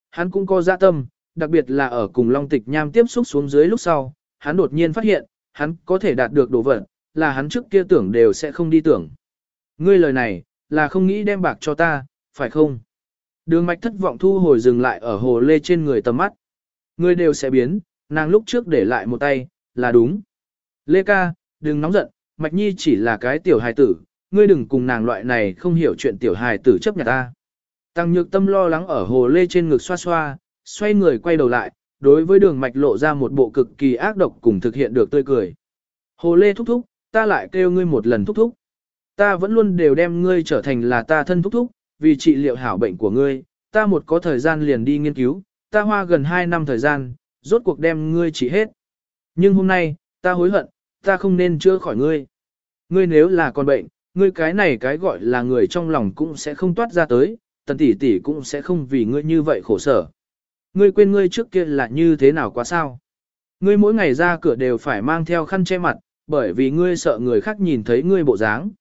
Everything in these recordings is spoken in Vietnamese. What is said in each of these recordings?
Hắn cũng có dạ tâm, đặc biệt là ở cùng Long Tịch Nham tiếp xúc xuống dưới lúc sau, hắn đột nhiên phát hiện, hắn có thể đạt được đồ vật, là hắn trước kia tưởng đều sẽ không đi tưởng. Ngươi lời này, là không nghĩ đem bạc cho ta, phải không? Đường Mạch thất vọng thu hồi dừng lại ở Hồ Lê trên người tầm mắt. Ngươi đều sẽ biến, nàng lúc trước để lại một tay, là đúng. Lê ca, đừng nóng giận, Mạch Nhi chỉ là cái tiểu hài tử, ngươi đừng cùng nàng loại này không hiểu chuyện tiểu hài tử chấp nhận ta. Tăng Nhược Tâm lo lắng ở Hồ Lê trên ngực xoa xoa, xoay người quay đầu lại, đối với Đường Mạch lộ ra một bộ cực kỳ ác độc cùng thực hiện được tươi cười. Hồ Lê thúc thúc, ta lại kêu ngươi một lần thúc thúc. Ta vẫn luôn đều đem ngươi trở thành là ta thân thúc thúc, vì trị liệu hảo bệnh của ngươi, ta một có thời gian liền đi nghiên cứu, ta hoa gần 2 năm thời gian, rốt cuộc đem ngươi trị hết. Nhưng hôm nay, ta hối hận, ta không nên chữa khỏi ngươi. Ngươi nếu là con bệnh, ngươi cái này cái gọi là người trong lòng cũng sẽ không toát ra tới, Tần tỷ tỷ cũng sẽ không vì ngươi như vậy khổ sở. Ngươi quên ngươi trước kia là như thế nào quá sao? Ngươi mỗi ngày ra cửa đều phải mang theo khăn che mặt, bởi vì ngươi sợ người khác nhìn thấy ngươi bộ dáng.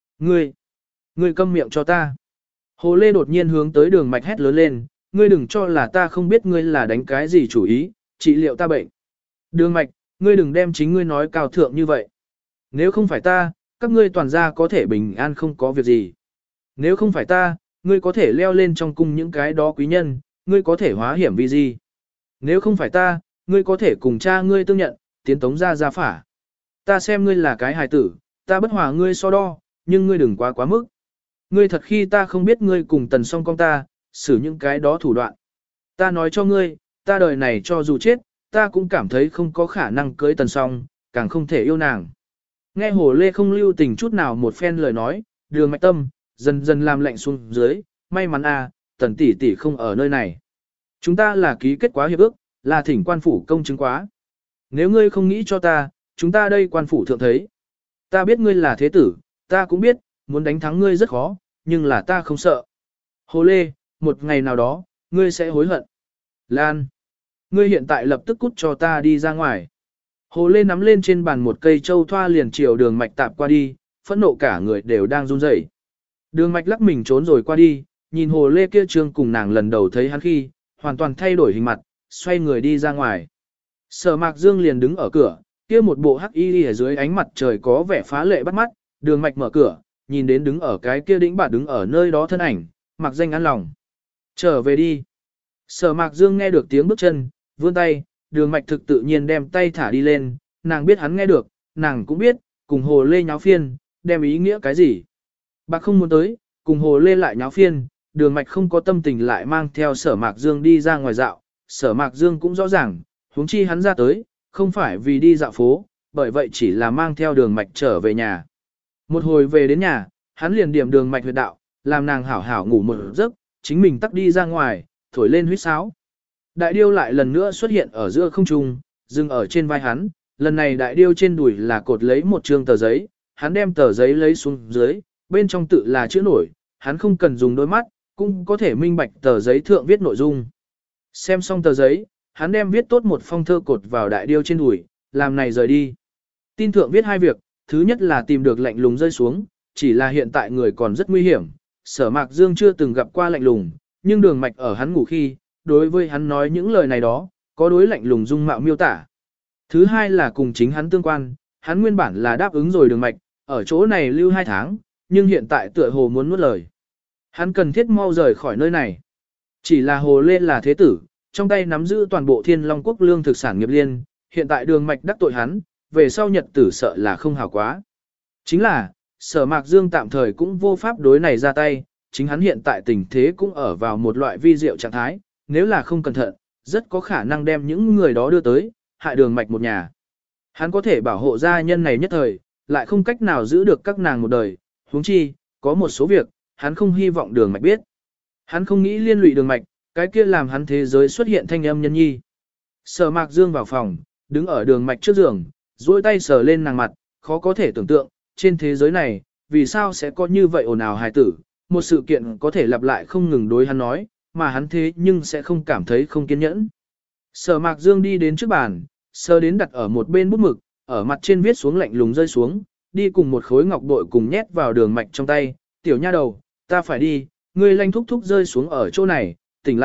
Ngươi câm miệng cho ta. Hồ Lê đột nhiên hướng tới Đường Mạch hét lớn lên, ngươi đừng cho là ta không biết ngươi là đánh cái gì chủ ý, trị liệu ta bệnh. Đường Mạch, ngươi đừng đem chính ngươi nói cao thượng như vậy. Nếu không phải ta, các ngươi toàn gia có thể bình an không có việc gì. Nếu không phải ta, ngươi có thể leo lên trong cung những cái đó quý nhân, ngươi có thể hóa hiểm vì gì. Nếu không phải ta, ngươi có thể cùng cha ngươi tương nhận, tiến tống ra gia phả. Ta xem ngươi là cái hài tử, ta bất hòa ngươi so đo, nhưng ngươi đừng quá mức. Ngươi thật khi ta không biết ngươi cùng Tần Song con ta, xử những cái đó thủ đoạn. Ta nói cho ngươi, ta đời này cho dù chết, ta cũng cảm thấy không có khả năng cưới Tần Song, càng không thể yêu nàng. Nghe Hồ Lê không lưu tình chút nào một phen lời nói, Đường Mạch tâm, dần dần làm lạnh xuống dưới, may mắn Tần tỷ tỷ không ở nơi này. Chúng ta là ký kết quá hiệp ước, là thỉnh quan phủ công chứng quá. Nếu ngươi không nghĩ cho ta, chúng ta đây quan phủ thượng thấy. Ta biết ngươi là thế tử, ta cũng biết, muốn đánh thắng ngươi rất khó, nhưng là ta không sợ. Hồ Lê, một ngày nào đó, ngươi sẽ hối hận. Lan, ngươi hiện tại lập tức cút cho ta đi ra ngoài. Hồ Lê nắm lên trên bàn một cây châu thoa liền chiều Đường Mạch tạp qua đi, phẫn nộ cả người đều đang run rẩy. Đường Mạch lắc mình trốn rồi qua đi, nhìn Hồ Lê kia trương cùng nàng lần đầu thấy hắn khi, hoàn toàn thay đổi hình mặt, xoay người đi ra ngoài. Sở Mạc Dương liền đứng ở cửa, kia một bộ hắc y ở dưới ánh mặt trời có vẻ phá lệ bắt mắt, Đường Mạch mở cửa, nhìn đến đứng ở cái kia đĩnh bạt đứng ở nơi đó thân ảnh, mặc danh an lòng. Trở về đi. Sở Mạc Dương nghe được tiếng bước chân, vươn tay, Đường Mạch thực tự nhiên đem tay thả đi lên, nàng biết hắn nghe được, nàng cũng biết, cùng Hồ Lê nháo phiên, đem ý nghĩa cái gì. Bạc không muốn tới, cùng Hồ Lê lại nháo phiên, Đường Mạch không có tâm tình lại mang theo Sở Mạc Dương đi ra ngoài dạo, Sở Mạc Dương cũng rõ ràng, huống chi hắn ra tới, không phải vì đi dạo phố, bởi vậy chỉ là mang theo Đường Mạch trở về nhà. Một hồi về đến nhà, hắn liền điểm Đường Mạch huyệt đạo, làm nàng hảo hảo ngủ một giấc, chính mình tắt đi ra ngoài, thổi lên huýt sáo. Đại điêu lại lần nữa xuất hiện ở giữa không trung, dừng ở trên vai hắn, lần này đại điêu trên đùi là cột lấy một trương tờ giấy, hắn đem tờ giấy lấy xuống dưới, bên trong tự là chữ nổi, hắn không cần dùng đôi mắt, cũng có thể minh bạch tờ giấy thượng viết nội dung. Xem xong tờ giấy, hắn đem viết tốt một phong thơ cột vào đại điêu trên đùi, làm này rời đi. Tin thượng viết 2 việc, thứ nhất là tìm được lạnh lùng rơi xuống, chỉ là hiện tại người còn rất nguy hiểm, Sở Mạc Dương chưa từng gặp qua lạnh lùng, nhưng Đường Mạch ở hắn ngủ khi, đối với hắn nói những lời này đó, có đối lạnh lùng dung mạo miêu tả. Thứ hai là cùng chính hắn tương quan, hắn nguyên bản là đáp ứng rồi Đường Mạch, ở chỗ này lưu 2 tháng, nhưng hiện tại tựa hồ muốn nuốt lời. Hắn cần thiết mau rời khỏi nơi này. Chỉ là Hồ Lê là thế tử, trong tay nắm giữ toàn bộ Thiên Long Quốc lương thực sản nghiệp liên, hiện tại Đường Mạch đắc tội hắn, về sau nhật tử sợ là không hảo quá. Chính là, Sở Mạc Dương tạm thời cũng vô pháp đối này ra tay, chính hắn hiện tại tình thế cũng ở vào một loại vi diệu trạng thái, nếu là không cẩn thận, rất có khả năng đem những người đó đưa tới, hại Đường Mạch một nhà. Hắn có thể bảo hộ gia nhân này nhất thời, lại không cách nào giữ được các nàng một đời, huống chi, có một số việc, hắn không hy vọng Đường Mạch biết. Hắn không nghĩ liên lụy Đường Mạch, cái kia làm hắn thế giới xuất hiện thanh âm nhân nhi. Sở Mạc Dương vào phòng, đứng ở Đường Mạch trước giường, duỗi tay sờ lên nàng mặt, khó có thể tưởng tượng, trên thế giới này, vì sao sẽ có như vậy ồn ào hài tử, một sự kiện có thể lặp lại không ngừng đối hắn nói, mà hắn thế nhưng sẽ không cảm thấy không kiên nhẫn. Sở Mạc Dương đi đến trước bàn, sờ đến đặt ở một bên bút mực, ở mặt trên viết xuống lạnh lùng rơi xuống, đi cùng một khối ngọc bội cùng nhét vào Đường Mạch trong tay, tiểu nha đầu, ta phải đi, ngươi lanh thúc thúc rơi xuống ở chỗ này, tỉnh lại,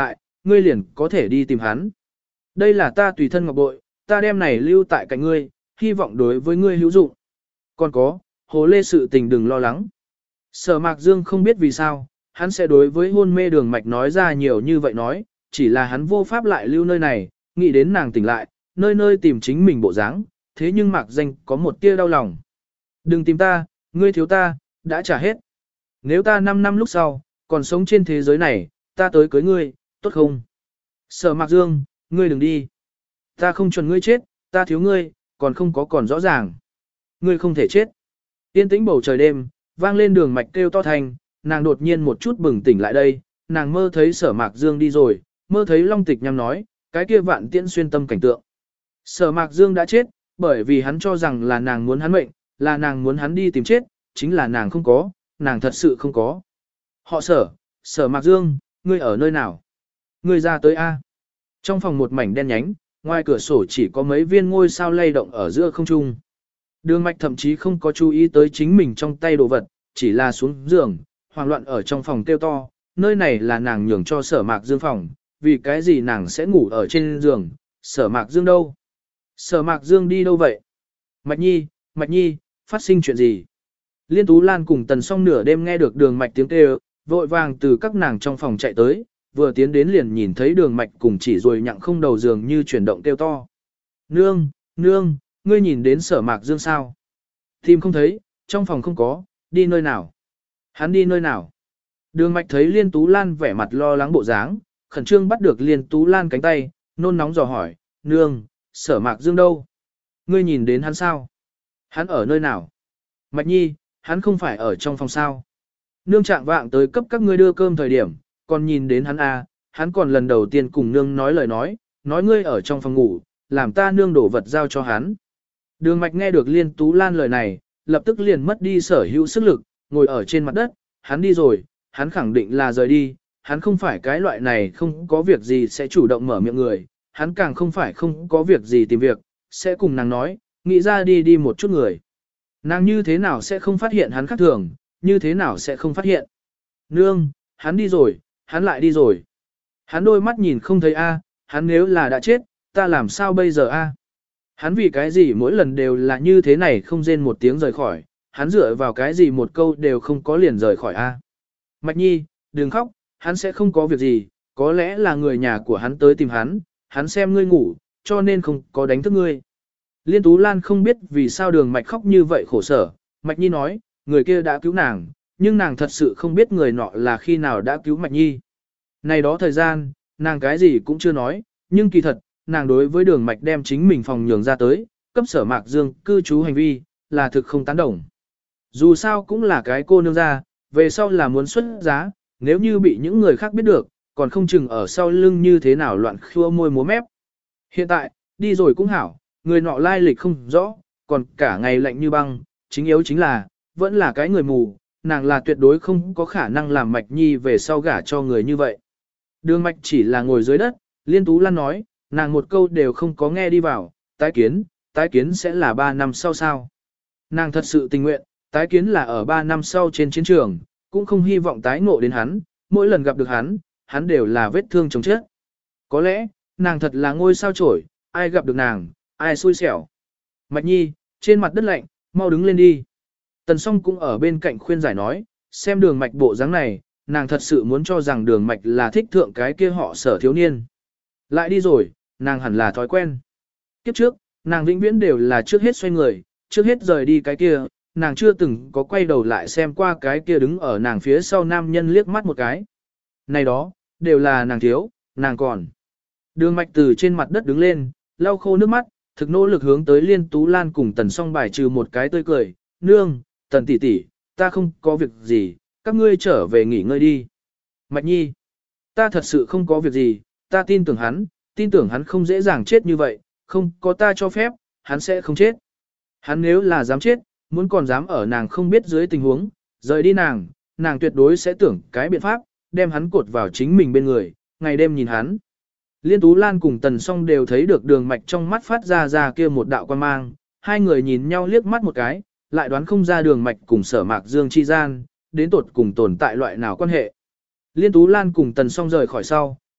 ngươi liền có thể đi tìm hắn. Đây là ta tùy thân ngọc bội, ta đem này lưu tại cạnh ngươi, hy vọng đối với ngươi hữu dụng. Còn có, Hồ Lê sự tình đừng lo lắng. Sở Mạc Dương không biết vì sao, hắn sẽ đối với hôn mê Đường Mạch nói ra nhiều như vậy nói, chỉ là hắn vô pháp lại lưu nơi này, nghĩ đến nàng tỉnh lại, nơi nơi tìm chính mình bộ dáng, thế nhưng Mạc Danh có một tia đau lòng. Đừng tìm ta, ngươi thiếu ta, đã trả hết. Nếu ta 5 năm lúc sau, còn sống trên thế giới này, ta tới cưới ngươi, tốt không? Sở Mạc Dương, ngươi đừng đi. Ta không chuẩn ngươi chết, ta thiếu ngươi, còn không có còn rõ ràng. Ngươi không thể chết. Yên tĩnh bầu trời đêm, vang lên Đường Mạch kêu to thành, nàng đột nhiên một chút bừng tỉnh lại đây, nàng mơ thấy Sở Mạc Dương đi rồi, mơ thấy Long Tịch Nham nói, cái kia vạn tiễn xuyên tâm cảnh tượng. Sở Mạc Dương đã chết, bởi vì hắn cho rằng là nàng muốn hắn mệnh, là nàng muốn hắn đi tìm chết, chính là nàng không có, nàng thật sự không có. Họ Sở Mạc Dương, ngươi ở nơi nào? Ngươi ra tới A. Trong phòng một mảnh đen nhánh, ngoài cửa sổ chỉ có mấy viên ngôi sao lay động ở giữa không trung. Đường Mạch thậm chí không có chú ý tới chính mình trong tay đồ vật, chỉ là xuống giường, hoảng loạn ở trong phòng kêu to, nơi này là nàng nhường cho Sở Mạc Dương phòng, vì cái gì nàng sẽ ngủ ở trên giường, Sở Mạc Dương đâu? Sở Mạc Dương đi đâu vậy? Mạch Nhi, phát sinh chuyện gì? Liên Tú Lan cùng Tần Song nửa đêm nghe được Đường Mạch tiếng kêu, vội vàng từ các nàng trong phòng chạy tới, vừa tiến đến liền nhìn thấy Đường Mạch cùng chỉ rồi nhặng không đầu giường như chuyển động kêu to. Nương, ngươi nhìn đến Sở Mạc Dương sao? Tìm không thấy, trong phòng không có, đi nơi nào? Hắn đi nơi nào? Đường Mạch thấy Liên Tú Lan vẻ mặt lo lắng bộ dáng, khẩn trương bắt được Liên Tú Lan cánh tay, nôn nóng dò hỏi, nương, Sở Mạc Dương đâu? Ngươi nhìn đến hắn sao? Hắn ở nơi nào? Mạch Nhi, hắn không phải ở trong phòng sao? Nương trạng vạng tới cấp các ngươi đưa cơm thời điểm, còn nhìn đến hắn à, hắn còn lần đầu tiên cùng nương nói lời nói ngươi ở trong phòng ngủ, làm ta nương đổ vật giao cho hắn. Đường Mạch nghe được Liên Tú Lan lời này, lập tức liền mất đi sở hữu sức lực, ngồi ở trên mặt đất, hắn đi rồi, hắn khẳng định là rời đi, hắn không phải cái loại này không có việc gì sẽ chủ động mở miệng người, hắn càng không phải không có việc gì tìm việc, sẽ cùng nàng nói, nghĩ ra đi một chút người. Nàng như thế nào sẽ không phát hiện hắn khác thường, như thế nào sẽ không phát hiện. Nương, hắn đi rồi, hắn lại đi rồi. Hắn đôi mắt nhìn không thấy a, hắn nếu là đã chết, ta làm sao bây giờ a? Hắn vì cái gì mỗi lần đều là như thế này không rên một tiếng rời khỏi, hắn dựa vào cái gì một câu đều không có liền rời khỏi a. Mạch Nhi, đừng khóc, hắn sẽ không có việc gì, có lẽ là người nhà của hắn tới tìm hắn xem ngươi ngủ, cho nên không có đánh thức ngươi. Liên Tú Lan không biết vì sao Đường Mạch khóc như vậy khổ sở, Mạch Nhi nói, người kia đã cứu nàng, nhưng nàng thật sự không biết người nọ là khi nào đã cứu Mạch Nhi. Này đó thời gian, nàng cái gì cũng chưa nói, nhưng kỳ thật, nàng đối với Đường Mạch đem chính mình phòng nhường ra tới, cấp Sở Mạc Dương cư trú hành vi, là thực không tán đồng. Dù sao cũng là cái cô nương ra, về sau là muốn xuất giá, nếu như bị những người khác biết được, còn không chừng ở sau lưng như thế nào loạn khua môi múa mép. Hiện tại, đi rồi cũng hảo, người nọ lai lịch không rõ, còn cả ngày lạnh như băng, chính yếu chính là, vẫn là cái người mù, nàng là tuyệt đối không có khả năng làm Mạch Nhi về sau gả cho người như vậy. Đường Mạch chỉ là ngồi dưới đất, Liên Tú Lan nói, nàng một câu đều không có nghe đi vào, tái kiến sẽ là 3 năm sau sao. Nàng thật sự tình nguyện, tái kiến là ở 3 năm sau trên chiến trường, cũng không hy vọng tái ngộ đến hắn, mỗi lần gặp được hắn đều là vết thương chồng chết. Có lẽ, nàng thật là ngôi sao chổi, ai gặp được nàng, ai xui xẻo. Mạch Nhi, trên mặt đất lạnh, mau đứng lên đi. Tần Song cũng ở bên cạnh khuyên giải nói, xem Đường Mạch bộ dáng này, nàng thật sự muốn cho rằng Đường Mạch là thích thượng cái kia họ Sở thiếu niên. Lại đi rồi, nàng hẳn là thói quen. Kiếp trước, nàng vĩnh viễn đều là trước hết xoay người, trước hết rời đi cái kia, nàng chưa từng có quay đầu lại xem qua cái kia đứng ở nàng phía sau nam nhân liếc mắt một cái. Này đó, đều là nàng thiếu, nàng còn. Đường Mạch từ trên mặt đất đứng lên, lau khô nước mắt, thực nỗ lực hướng tới Liên Tú Lan cùng Tần Song bài trừ một cái tươi cười, nương, Tần tỷ tỷ, ta không có việc gì, các ngươi trở về nghỉ ngơi đi. Mạch Nhi, ta thật sự không có việc gì, ta tin tưởng hắn không dễ dàng chết như vậy, không có ta cho phép, hắn sẽ không chết. Hắn nếu là dám chết, muốn còn dám ở nàng không biết dưới tình huống, rời đi nàng tuyệt đối sẽ tưởng cái biện pháp, đem hắn cột vào chính mình bên người, ngày đêm nhìn hắn. Liên Tú Lan cùng Tần Song đều thấy được Đường Mạch trong mắt phát ra kia một đạo quan mang, hai người nhìn nhau liếc mắt một cái, lại đoán không ra Đường Mạch cùng Sở Mạc Dương chi gian, đến tột cùng tồn tại loại nào quan hệ. Liên Tú Lan cùng Tần Song rời khỏi sau,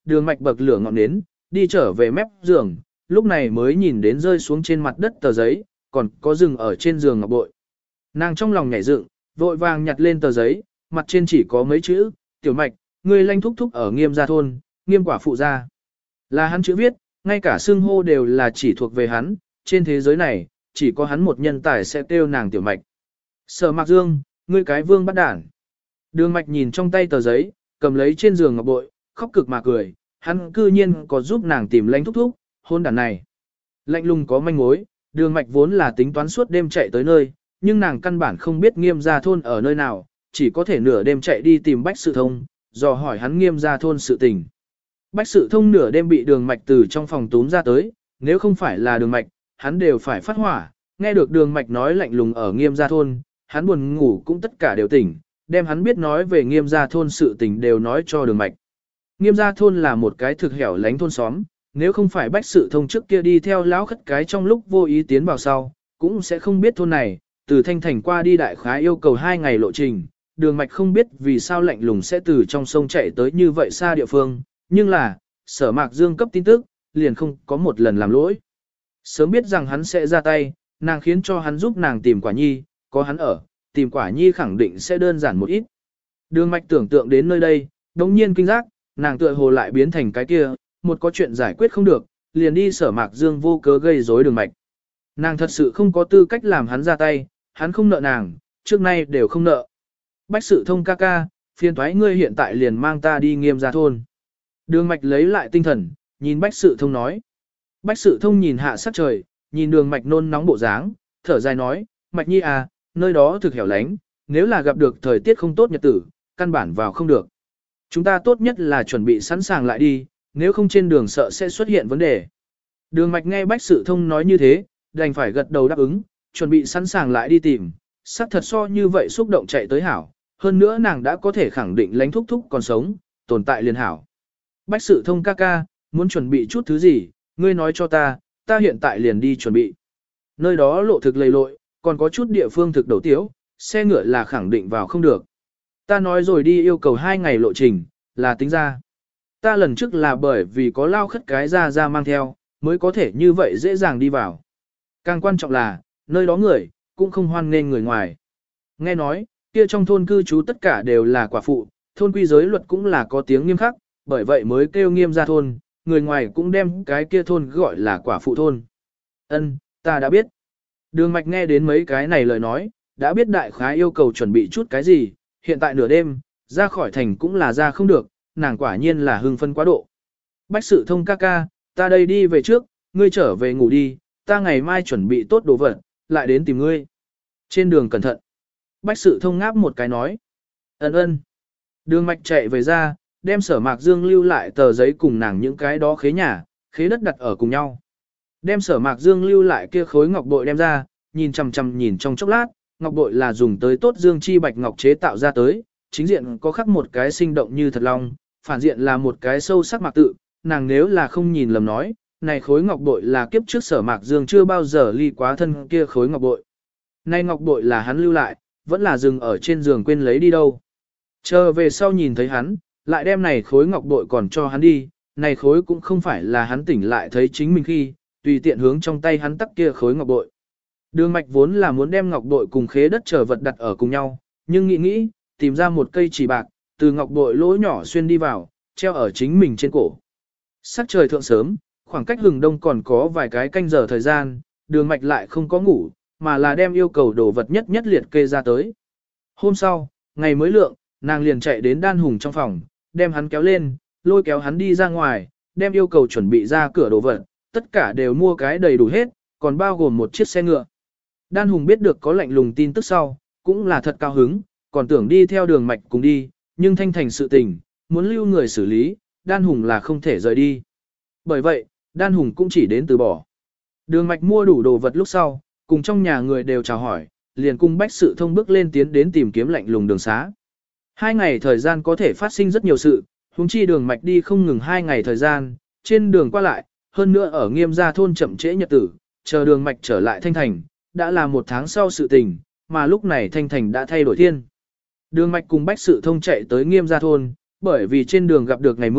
đường mạch bậc lửa ngọn nến, đi trở về mép giường, lúc này mới nhìn đến rơi xuống trên mặt đất tờ giấy, còn có rừng ở trên giường ngọc bội. Nàng trong lòng nhảy dựng, vội vàng nhặt lên tờ giấy, mặt trên chỉ có mấy chữ, tiểu mạch, người lanh thúc thúc ở Nghiêm gia thôn, Nghiêm quả phụ gia. Là hắn chữ viết, ngay cả xưng hô đều là chỉ thuộc về hắn, trên thế giới này, chỉ có hắn một nhân tài sẽ kêu nàng tiểu mạch. Sở Mạc Dương, ngươi cái vương bắt đản. Đường mạch nhìn trong tay tờ giấy, cầm lấy trên giường ngọc bội, khóc cực mà cười, hắn cư nhiên có giúp nàng tìm lãnh thúc thúc, hôn đản này. Lạnh lùng có manh mối, đường mạch vốn là tính toán suốt đêm chạy tới nơi, nhưng nàng căn bản không biết Nghiêm gia thôn ở nơi nào, chỉ có thể nửa đêm chạy đi tìm Bách Sự Thông, dò hỏi hắn Nghiêm gia thôn sự tình. Bách Sự Thông nửa đêm bị đường mạch từ trong phòng túm ra tới, nếu không phải là đường mạch, hắn đều phải phát hỏa, nghe được đường mạch nói lạnh lùng ở Nghiêm gia thôn, hắn buồn ngủ cũng tất cả đều tỉnh, đem hắn biết nói về Nghiêm gia thôn sự tình đều nói cho đường mạch. Nghiêm gia thôn là một cái thực hẻo lánh thôn xóm, nếu không phải Bách Sự Thông trước kia đi theo lão khất cái trong lúc vô ý tiến vào sau, cũng sẽ không biết thôn này, từ Thanh Thành qua đi đại khái yêu cầu 2 ngày lộ trình, đường mạch không biết vì sao lạnh lùng sẽ từ trong sông chạy tới như vậy xa địa phương, nhưng là, Sở Mạc Dương cấp tin tức, liền không có một lần làm lỗi. Sớm biết rằng hắn sẽ ra tay, nàng khiến cho hắn giúp nàng tìm Quả Nhi, có hắn ở, tìm Quả Nhi khẳng định sẽ đơn giản một ít. Đường mạch tưởng tượng đến nơi đây, đống nhiên kinh giác, nàng tựa hồ lại biến thành cái kia, một có chuyện giải quyết không được, liền đi Sở Mạc Dương vô cớ gây rối đường mạch. Nàng thật sự không có tư cách làm hắn ra tay, hắn không nợ nàng, trước nay đều không nợ. Bách Sự Thông ca ca, phiền thoái ngươi hiện tại liền mang ta đi Nghiêm gia thôn. Đường mạch lấy lại tinh thần, nhìn Bách Sự Thông nói. Bách Sự Thông nhìn hạ sắc trời, nhìn đường mạch nôn nóng bộ dáng, thở dài nói, mạch nhi à, nơi đó thực hẻo lánh, nếu là gặp được thời tiết không tốt nhật tử, căn bản vào không được. Chúng ta tốt nhất là chuẩn bị sẵn sàng lại đi, nếu không trên đường sợ sẽ xuất hiện vấn đề. Đường mạch nghe Bách Sự Thông nói như thế, đành phải gật đầu đáp ứng, chuẩn bị sẵn sàng lại đi tìm, sắc thật so như vậy xúc động chạy tới hảo, hơn nữa nàng đã có thể khẳng định lãnh thúc thúc còn sống, tồn tại liền hảo. Bách Sự Thông ca ca, muốn chuẩn bị chút thứ gì, ngươi nói cho ta, ta hiện tại liền đi chuẩn bị. Nơi đó lộ thực lầy lội, còn có chút địa phương thực đầu tiếu, xe ngựa là khẳng định vào không được. Ta nói rồi đi yêu cầu 2 ngày lộ trình, là tính ra. Ta lần trước là bởi vì có lao khất cái ra mang theo, mới có thể như vậy dễ dàng đi vào. Càng quan trọng là, nơi đó người, cũng không hoan nghênh người ngoài. Nghe nói, kia trong thôn cư trú tất cả đều là quả phụ, thôn quy giới luật cũng là có tiếng nghiêm khắc, bởi vậy mới kêu Nghiêm gia thôn, người ngoài cũng đem cái kia thôn gọi là quả phụ thôn. Ân, ta đã biết. Đường mạch nghe đến mấy cái này lời nói, đã biết đại khái yêu cầu chuẩn bị chút cái gì, hiện tại nửa đêm, ra khỏi thành cũng là ra không được, nàng quả nhiên là hưng phân quá độ. Bách Sự Thông ca ca, ta đây đi về trước, ngươi trở về ngủ đi, ta ngày mai chuẩn bị tốt đồ vật, lại đến tìm ngươi. Trên đường cẩn thận. Bách Sự Thông ngáp một cái nói. Ân. Đường mạch chạy về ra, đem Sở Mạc Dương lưu lại tờ giấy cùng nàng những cái đó khế nhà, khế đất đặt ở cùng nhau. Đem Sở Mạc Dương lưu lại kia khối ngọc bội đem ra, nhìn chằm chằm nhìn trong chốc lát, ngọc bội là dùng tới tốt dương chi bạch ngọc chế tạo ra tới, chính diện có khắc một cái sinh động như thật long, phản diện là một cái sâu sắc mạc tự, nàng nếu là không nhìn lầm nói, này khối ngọc bội là kiếp trước Sở Mạc Dương chưa bao giờ ly quá thân kia khối ngọc bội. Nay ngọc bội là hắn lưu lại, vẫn là dừng ở trên giường quên lấy đi đâu. Chờ về sau nhìn thấy hắn, lại đem này khối ngọc bội còn cho hắn đi, này khối cũng không phải là hắn tỉnh lại thấy chính mình khi, tùy tiện hướng trong tay hắn tắc kia khối ngọc bội. Đường mạch vốn là muốn đem ngọc bội cùng khế đất trở vật đặt ở cùng nhau, nhưng nghĩ, tìm ra một cây chỉ bạc, từ ngọc bội lỗ nhỏ xuyên đi vào, treo ở chính mình trên cổ. Sắc trời thượng sớm, khoảng cách hừng đông còn có vài cái canh giờ thời gian, đường mạch lại không có ngủ, mà là đem yêu cầu đồ vật nhất liệt kê ra tới. Hôm sau, ngày mới lượng, nàng liền chạy đến Đan Hùng trong phòng, đem hắn kéo lên, lôi kéo hắn đi ra ngoài, đem yêu cầu chuẩn bị ra cửa đồ vật, tất cả đều mua cái đầy đủ hết, còn bao gồm một chiếc xe ngựa. Đan Hùng biết được có lạnh lùng tin tức sau, cũng là thật cao hứng, còn tưởng đi theo đường mạch cùng đi, nhưng Thanh Thành sự tình, muốn lưu người xử lý, Đan Hùng là không thể rời đi. Bởi vậy, Đan Hùng cũng chỉ đến từ bỏ. Đường mạch mua đủ đồ vật lúc sau, cùng trong nhà người đều chào hỏi, liền cùng Bách Sự Thông bước lên tiến đến tìm kiếm lạnh lùng đường xá. 2 ngày thời gian có thể phát sinh rất nhiều sự, huống chi đường mạch đi không ngừng 2 ngày thời gian, trên đường qua lại, hơn nữa ở Nghiêm gia thôn chậm trễ nhật tử, chờ đường mạch trở lại Thanh Thành, đã là 1 tháng sau sự tình, mà lúc này Thanh Thành đã thay đổi thiên. Đường mạch cùng Bách Sự Thông chạy tới Nghiêm gia thôn, bởi vì trên đường gặp được ngày mưa,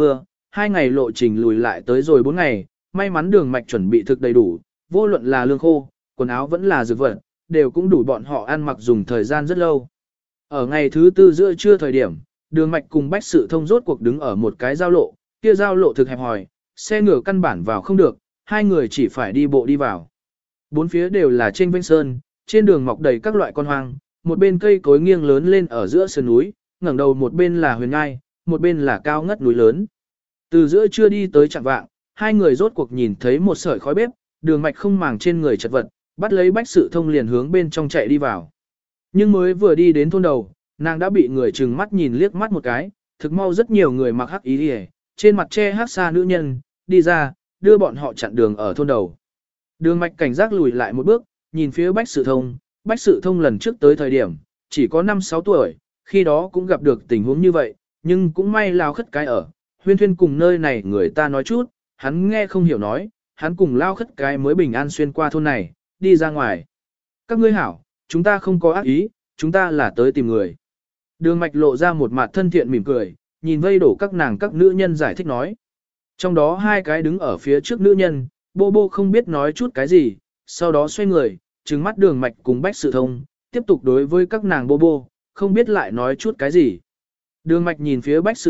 2 ngày lộ trình lùi lại tới rồi 4 ngày, may mắn đường mạch chuẩn bị thực đầy đủ, vô luận là lương khô, quần áo vẫn là dược vật, đều cũng đủ bọn họ ăn mặc dùng thời gian rất lâu. Ở ngày thứ 4 giữa trưa thời điểm, đường mạch cùng Bách Sự Thông rốt cuộc đứng ở một cái giao lộ, kia giao lộ thực hẹp hòi, xe ngựa căn bản vào không được, hai người chỉ phải đi bộ đi vào. Bốn phía đều là trên vênh sơn, trên đường mọc đầy các loại con hoang, một bên cây cối nghiêng lớn lên ở giữa sườn núi, ngẩng đầu một bên là huyền ngai, một bên là cao ngất núi lớn. Từ giữa trưa đi tới chạng vạng, hai người rốt cuộc nhìn thấy một sợi khói bếp, đường mạch không màng trên người chật vật, bắt lấy Bách Sự Thông liền hướng bên trong chạy đi vào. Nhưng mới vừa đi đến thôn đầu, nàng đã bị người trừng mắt nhìn liếc mắt một cái, thực mau rất nhiều người mặc hắc y liễu, trên mặt che hắc xa nữ nhân, đi ra, đưa bọn họ chặn đường ở thôn đầu. Đường mạch cảnh giác lùi lại một bước, nhìn phía Bách Sự Thông, Bách Sự Thông lần trước tới thời điểm, chỉ có 5-6 tuổi, khi đó cũng gặp được tình huống như vậy, nhưng cũng may lao khất cái ở, huyên thuyên cùng nơi này người ta nói chút, hắn nghe không hiểu nói, hắn cùng lao khất cái mới bình an xuyên qua thôn này, đi ra ngoài. Các ngươi hảo, chúng ta không có ác ý, chúng ta là tới tìm người. Đường mạch lộ ra một mặt thân thiện mỉm cười, nhìn vây đổ các nàng các nữ nhân giải thích nói. Trong đó hai cái đứng ở phía trước nữ nhân, bô bô không biết nói chút cái gì, sau đó xoay người, trừng mắt đường mạch cùng Bách Sự Thông, tiếp tục đối với các nàng bô bô, không biết lại nói chút cái gì. Đường mạch nhìn phía Bách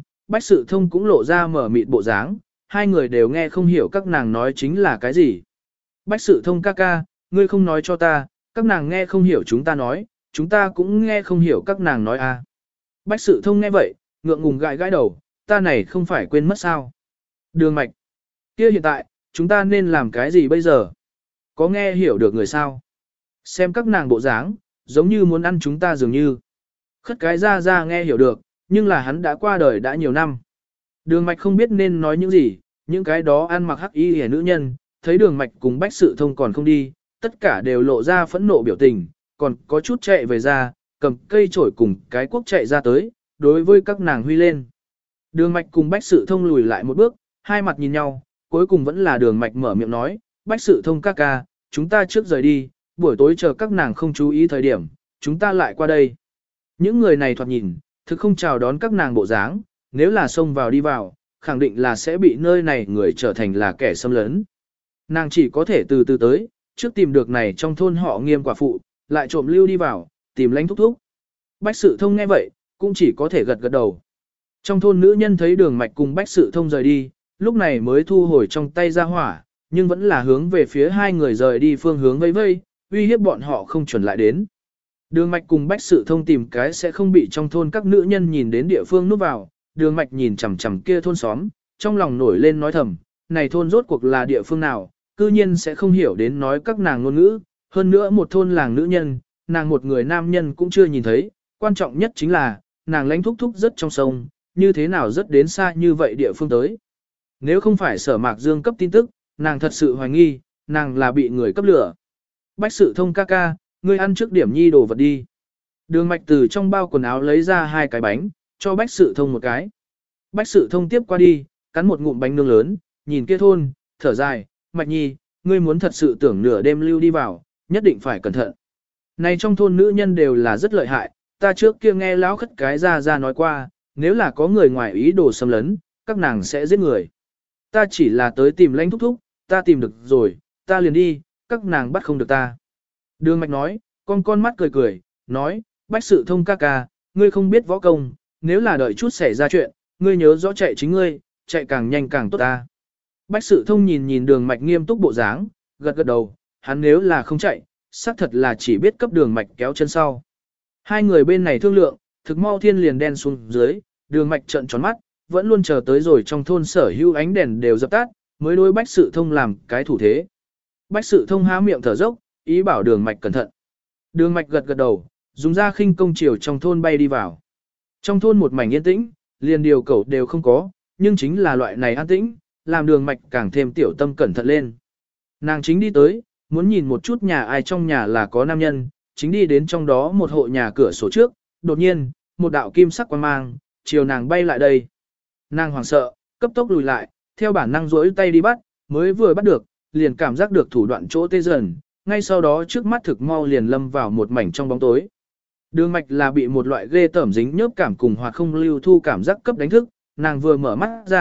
Sự Thông cũng lộ ra mở mịt bộ dáng, hai người đều nghe không hiểu các nàng nói chính là cái gì. Bách Sự Thông ca ca, ngươi không nói cho ta, các nàng nghe không hiểu chúng ta nói, chúng ta cũng nghe không hiểu các nàng nói à. Bách Sự Thông nghe vậy, ngượng ngùng gãi gãi đầu, ta này không phải quên mất sao. Đường mạch, kia hiện tại, chúng ta nên làm cái gì bây giờ? Có nghe hiểu được người sao? Xem các nàng bộ dáng, giống như muốn ăn chúng ta dường như. Khất cái ra nghe hiểu được, nhưng là hắn đã qua đời đã nhiều năm. Đường mạch không biết nên nói những gì, những cái đó ăn mặc hắc y hề nữ nhân, thấy đường mạch cùng Bách Sự Thông còn không đi, tất cả đều lộ ra phẫn nộ biểu tình, còn có chút chạy về ra, cầm cây chổi cùng cái cuốc chạy ra tới, đối với các nàng huy lên. Đường mạch cùng Bách Sự Thông lùi lại một bước, hai mặt nhìn nhau, cuối cùng vẫn là đường mạch mở miệng nói, Bách Sự Thông ca ca, chúng ta trước rời đi, buổi tối chờ các nàng không chú ý thời điểm, chúng ta lại qua đây. Những người này thoạt nhìn, thực không chào đón các nàng bộ dáng, nếu là xông vào đi vào, khẳng định là sẽ bị nơi này người trở thành là kẻ xâm lấn. Nàng chỉ có thể từ từ tới, trước tìm được này trong thôn họ Nghiêm quả phụ, lại trộm lưu đi vào, tìm lãnh thúc thúc. Bách Sự Thông nghe vậy, cũng chỉ có thể gật gật đầu. Trong thôn nữ nhân thấy đường mạch cùng Bách Sự Thông rời đi, lúc này mới thu hồi trong tay ra hỏa, nhưng vẫn là hướng về phía hai người rời đi phương hướng vây vây, uy hiếp bọn họ không chuẩn lại đến. Đường mạch cùng Bách Sự Thông tìm cái sẽ không bị trong thôn các nữ nhân nhìn đến địa phương núp vào, đường mạch nhìn chằm chằm kia thôn xóm, trong lòng nổi lên nói thầm, này thôn rốt cuộc là địa phương nào, cư nhiên sẽ không hiểu đến nói các nàng ngôn ngữ, hơn nữa một thôn làng nữ nhân, nàng một người nam nhân cũng chưa nhìn thấy, quan trọng nhất chính là, nàng lãnh thúc thúc rất trong sông, như thế nào rất đến xa như vậy địa phương tới. Nếu không phải Sở Mạc Dương cấp tin tức, nàng thật sự hoài nghi, nàng là bị người cấp lửa. Bách Sự Thông ca ca, ngươi ăn trước điểm nhi đồ vật đi. Đường mạch từ trong bao quần áo lấy ra 2 cái bánh, cho Bách Sự Thông một cái. Bách Sự Thông tiếp qua đi, cắn một ngụm bánh nướng lớn, nhìn kia thôn, thở dài, mạch nhi, ngươi muốn thật sự tưởng nửa đêm lưu đi vào, nhất định phải cẩn thận. Này trong thôn nữ nhân đều là rất lợi hại, ta trước kia nghe lão khất cái ra nói qua, nếu là có người ngoài ý đồ xâm lấn, các nàng sẽ giết người. Ta chỉ là tới tìm lãnh thúc thúc, ta tìm được rồi, ta liền đi, các nàng bắt không được ta. Đường mạch nói, con mắt cười cười, nói, Bách Sự Thông ca ca, ngươi không biết võ công, nếu là đợi chút xảy ra chuyện, ngươi nhớ rõ chạy chính ngươi, chạy càng nhanh càng tốt ta. Bách Sự Thông nhìn đường mạch nghiêm túc bộ dáng, gật gật đầu, hắn nếu là không chạy, xác thật là chỉ biết cấp đường mạch kéo chân sau. Hai người bên này thương lượng, thực mau thiên liền đen xuống dưới, đường mạch trợn tròn mắt, vẫn luôn chờ tới rồi trong thôn sở hữu ánh đèn đều dập tắt, mới đối Bách Sự Thông làm cái thủ thế. Bách Sự Thông há miệng thở dốc, ý bảo đường mạch cẩn thận. Đường mạch gật gật đầu, dùng ra khinh công chiều trong thôn bay đi vào. Trong thôn một mảnh yên tĩnh, liền điều cẩu đều không có, nhưng chính là loại này an tĩnh, làm đường mạch càng thêm tiểu tâm cẩn thận lên. Nàng chính đi tới, muốn nhìn một chút nhà ai trong nhà là có nam nhân, chính đi đến trong đó một hộ nhà cửa sổ trước, đột nhiên, một đạo kim sắc quang mang, chiều nàng bay lại đây. Nàng hoảng sợ, cấp tốc lùi lại, theo bản năng duỗi tay đi bắt, mới vừa bắt được, liền cảm giác được thủ đoạn chỗ tê dần, ngay sau đó trước mắt thực mau liền lâm vào một mảnh trong bóng tối. Đường mạch là bị một loại ghê tởm dính nhớp cảm cùng hoặc không lưu thu cảm giác cấp đánh thức, nàng vừa mở mắt ra,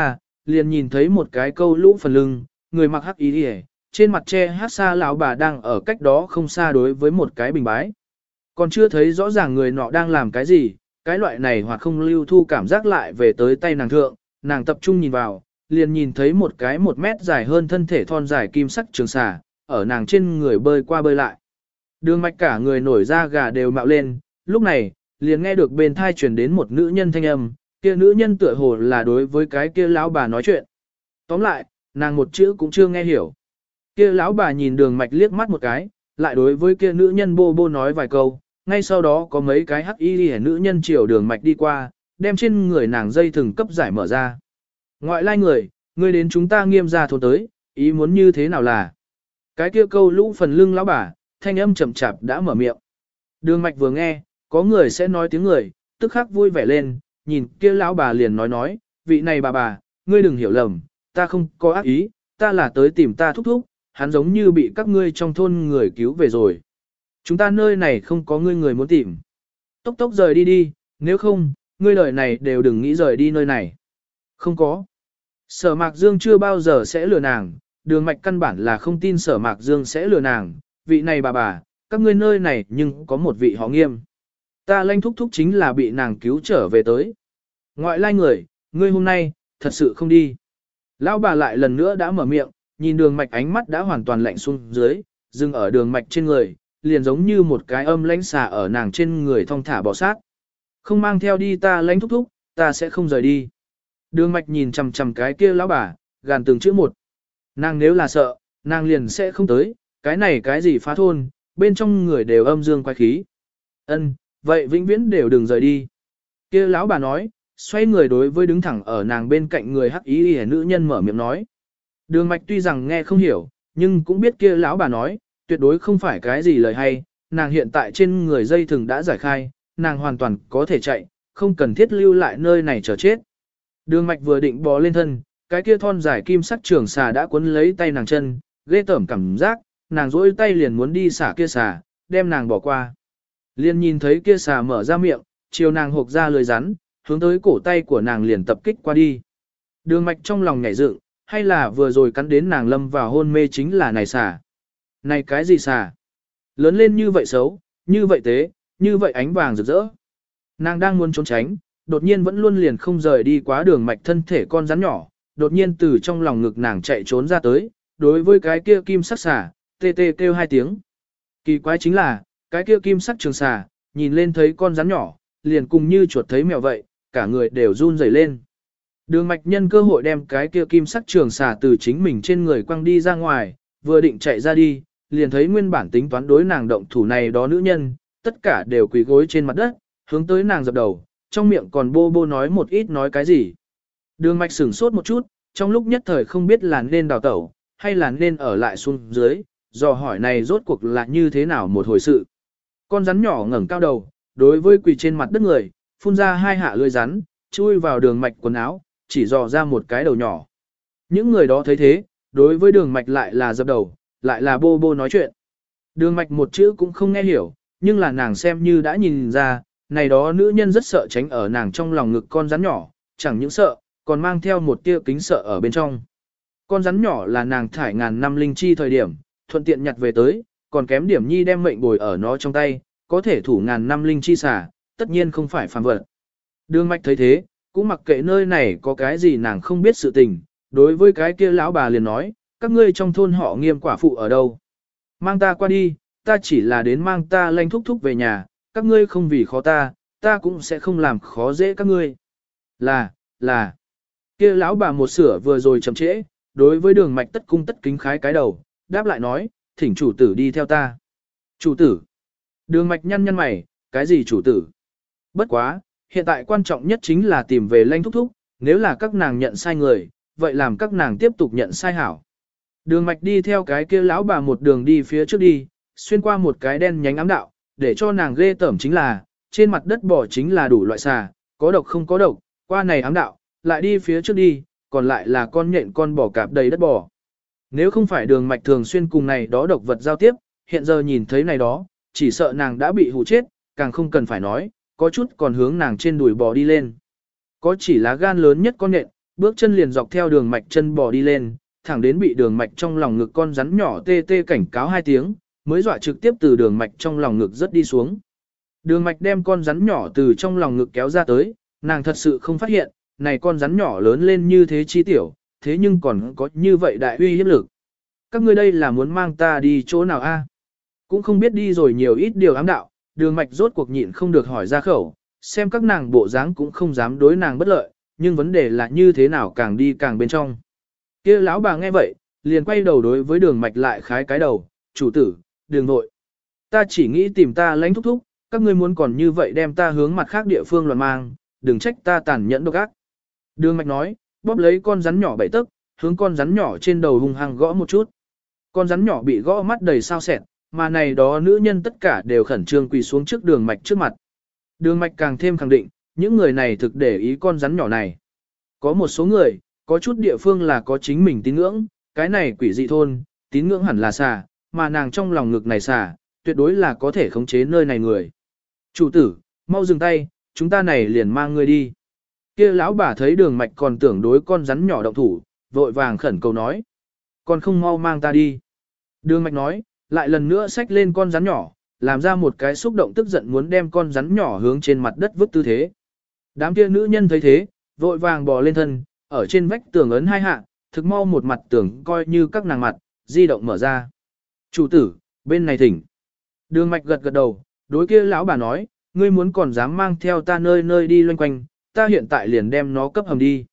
liền nhìn thấy một cái câu lũ phần lưng, người mặc hắc y y, trên mặt che hát xa lão bà đang ở cách đó không xa đối với một cái bình bái. Còn chưa thấy rõ ràng người nọ đang làm cái gì, cái loại này hoặc không lưu thu cảm giác lại về tới tay nàng thượng, nàng tập trung nhìn vào, liền nhìn thấy một cái 1 mét dài hơn thân thể thon dài kim sắc trường xà, ở nàng trên người bơi qua bơi lại. Đường mạch cả người nổi da gà đều mạo lên, lúc này, liền nghe được bên thai truyền đến một nữ nhân thanh âm, kia nữ nhân tựa hồ là đối với cái kia lão bà nói chuyện. Tóm lại, nàng một chữ cũng chưa nghe hiểu. Kia lão bà nhìn đường mạch liếc mắt một cái, lại đối với kia nữ nhân bô bô nói vài câu, ngay sau đó có mấy cái hắc y liễu nữ nhân chiều đường mạch đi qua, đem trên người nàng dây thừng cấp giải mở ra. Ngoại lai người, ngươi đến chúng ta Nghiêm gia thôn tới, ý muốn như thế nào là? Cái kia câu lũ phần lưng lão bà, thanh âm chậm chạp đã mở miệng. Đường mạch vừa nghe, có người sẽ nói tiếng người, tức khắc vui vẻ lên, nhìn kia lão bà liền nói, vị này bà, ngươi đừng hiểu lầm, ta không có ác ý, ta là tới tìm ta thúc thúc, hắn giống như bị các ngươi trong thôn người cứu về rồi. Chúng ta nơi này không có người muốn tìm. Tốc tốc rời đi đi, nếu không, ngươi đời này đều đừng nghĩ rời đi nơi này. Không có. Sở Mạc Dương chưa bao giờ sẽ lừa nàng, đường mạch căn bản là không tin Sở Mạc Dương sẽ lừa nàng, vị này bà, các ngươi nơi này nhưng có một vị họ Nghiêm. Ta Lanh thúc thúc chính là bị nàng cứu trở về tới. Ngoại lai người, ngươi hôm nay, thật sự không đi. Lão bà lại lần nữa đã mở miệng, nhìn đường mạch ánh mắt đã hoàn toàn lạnh xuống dưới, dừng ở đường mạch trên người, liền giống như một cái âm lãnh xà ở nàng trên người thong thả bò sát. Không mang theo đi ta Lanh thúc thúc, ta sẽ không rời đi. Đường mạch nhìn chằm chằm cái kia lão bà, gàn từng chữ một. Nàng nếu là sợ, nàng liền sẽ không tới, cái này cái gì phá thôn, bên trong người đều âm dương quái khí. Ân, vậy vĩnh viễn đều đừng rời đi. Kia lão bà nói, xoay người đối với đứng thẳng ở nàng bên cạnh người hắc ý hề nữ nhân mở miệng nói. Đường mạch tuy rằng nghe không hiểu, nhưng cũng biết kia lão bà nói, tuyệt đối không phải cái gì lời hay, nàng hiện tại trên người dây thừng đã giải khai, nàng hoàn toàn có thể chạy, không cần thiết lưu lại nơi này chờ chết. Đường mạch vừa định bò lên thân, cái kia thon dài kim sắc trường xà đã cuốn lấy tay nàng chân, ghê tởm cảm giác, nàng duỗi tay liền muốn đi xả kia xà, đem nàng bỏ qua. Liền nhìn thấy kia xà mở ra miệng, chiều nàng hộc ra lưỡi rắn, hướng tới cổ tay của nàng liền tập kích qua đi. Đường mạch trong lòng nhảy dựng, hay là vừa rồi cắn đến nàng lâm vào hôn mê chính là này xà. Này cái gì xà? Lớn lên như vậy xấu, như vậy tế, như vậy ánh vàng rực rỡ. Nàng đang muốn trốn tránh, đột nhiên vẫn luôn liền không rời đi quá đường mạch thân thể con rắn nhỏ, đột nhiên từ trong lòng ngực nàng chạy trốn ra tới, đối với cái kia kim sắc xà, tê tê kêu 2 tiếng. Kỳ quái chính là, cái kia kim sắc trường xà, nhìn lên thấy con rắn nhỏ, liền cùng như chuột thấy mèo vậy, cả người đều run rẩy lên. Đường mạch nhân cơ hội đem cái kia kim sắc trường xà từ chính mình trên người quăng đi ra ngoài, vừa định chạy ra đi, liền thấy nguyên bản tính toán đối nàng động thủ này đó nữ nhân, tất cả đều quỳ gối trên mặt đất, hướng tới nàng dập đầu, trong miệng còn bô bô nói một ít nói cái gì. Đường mạch sửng sốt một chút, trong lúc nhất thời không biết là nên đào tẩu, hay là nên ở lại xuống dưới, dò hỏi này rốt cuộc là như thế nào một hồi sự. Con rắn nhỏ ngẩng cao đầu, đối với quỳ trên mặt đất người, phun ra 2 hạ lưỡi rắn, chui vào đường mạch quần áo, chỉ dò ra một cái đầu nhỏ. Những người đó thấy thế, đối với đường mạch lại là dập đầu, lại là bô bô nói chuyện. Đường mạch một chữ cũng không nghe hiểu, nhưng là nàng xem như đã nhìn ra, này đó nữ nhân rất sợ tránh ở nàng trong lòng ngực con rắn nhỏ, chẳng những sợ, còn mang theo một tia kính sợ ở bên trong. Con rắn nhỏ là nàng thải ngàn năm linh chi thời điểm, thuận tiện nhặt về tới, còn kém điểm nhi đem mệnh bồi ở nó trong tay, có thể thủ ngàn năm linh chi xả, tất nhiên không phải phàm vật. Đường mạch thấy thế, cũng mặc kệ nơi này có cái gì nàng không biết sự tình, đối với cái kia lão bà liền nói, các ngươi trong thôn họ Nghiêm quả phụ ở đâu? Mang ta qua đi, ta chỉ là đến mang ta Lanh thúc thúc về nhà, các ngươi không vì khó ta cũng sẽ không làm khó dễ các ngươi. Là, kia lão bà một sửa vừa rồi chậm trễ, đối với đường mạch tất cung tất kính khái cái đầu, đáp lại nói, thỉnh chủ tử đi theo ta. Chủ tử. Đường mạch nhăn nhăn mày, cái gì chủ tử? Bất quá, hiện tại quan trọng nhất chính là tìm về Lanh thúc thúc, nếu là các nàng nhận sai người, vậy làm các nàng tiếp tục nhận sai hảo. Đường mạch đi theo cái kia lão bà một đường đi phía trước đi, xuyên qua một cái đen nhánh ám đạo, để cho nàng ghê tởm chính là, trên mặt đất bò chính là đủ loại xà, có độc không có độc, qua này ám đạo, lại đi phía trước đi, còn lại là con nhện con bò cạp đầy đất bò. Nếu không phải đường mạch thường xuyên cùng này đó độc vật giao tiếp, hiện giờ nhìn thấy này đó, chỉ sợ nàng đã bị hù chết, càng không cần phải nói, có chút còn hướng nàng trên đùi bò đi lên. Có chỉ lá gan lớn nhất con nhện, bước chân liền dọc theo đường mạch chân bò đi lên, thẳng đến bị đường mạch trong lòng ngực con rắn nhỏ tê tê cảnh cáo 2 tiếng, mới dọa trực tiếp từ đường mạch trong lòng ngực rất đi xuống. Đường mạch đem con rắn nhỏ từ trong lòng ngực kéo ra tới, nàng thật sự không phát hiện, này con rắn nhỏ lớn lên như thế chi tiểu, thế nhưng còn có như vậy đại uy hiếp lực. Các ngươi đây là muốn mang ta đi chỗ nào a? Cũng không biết đi rồi nhiều ít điều ám đạo, đường mạch rốt cuộc nhịn không được hỏi ra khẩu, xem các nàng bộ dáng cũng không dám đối nàng bất lợi, nhưng vấn đề là như thế nào càng đi càng bên trong. Kia lão bà nghe vậy, liền quay đầu đối với đường mạch lại khái cái đầu, chủ tử, đường nội. Ta chỉ nghĩ tìm ta lãnh thúc thúc, các ngươi muốn còn như vậy đem ta hướng mặt khác địa phương loạn mang, đừng trách ta tàn nhẫn độc ác. Đường mạch nói, bóp lấy con rắn nhỏ 7 tấc, hướng con rắn nhỏ trên đầu hung hăng gõ một chút. Con rắn nhỏ bị gõ mắt đầy sao sẹt, mà này đó nữ nhân tất cả đều khẩn trương quỳ xuống trước đường mạch trước mặt. Đường mạch càng thêm khẳng định, những người này thực để ý con rắn nhỏ này. Có một số người, có chút địa phương là có chính mình tín ngưỡng, cái này quỷ dị thôn, tín ngưỡng hẳn là xà, mà nàng trong lòng ngực này xà, tuyệt đối là có thể khống chế nơi này người. Chủ tử, mau dừng tay, chúng ta này liền mang ngươi đi. Kia lão bà thấy đường mạch còn tưởng đối con rắn nhỏ động thủ, vội vàng khẩn cầu nói. Còn không mau mang ta đi. Đường mạch nói, lại lần nữa xách lên con rắn nhỏ, làm ra một cái xúc động tức giận muốn đem con rắn nhỏ hướng trên mặt đất vứt tư thế. Đám kia nữ nhân thấy thế, vội vàng bò lên thân, ở trên vách tường ấn 2 hạ, thực mau một mặt tường coi như các nàng mặt, di động mở ra. Chủ tử, bên này thỉnh. Đường mạch gật gật đầu, đối kia lão bà nói, ngươi muốn còn dám mang theo ta nơi nơi đi loanh quanh, ta hiện tại liền đem nó cấp hầm đi.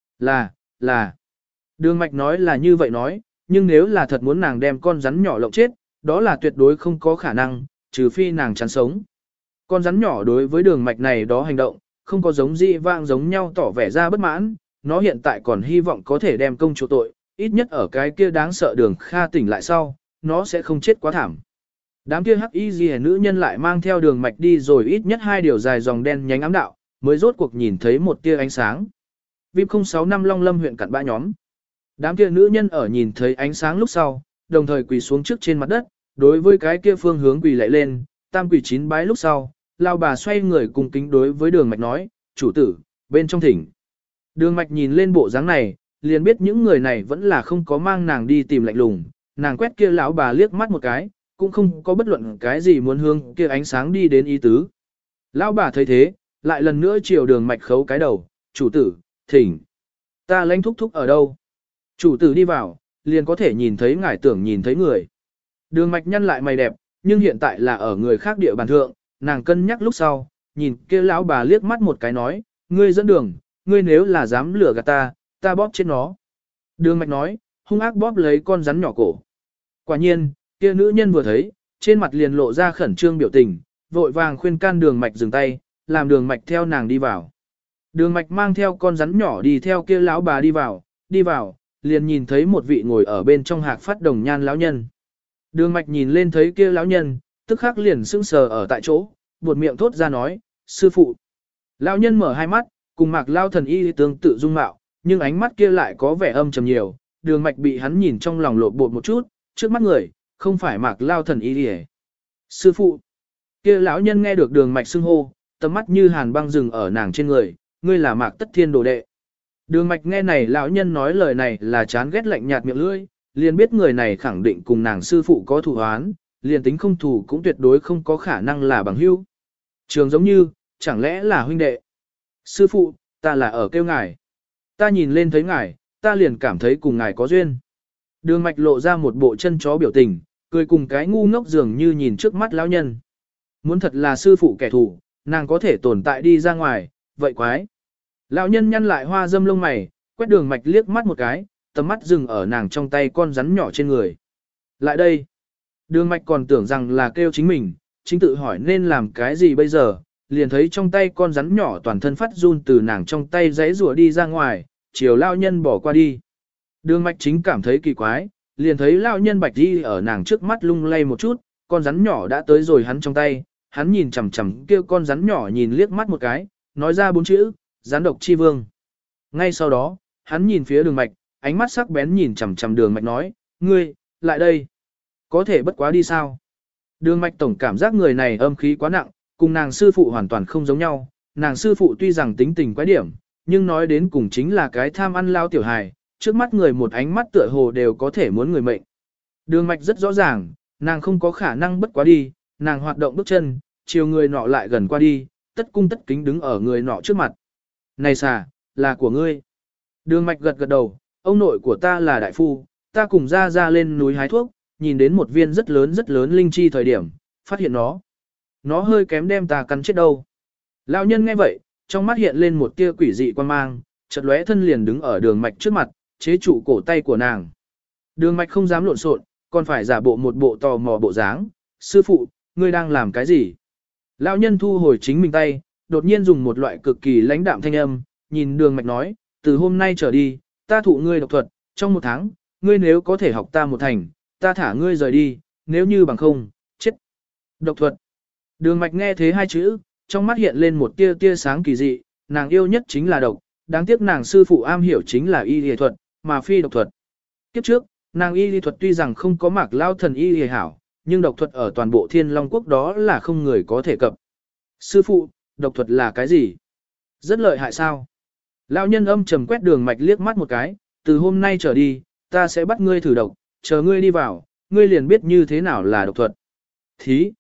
Là. Đường mạch nói là như vậy nói, nhưng nếu là thật muốn nàng đem con rắn nhỏ lộng chết, đó là tuyệt đối không có khả năng, trừ phi nàng chán sống. Con rắn nhỏ đối với đường mạch này đó hành động, không có giống dị vang giống nhau tỏ vẻ ra bất mãn, nó hiện tại còn hy vọng có thể đem công chủ tội, ít nhất ở cái kia đáng sợ đường Kha tỉnh lại sau, nó sẽ không chết quá thảm. Đám kia hắc y gì nữ nhân lại mang theo đường mạch đi rồi ít nhất 2 điều dài dòng đen nhánh ám đạo, mới rốt cuộc nhìn thấy một tia ánh sáng. VIP 065 Long Lâm huyện cặn bã nhóm. Đám kia nữ nhân ở nhìn thấy ánh sáng lúc sau, đồng thời quỳ xuống trước trên mặt đất, đối với cái kia phương hướng quỳ lại lên, tam quỳ 9 bái lúc sau, lao bà xoay người cùng kính đối với đường mạch nói, chủ tử, bên trong thỉnh. Đường mạch nhìn lên bộ dáng này, liền biết những người này vẫn là không có mang nàng đi tìm lạnh lùng, nàng quét kia lão bà liếc mắt một cái, cũng không có bất luận cái gì muốn hướng kia ánh sáng đi đến ý tứ. Lão bà thấy thế, lại lần nữa chiều đường mạch khấu cái đầu, chủ tử, thỉnh. Ta lãnh thúc thúc ở đâu? Chủ tử đi vào, liền có thể nhìn thấy ngài tưởng nhìn thấy người. Đường mạch nhăn lại mày đẹp, nhưng hiện tại là ở người khác địa bàn thượng, nàng cân nhắc lúc sau, nhìn kia lão bà liếc mắt một cái nói, ngươi dẫn đường, ngươi nếu là dám lừa gạt ta bóp chết nó. Đường mạch nói, hung ác bóp lấy con rắn nhỏ cổ. Quả nhiên, kia nữ nhân vừa thấy, trên mặt liền lộ ra khẩn trương biểu tình, vội vàng khuyên can đường mạch dừng tay, làm đường mạch theo nàng đi vào. Đường mạch mang theo con rắn nhỏ đi theo kia lão bà đi vào, liền nhìn thấy một vị ngồi ở bên trong hạc phát đồng nhan lão nhân. Đường mạch nhìn lên thấy kia lão nhân, tức khắc liền sững sờ ở tại chỗ, buột miệng thốt ra nói, sư phụ. Lão nhân mở hai mắt, cùng Mạc Lao thần y tương tự dung mạo, nhưng ánh mắt kia lại có vẻ âm trầm nhiều, đường mạch bị hắn nhìn trong lòng lộn bột một chút, trước mắt người, không phải Mạc Lao thần y đi. Sư phụ. Kia lão nhân nghe được đường mạch xưng hô, tầm mắt như hàn băng rừng ở nàng trên người, ngươi là Mạc Tất Thiên đồ đệ. Đường mạch nghe này lão nhân nói lời này là chán ghét lạnh nhạt miệng lưỡi, liền biết người này khẳng định cùng nàng sư phụ có thù oán, liền tính không thù cũng tuyệt đối không có khả năng là bằng hữu. Trường giống như, chẳng lẽ là huynh đệ. Sư phụ, ta là ở kêu ngài. Ta nhìn lên thấy ngài, ta liền cảm thấy cùng ngài có duyên. Đường mạch lộ ra một bộ chân chó biểu tình, cười cùng cái ngu ngốc dường như nhìn trước mắt lão nhân. Muốn thật là sư phụ kẻ thù, nàng có thể tồn tại đi ra ngoài, vậy quái. Lão nhân nhăn lại hoa dâm lông mày, quét đường mạch liếc mắt một cái, tầm mắt dừng ở nàng trong tay con rắn nhỏ trên người. Lại đây. Đường mạch còn tưởng rằng là kêu chính mình, chính tự hỏi nên làm cái gì bây giờ, liền thấy trong tay con rắn nhỏ toàn thân phát run từ nàng trong tay giãy rùa đi ra ngoài, chiều lão nhân bỏ qua đi. Đường mạch chính cảm thấy kỳ quái, liền thấy lão nhân bạch đi ở nàng trước mắt lung lay một chút, con rắn nhỏ đã tới rồi hắn trong tay, hắn nhìn chằm chằm kêu con rắn nhỏ nhìn liếc mắt một cái, nói ra 4 chữ, rắn độc chi vương. Ngay sau đó, hắn nhìn phía đường mạch, ánh mắt sắc bén nhìn chằm chằm đường mạch nói, ngươi, lại đây. Có thể bất quá đi sao? Đường mạch tổng cảm giác người này âm khí quá nặng, cùng nàng sư phụ hoàn toàn không giống nhau. Nàng sư phụ tuy rằng tính tình quái điểm, nhưng nói đến cùng chính là cái tham ăn lao tiểu hài, trước mắt người một ánh mắt tựa hồ đều có thể muốn người mệnh. Đường mạch rất rõ ràng, nàng không có khả năng bất quá đi, nàng hoạt động bước chân, chiều người nọ lại gần qua đi, tất cung tất kính đứng ở người nọ trước mặt. Này xà, là của ngươi. Đường mạch gật gật đầu, ông nội của ta là đại phu, ta cùng ra lên núi hái thuốc, nhìn đến một viên rất lớn linh chi thời điểm, phát hiện nó hơi kém đem ta cắn chết đâu. Lão nhân nghe vậy, trong mắt hiện lên một tia quỷ dị quan mang, chợt lóe thân liền đứng ở đường mạch trước mặt, chế trụ cổ tay của nàng. Đường mạch không dám lộn xộn, còn phải giả bộ một bộ tò mò bộ dáng. Sư phụ, ngươi đang làm cái gì? Lão nhân thu hồi chính mình tay, đột nhiên dùng một loại cực kỳ lãnh đạm thanh âm, nhìn đường mạch nói, từ hôm nay trở đi, ta thụ ngươi độc thuật, trong 1 tháng, ngươi nếu có thể học ta một thành, ta thả ngươi rời đi, nếu như bằng không, chết. Độc thuật. Đường mạch nghe thế hai chữ, trong mắt hiện lên một tia sáng kỳ dị, nàng yêu nhất chính là độc, đáng tiếc nàng sư phụ am hiểu chính là y y thuật, mà phi độc thuật. Kiếp trước, nàng y y thuật tuy rằng không có Mạc Lao thần y y hảo, nhưng độc thuật ở toàn bộ Thiên Long quốc đó là không người có thể cập. Sư phụ, độc thuật là cái gì? Rất lợi hại sao? Lão nhân âm trầm quét đường mạch liếc mắt một cái, từ hôm nay trở đi, ta sẽ bắt ngươi thử độc, chờ ngươi đi vào, ngươi liền biết như thế nào là độc thuật. Thí,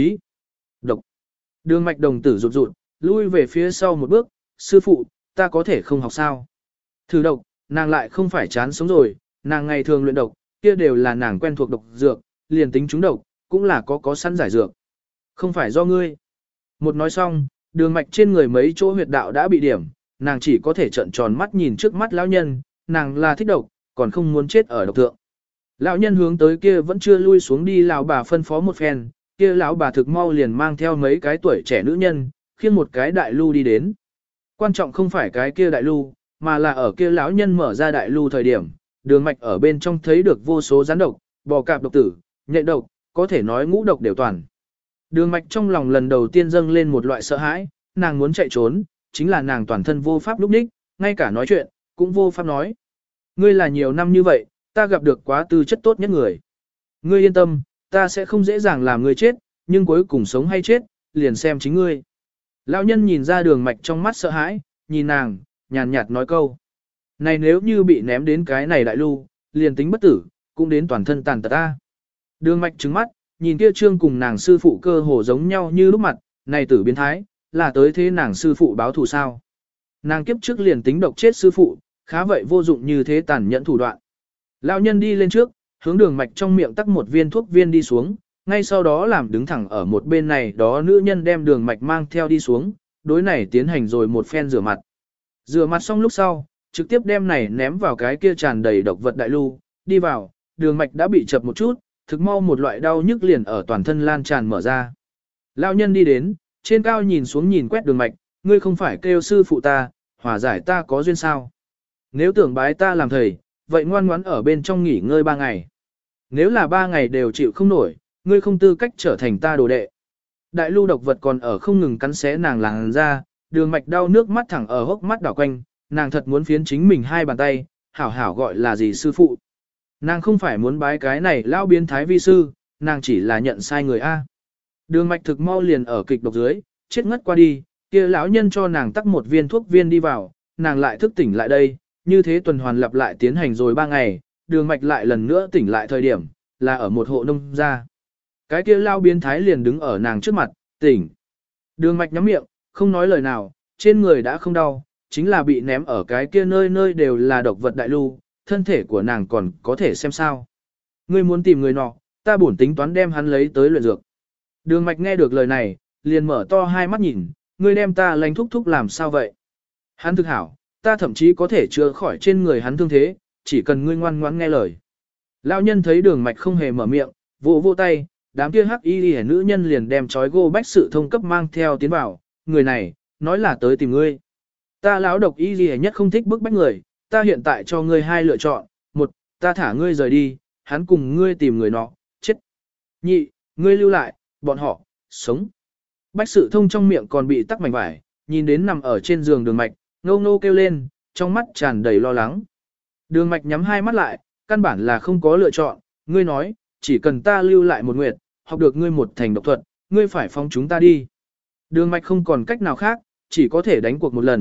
độc. Đường mạch đồng tử rụt rụt, lui về phía sau một bước, sư phụ, ta có thể không học sao? Thử độc, nàng lại không phải chán sống rồi, nàng ngày thường luyện độc, kia đều là nàng quen thuộc độc dược, liền tính chúng độc, cũng là có sẵn giải dược. Không phải do ngươi. Một nói xong, đường mạch trên người mấy chỗ huyệt đạo đã bị điểm, nàng chỉ có thể trợn tròn mắt nhìn trước mắt lão nhân, nàng là thích độc, còn không muốn chết ở độc thượng. Lão nhân hướng tới kia vẫn chưa lui xuống đi lão bà phân phó một phen, kia lão bà thực mau liền mang theo mấy cái tuổi trẻ nữ nhân, khiêng một cái đại lưu đi đến. Quan trọng không phải cái kia đại lưu, mà là ở kia lão nhân mở ra đại lưu thời điểm, đường mạch ở bên trong thấy được vô số rắn độc, bò cạp độc tử, nhện độc, có thể nói ngũ độc đều toàn. Đường mạch trong lòng lần đầu tiên dâng lên một loại sợ hãi, nàng muốn chạy trốn, chính là nàng toàn thân vô pháp lúc ních, ngay cả nói chuyện, cũng vô pháp nói. Ngươi là nhiều năm như vậy, ta gặp được quá tư chất tốt nhất người. Ngươi yên tâm, ta sẽ không dễ dàng làm ngươi chết, nhưng cuối cùng sống hay chết, liền xem chính ngươi. Lão nhân nhìn ra đường mạch trong mắt sợ hãi, nhìn nàng, nhàn nhạt nói câu. Này nếu như bị ném đến cái này đại lưu, liền tính bất tử, cũng đến toàn thân tàn tật ta. Đường mạch trừng mắt, nhìn kia trương cùng nàng sư phụ cơ hồ giống nhau như lúc mặt, này tử biến thái, là tới thế nàng sư phụ báo thù sao. Nàng kiếp trước liền tính độc chết sư phụ, khá vậy vô dụng như thế tàn nhẫn thủ đoạn. Lão nhân đi lên trước, hướng đường mạch trong miệng tắc một viên thuốc viên đi xuống, ngay sau đó làm đứng thẳng ở một bên này đó nữ nhân đem đường mạch mang theo đi xuống, đối này tiến hành rồi một phen rửa mặt. Rửa mặt xong lúc sau, trực tiếp đem này ném vào cái kia tràn đầy độc vật đại lưu, đi vào, đường mạch đã bị chập một chút, thực mau một loại đau nhức liền ở toàn thân lan tràn mở ra. Lão nhân đi đến, trên cao nhìn xuống nhìn quét đường mạch, ngươi không phải kêu sư phụ ta, hòa giải ta có duyên sao? Nếu tưởng bái ta làm thầy, vậy ngoan ngoãn ở bên trong nghỉ ngơi 3 ngày. Nếu là 3 ngày đều chịu không nổi, ngươi không tư cách trở thành ta đồ đệ. Đại lưu độc vật còn ở không ngừng cắn xé nàng làn ra, đường mạch đau nước mắt thẳng ở hốc mắt đảo quanh, nàng thật muốn phiến chính mình 2 bàn tay, hảo hảo gọi là gì sư phụ. Nàng không phải muốn bái cái này lão biến thái vi sư, nàng chỉ là nhận sai người A. Đường mạch thực mau liền ở kịch độc dưới, chết ngất qua đi, kia lão nhân cho nàng tắc một viên thuốc viên đi vào, nàng lại thức tỉnh lại đây, như thế tuần hoàn lặp lại tiến hành rồi 3 ngày, đường mạch lại lần nữa tỉnh lại thời điểm, là ở một hộ nông gia. Cái kia lão biến thái liền đứng ở nàng trước mặt, tỉnh. Đường mạch nhắm miệng, không nói lời nào, trên người đã không đau, chính là bị ném ở cái kia nơi nơi đều là độc vật đại lưu, thân thể của nàng còn có thể xem sao. Ngươi muốn tìm người nọ, ta bổn tính toán đem hắn lấy tới luyện dược. Đường mạch nghe được lời này, liền mở to hai mắt nhìn, ngươi đem ta lánh thúc thúc làm sao vậy? Hắn thực hảo, ta thậm chí có thể chữa khỏi trên người hắn thương thế, chỉ cần ngươi ngoan ngoãn nghe lời. Lão nhân thấy đường mạch không hề mở miệng, vỗ vỗ tay, đám kia hắc y nữ nhân liền đem chói gô bách sự thông cấp mang theo tiến vào, người này, nói là tới tìm ngươi. Ta lão độc y gì nhất không thích bức bách người, ta hiện tại cho ngươi 2 lựa chọn, 1, ta thả ngươi rời đi, hắn cùng ngươi tìm người nọ, chết. 2, ngươi lưu lại, bọn họ, sống. Bách sự thông trong miệng còn bị tắc mảnh vải, nhìn đến nằm ở trên giường đường mạch, ngâu ngô kêu lên, trong mắt tràn đầy lo lắng. Đường mạch nhắm 2 mắt lại, căn bản là không có lựa chọn, ngươi nói, chỉ cần ta lưu lại một nguyệt, học được ngươi một thành độc thuật, ngươi phải phóng chúng ta đi. Đường mạch không còn cách nào khác, chỉ có thể đánh cuộc một lần,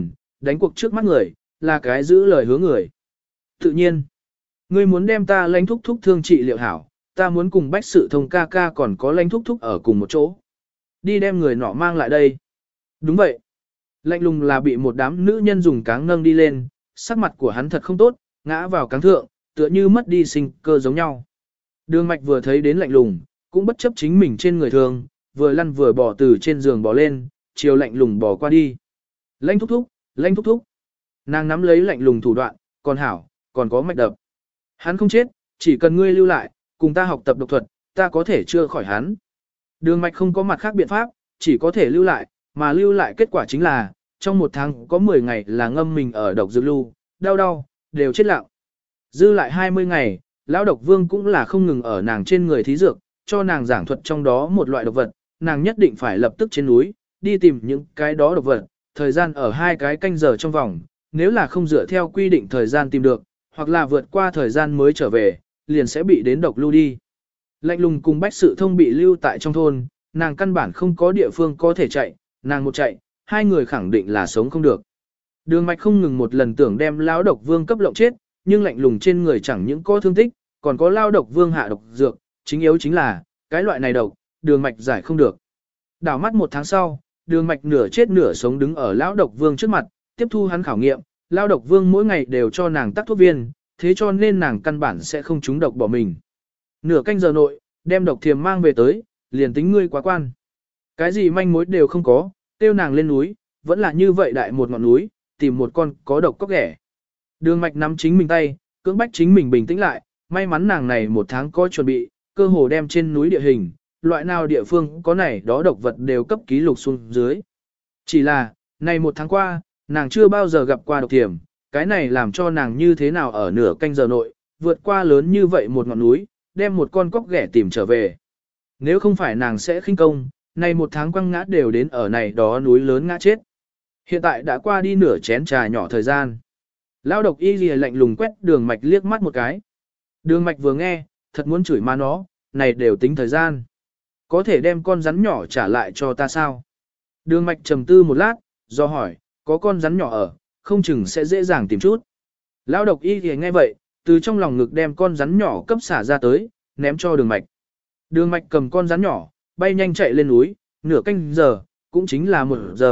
đánh cuộc trước mắt người, là cái giữ lời hứa người. Tự nhiên, ngươi muốn đem ta lãnh thúc thúc thương trị liệu hảo, ta muốn cùng bách sự thông ca ca còn có lãnh thúc thúc ở cùng một chỗ. Đi đem người nọ mang lại đây. Đúng vậy. Lạnh lùng là bị một đám nữ nhân dùng cáng nâng đi lên, sắc mặt của hắn thật không tốt, ngã vào cáng thượng, tựa như mất đi sinh cơ giống nhau. Đường mạch vừa thấy đến lạnh lùng, cũng bất chấp chính mình trên người thường, vừa lăn vừa bò từ trên giường bò lên, chiều lạnh lùng bò qua đi. Lãnh thúc thúc, lãnh thúc thúc. Nàng nắm lấy lạnh lùng thủ đoạn, còn hảo, còn có mạch đập. Hắn không chết, chỉ cần ngươi lưu lại, cùng ta học tập độc thuật, ta có thể chữa khỏi hắn. Đường mạch không có mặt khác biện pháp, chỉ có thể lưu lại, mà lưu lại kết quả chính là, trong một tháng có 10 ngày là ngâm mình ở độc dược lưu, đau, đều chết lặng. Dư lại 20 ngày, lão độc vương cũng là không ngừng ở nàng trên người thí dược, cho nàng giảng thuật trong đó một loại độc vật, nàng nhất định phải lập tức trên núi, đi tìm những cái đó độc vật, thời gian ở 2 cái canh giờ trong vòng, nếu là không dựa theo quy định thời gian tìm được, hoặc là vượt qua thời gian mới trở về, liền sẽ bị đến độc lưu đi. Lạnh lùng cùng bách sự thông bị lưu tại trong thôn, nàng căn bản không có địa phương có thể chạy, nàng một chạy, hai người khẳng định là sống không được. Đường mạch không ngừng một lần tưởng đem lão độc vương cấp lộng chết, nhưng lạnh lùng trên người chẳng những có thương tích, còn có lao độc vương hạ độc dược, chính yếu chính là, cái loại này độc, đường mạch giải không được. Đảo mắt một tháng sau, đường mạch nửa chết nửa sống đứng ở lão độc vương trước mặt, tiếp thu hắn khảo nghiệm, lao độc vương mỗi ngày đều cho nàng tác thuốc viên, thế cho nên nàng căn bản sẽ không trúng độc bỏ mình. Nửa canh giờ nội, đem độc thiềm mang về tới, liền tính ngươi quá quan. Cái gì manh mối đều không có, tiêu nàng lên núi, vẫn là như vậy đại một ngọn núi, tìm một con có độc cóc ghẻ. Đường mạch nắm chính mình tay, cưỡng bách chính mình bình tĩnh lại, may mắn nàng này một tháng có chuẩn bị, cơ hồ đem trên núi địa hình, loại nào địa phương có này đó độc vật đều cấp ký lục xuống dưới. Chỉ là, này một tháng qua, nàng chưa bao giờ gặp qua độc thiểm, cái này làm cho nàng như thế nào ở nửa canh giờ nội, vượt qua lớn như vậy một ngọn núi, đem một con cóc ghẻ tìm trở về. Nếu không phải nàng sẽ khinh công, này một tháng quăng ngã đều đến ở này đó núi lớn ngã chết. Hiện tại đã qua đi nửa chén trà nhỏ thời gian. Lão độc y lìa lạnh lùng quét đường mạch liếc mắt một cái. Đường mạch vừa nghe, thật muốn chửi má nó, này đều tính thời gian. Có thể đem con rắn nhỏ trả lại cho ta sao? Đường mạch trầm tư một lát, do hỏi, có con rắn nhỏ ở, không chừng sẽ dễ dàng tìm chút. Lão độc y lìa nghe vậy, từ trong lòng ngực đem con rắn nhỏ cấp xả ra tới, ném cho đường mạch. Đường mạch cầm con rắn nhỏ, bay nhanh chạy lên núi, nửa canh giờ, cũng chính là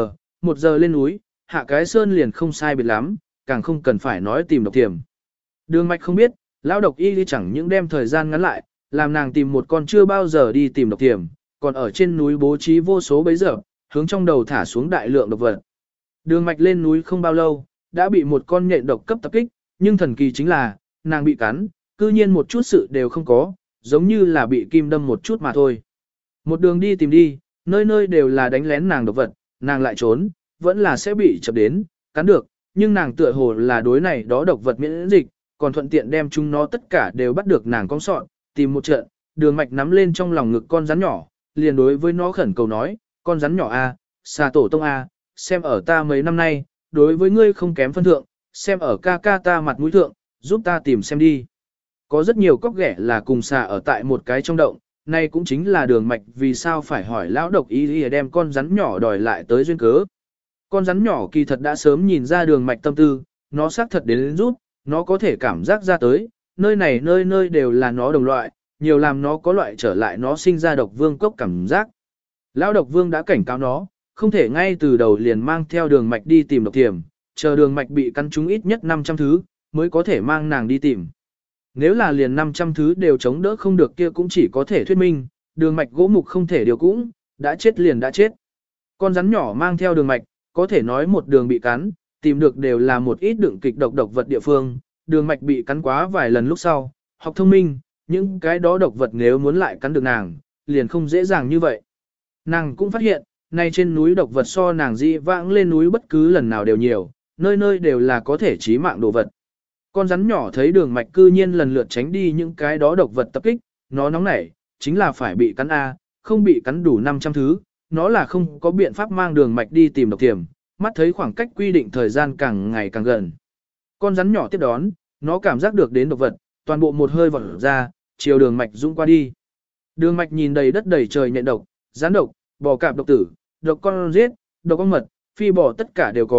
1 giờ lên núi, hạ cái sơn liền không sai biệt lắm, càng không cần phải nói tìm độc thiểm. Đường mạch không biết, lão độc y chẳng những đem thời gian ngắn lại, làm nàng tìm một con chưa bao giờ đi tìm độc thiểm, còn ở trên núi bố trí vô số bấy giờ, hướng trong đầu thả xuống đại lượng độc vật. Đường mạch lên núi không bao lâu, đã bị một con nhện độc cấp tập kích, nhưng thần kỳ chính là, nàng bị cắn, cư nhiên một chút sự đều không có, giống như là bị kim đâm một chút mà thôi. Một đường đi tìm đi, nơi nơi đều là đánh lén nàng độc vật, nàng lại trốn, vẫn là sẽ bị chập đến, cắn được, nhưng nàng tựa hồ là đối này đó độc vật miễn dịch, còn thuận tiện đem chúng nó tất cả đều bắt được nàng cong sọn, tìm một trận, đường mạch nắm lên trong lòng ngực con rắn nhỏ, liền đối với nó khẩn cầu nói, con rắn nhỏ a, xà tổ tông a, xem ở ta mấy năm nay, đối với ngươi không kém phân thượng, xem ở ca ca ta mặt mũi thượng, giúp ta tìm xem đi. Có rất nhiều cóc ghẻ là cùng xà ở tại một cái trong động, này cũng chính là đường mạch vì sao phải hỏi lão độc y đem con rắn nhỏ đòi lại tới duyên cớ. Con rắn nhỏ kỳ thật đã sớm nhìn ra đường mạch tâm tư, nó xác thật đến rút, nó có thể cảm giác ra tới, nơi này nơi nơi đều là nó đồng loại, nhiều làm nó có loại trở lại nó sinh ra độc vương cốc cảm giác. Lão độc vương đã cảnh cáo nó, không thể ngay từ đầu liền mang theo đường mạch đi tìm độc thiểm, chờ đường mạch bị cắn trúng ít nhất 500 thứ, mới có thể mang nàng đi tìm. Nếu là liền 500 thứ đều chống đỡ không được kia cũng chỉ có thể thuyết minh, đường mạch gỗ mục không thể điều cũng, đã chết liền đã chết. Con rắn nhỏ mang theo đường mạch, có thể nói một đường bị cắn, tìm được đều là một ít đựng kịch độc độc vật địa phương, đường mạch bị cắn quá vài lần lúc sau, học thông minh, những cái đó độc vật nếu muốn lại cắn được nàng, liền không dễ dàng như vậy. Nàng cũng phát hiện, nay trên núi độc vật so nàng dị vãng lên núi bất cứ lần nào đều nhiều, nơi nơi đều là có thể chí mạng đồ vật. Con rắn nhỏ thấy đường mạch cư nhiên lần lượt tránh đi những cái đó độc vật tập kích, nó nóng nảy, chính là phải bị cắn A, không bị cắn đủ 500 thứ, nó là không có biện pháp mang đường mạch đi tìm độc thiểm, mắt thấy khoảng cách quy định thời gian càng ngày càng gần. Con rắn nhỏ tiếp đón, nó cảm giác được đến độc vật, toàn bộ một hơi vọt ra, chiều đường mạch dũng qua đi. Đường mạch nhìn đầy đất đầy trời nhện độc, rắn độc, bò cạp độc tử, độc con giết, độc con mật, phi bò tất cả đều có,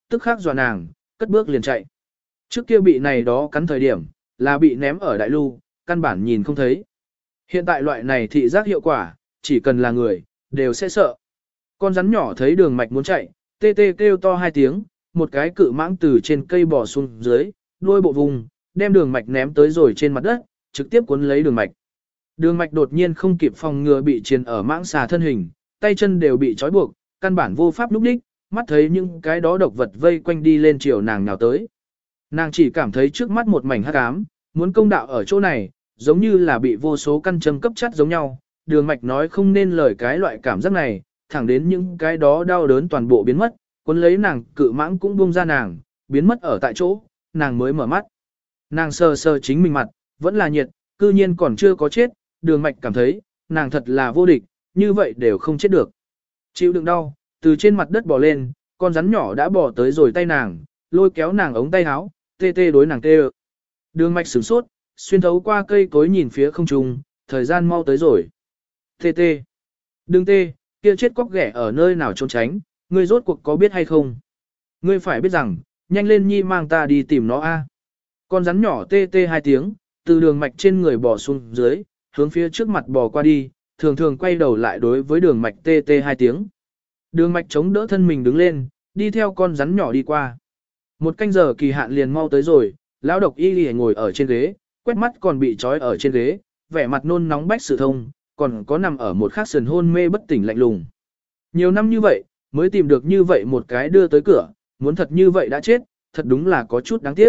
tức khắc dọa nàng, cất bước liền chạy. Trước kia bị này đó cắn thời điểm, là bị ném ở đại lưu, căn bản nhìn không thấy. Hiện tại loại này thị giác hiệu quả, chỉ cần là người, đều sẽ sợ. Con rắn nhỏ thấy đường mạch muốn chạy, tê tê kêu to hai tiếng, một cái cự mãng từ trên cây bò xuống dưới, đuôi bộ vùng, đem đường mạch ném tới rồi trên mặt đất, trực tiếp cuốn lấy đường mạch. Đường mạch đột nhiên không kịp phòng ngừa bị triền ở mãng xà thân hình, tay chân đều bị trói buộc, căn bản vô pháp lúc đích, mắt thấy những cái đó độc vật vây quanh đi lên chiều nàng nào tới. Nàng chỉ cảm thấy trước mắt một mảnh hắc ám, muốn công đạo ở chỗ này, giống như là bị vô số căn châm cấp chắt giống nhau. Đường mạch nói không nên lời cái loại cảm giác này, thẳng đến những cái đó đau đớn toàn bộ biến mất, cuốn lấy nàng cự mãng cũng buông ra nàng, biến mất ở tại chỗ, nàng mới mở mắt. Nàng sờ sờ chính mình mặt, vẫn là nhiệt, cư nhiên còn chưa có chết, đường mạch cảm thấy, nàng thật là vô địch, như vậy đều không chết được. Chịu đựng đau, từ trên mặt đất bò lên, con rắn nhỏ đã bò tới rồi tay nàng, lôi kéo nàng ống tay áo, tê tê đối nàng tê. Đường mạch sửng sốt, xuyên thấu qua cây cối nhìn phía không trung, thời gian mau tới rồi. Tê tê. Đừng tê, kia chết cóc ghẻ ở nơi nào trốn tránh, ngươi rốt cuộc có biết hay không? Ngươi phải biết rằng, nhanh lên nhi mang ta đi tìm nó a. Con rắn nhỏ tê tê hai tiếng, từ đường mạch trên người bò xuống dưới, hướng phía trước mặt bò qua đi, thường thường quay đầu lại đối với đường mạch tê tê hai tiếng. Đường mạch chống đỡ thân mình đứng lên, đi theo con rắn nhỏ đi qua. Một canh giờ kỳ hạn liền mau tới rồi, lão độc y lìa ngồi ở trên ghế, quét mắt còn bị trói ở trên ghế, vẻ mặt nôn nóng Bách Sự Thông, còn có nằm ở một khắc sườn hôn mê bất tỉnh lạnh lùng. Nhiều năm như vậy, mới tìm được như vậy một cái đưa tới cửa, muốn thật như vậy đã chết, thật đúng là có chút đáng tiếc.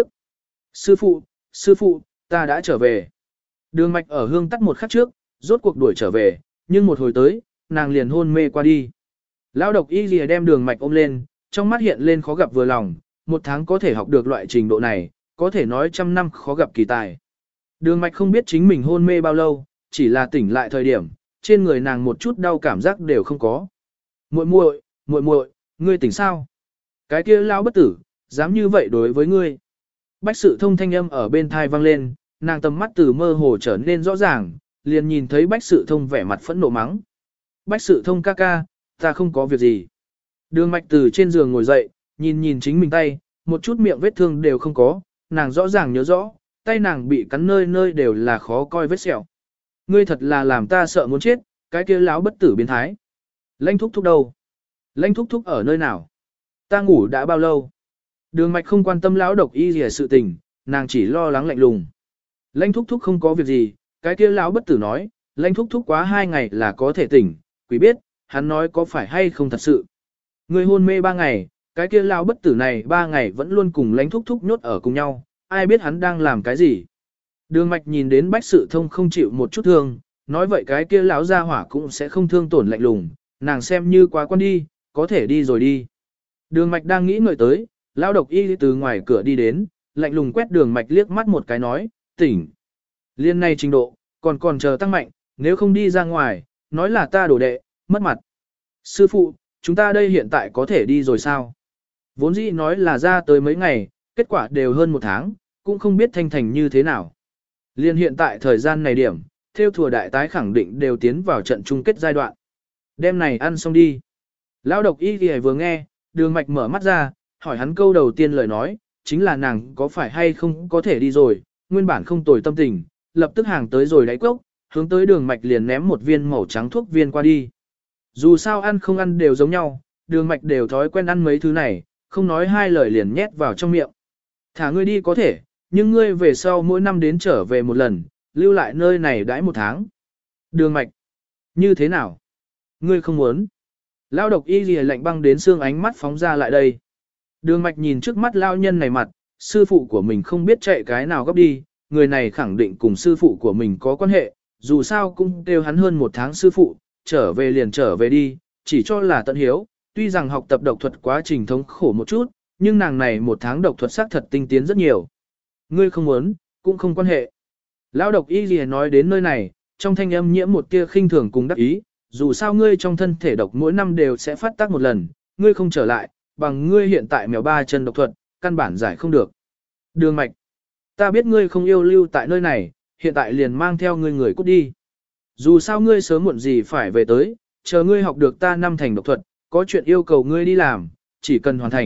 Sư phụ, ta đã trở về. Đường mạch ở hương tắt một khắc trước, rốt cuộc đuổi trở về, nhưng một hồi tới, nàng liền hôn mê qua đi. Lão độc y lìa đem đường mạch ôm lên, trong mắt hiện lên khó gặp vừa lòng, một tháng có thể học được loại trình độ này, có thể nói trăm năm khó gặp kỳ tài. Đường mạch không biết chính mình hôn mê bao lâu, chỉ là tỉnh lại thời điểm, trên người nàng một chút đau cảm giác đều không có. Muội muội, ngươi tỉnh sao? Cái kia lão bất tử, dám như vậy đối với ngươi. Bách Sự Thông thanh âm ở bên thai vang lên, nàng tầm mắt từ mơ hồ trở nên rõ ràng, liền nhìn thấy Bách Sự Thông vẻ mặt phẫn nộ mắng. Bách Sự Thông ca ca, ta không có việc gì. Đường mạch từ trên giường ngồi dậy, nhìn chính mình tay, một chút miệng vết thương đều không có, nàng rõ ràng nhớ rõ, tay nàng bị cắn nơi nơi đều là khó coi vết sẹo. Ngươi thật là làm ta sợ muốn chết, cái kia láo bất tử biến thái. Lãnh thúc thúc đâu? Lãnh thúc thúc ở nơi nào? Ta ngủ đã bao lâu? Đường mạch không quan tâm lão độc y gì sự tình, nàng chỉ lo lắng lạnh lùng. Lãnh thúc thúc không có việc gì, cái kia lão bất tử nói, lãnh thúc thúc quá 2 ngày là có thể tỉnh, quỷ biết, hắn nói có phải hay không thật sự. Ngươi hôn mê 3 ngày, cái kia lão bất tử này 3 ngày vẫn luôn cùng lãnh thúc thúc nhốt ở cùng nhau, ai biết hắn đang làm cái gì. Đường mạch nhìn đến Bách Sự Thông không chịu một chút thương, nói vậy cái kia lão gia hỏa cũng sẽ không thương tổn lạnh lùng, nàng xem như quá quan đi, có thể đi rồi đi. Đường mạch đang nghĩ ngợi tới, lão độc y từ ngoài cửa đi đến, lạnh lùng quét đường mạch liếc mắt một cái nói, tỉnh. Liên này trình độ, còn chờ tăng mạnh, nếu không đi ra ngoài, nói là ta đổ đệ, mất mặt. Sư phụ, chúng ta đây hiện tại có thể đi rồi sao? Vốn dĩ nói là ra tới mấy ngày, kết quả đều hơn 1 tháng, cũng không biết thanh thành như thế nào. Liên hiện tại thời gian này điểm, theo thùa đại tái khẳng định đều tiến vào trận chung kết giai đoạn. Đêm này ăn xong đi. Lão độc y thì vừa nghe, đường mạch mở mắt ra, hỏi hắn câu đầu tiên lời nói, chính là nàng có phải hay không có thể đi rồi, nguyên bản không tồi tâm tình, lập tức hàng tới rồi đáy cốc, hướng tới đường mạch liền ném một viên màu trắng thuốc viên qua đi. Dù sao ăn không ăn đều giống nhau, đường mạch đều thói quen ăn mấy thứ này, không nói hai lời liền nhét vào trong miệng. Thả ngươi đi có thể, nhưng ngươi về sau mỗi năm đến trở về một lần, lưu lại nơi này đãi 1 tháng. Đường mạch, như thế nào? Ngươi không muốn. Lao độc y lìa lạnh băng đến xương ánh mắt phóng ra lại đây. Đường mạch nhìn trước mắt lao nhân này mặt, sư phụ của mình không biết chạy cái nào gấp đi, người này khẳng định cùng sư phụ của mình có quan hệ, dù sao cũng kêu hắn hơn 1 tháng sư phụ, trở về liền trở về đi, chỉ cho là tận hiếu, tuy rằng học tập độc thuật quá trình thống khổ một chút, nhưng nàng này 1 tháng độc thuật xác thật tinh tiến rất nhiều. Ngươi không muốn, cũng không quan hệ. Lão độc y lìa nói đến nơi này, trong thanh âm nhiễm một tia khinh thường cùng đắc ý, dù sao ngươi trong thân thể độc mỗi năm đều sẽ phát tác một lần, ngươi không trở lại, bằng ngươi hiện tại mèo 3 chân độc thuật, căn bản giải không được. Đường mạch, ta biết ngươi không yêu lưu tại nơi này, hiện tại liền mang theo ngươi người cút đi. Dù sao ngươi sớm muộn gì phải về tới, chờ ngươi học được ta 5 thành độc thuật, có chuyện yêu cầu ngươi đi làm, chỉ cần hoàn thành,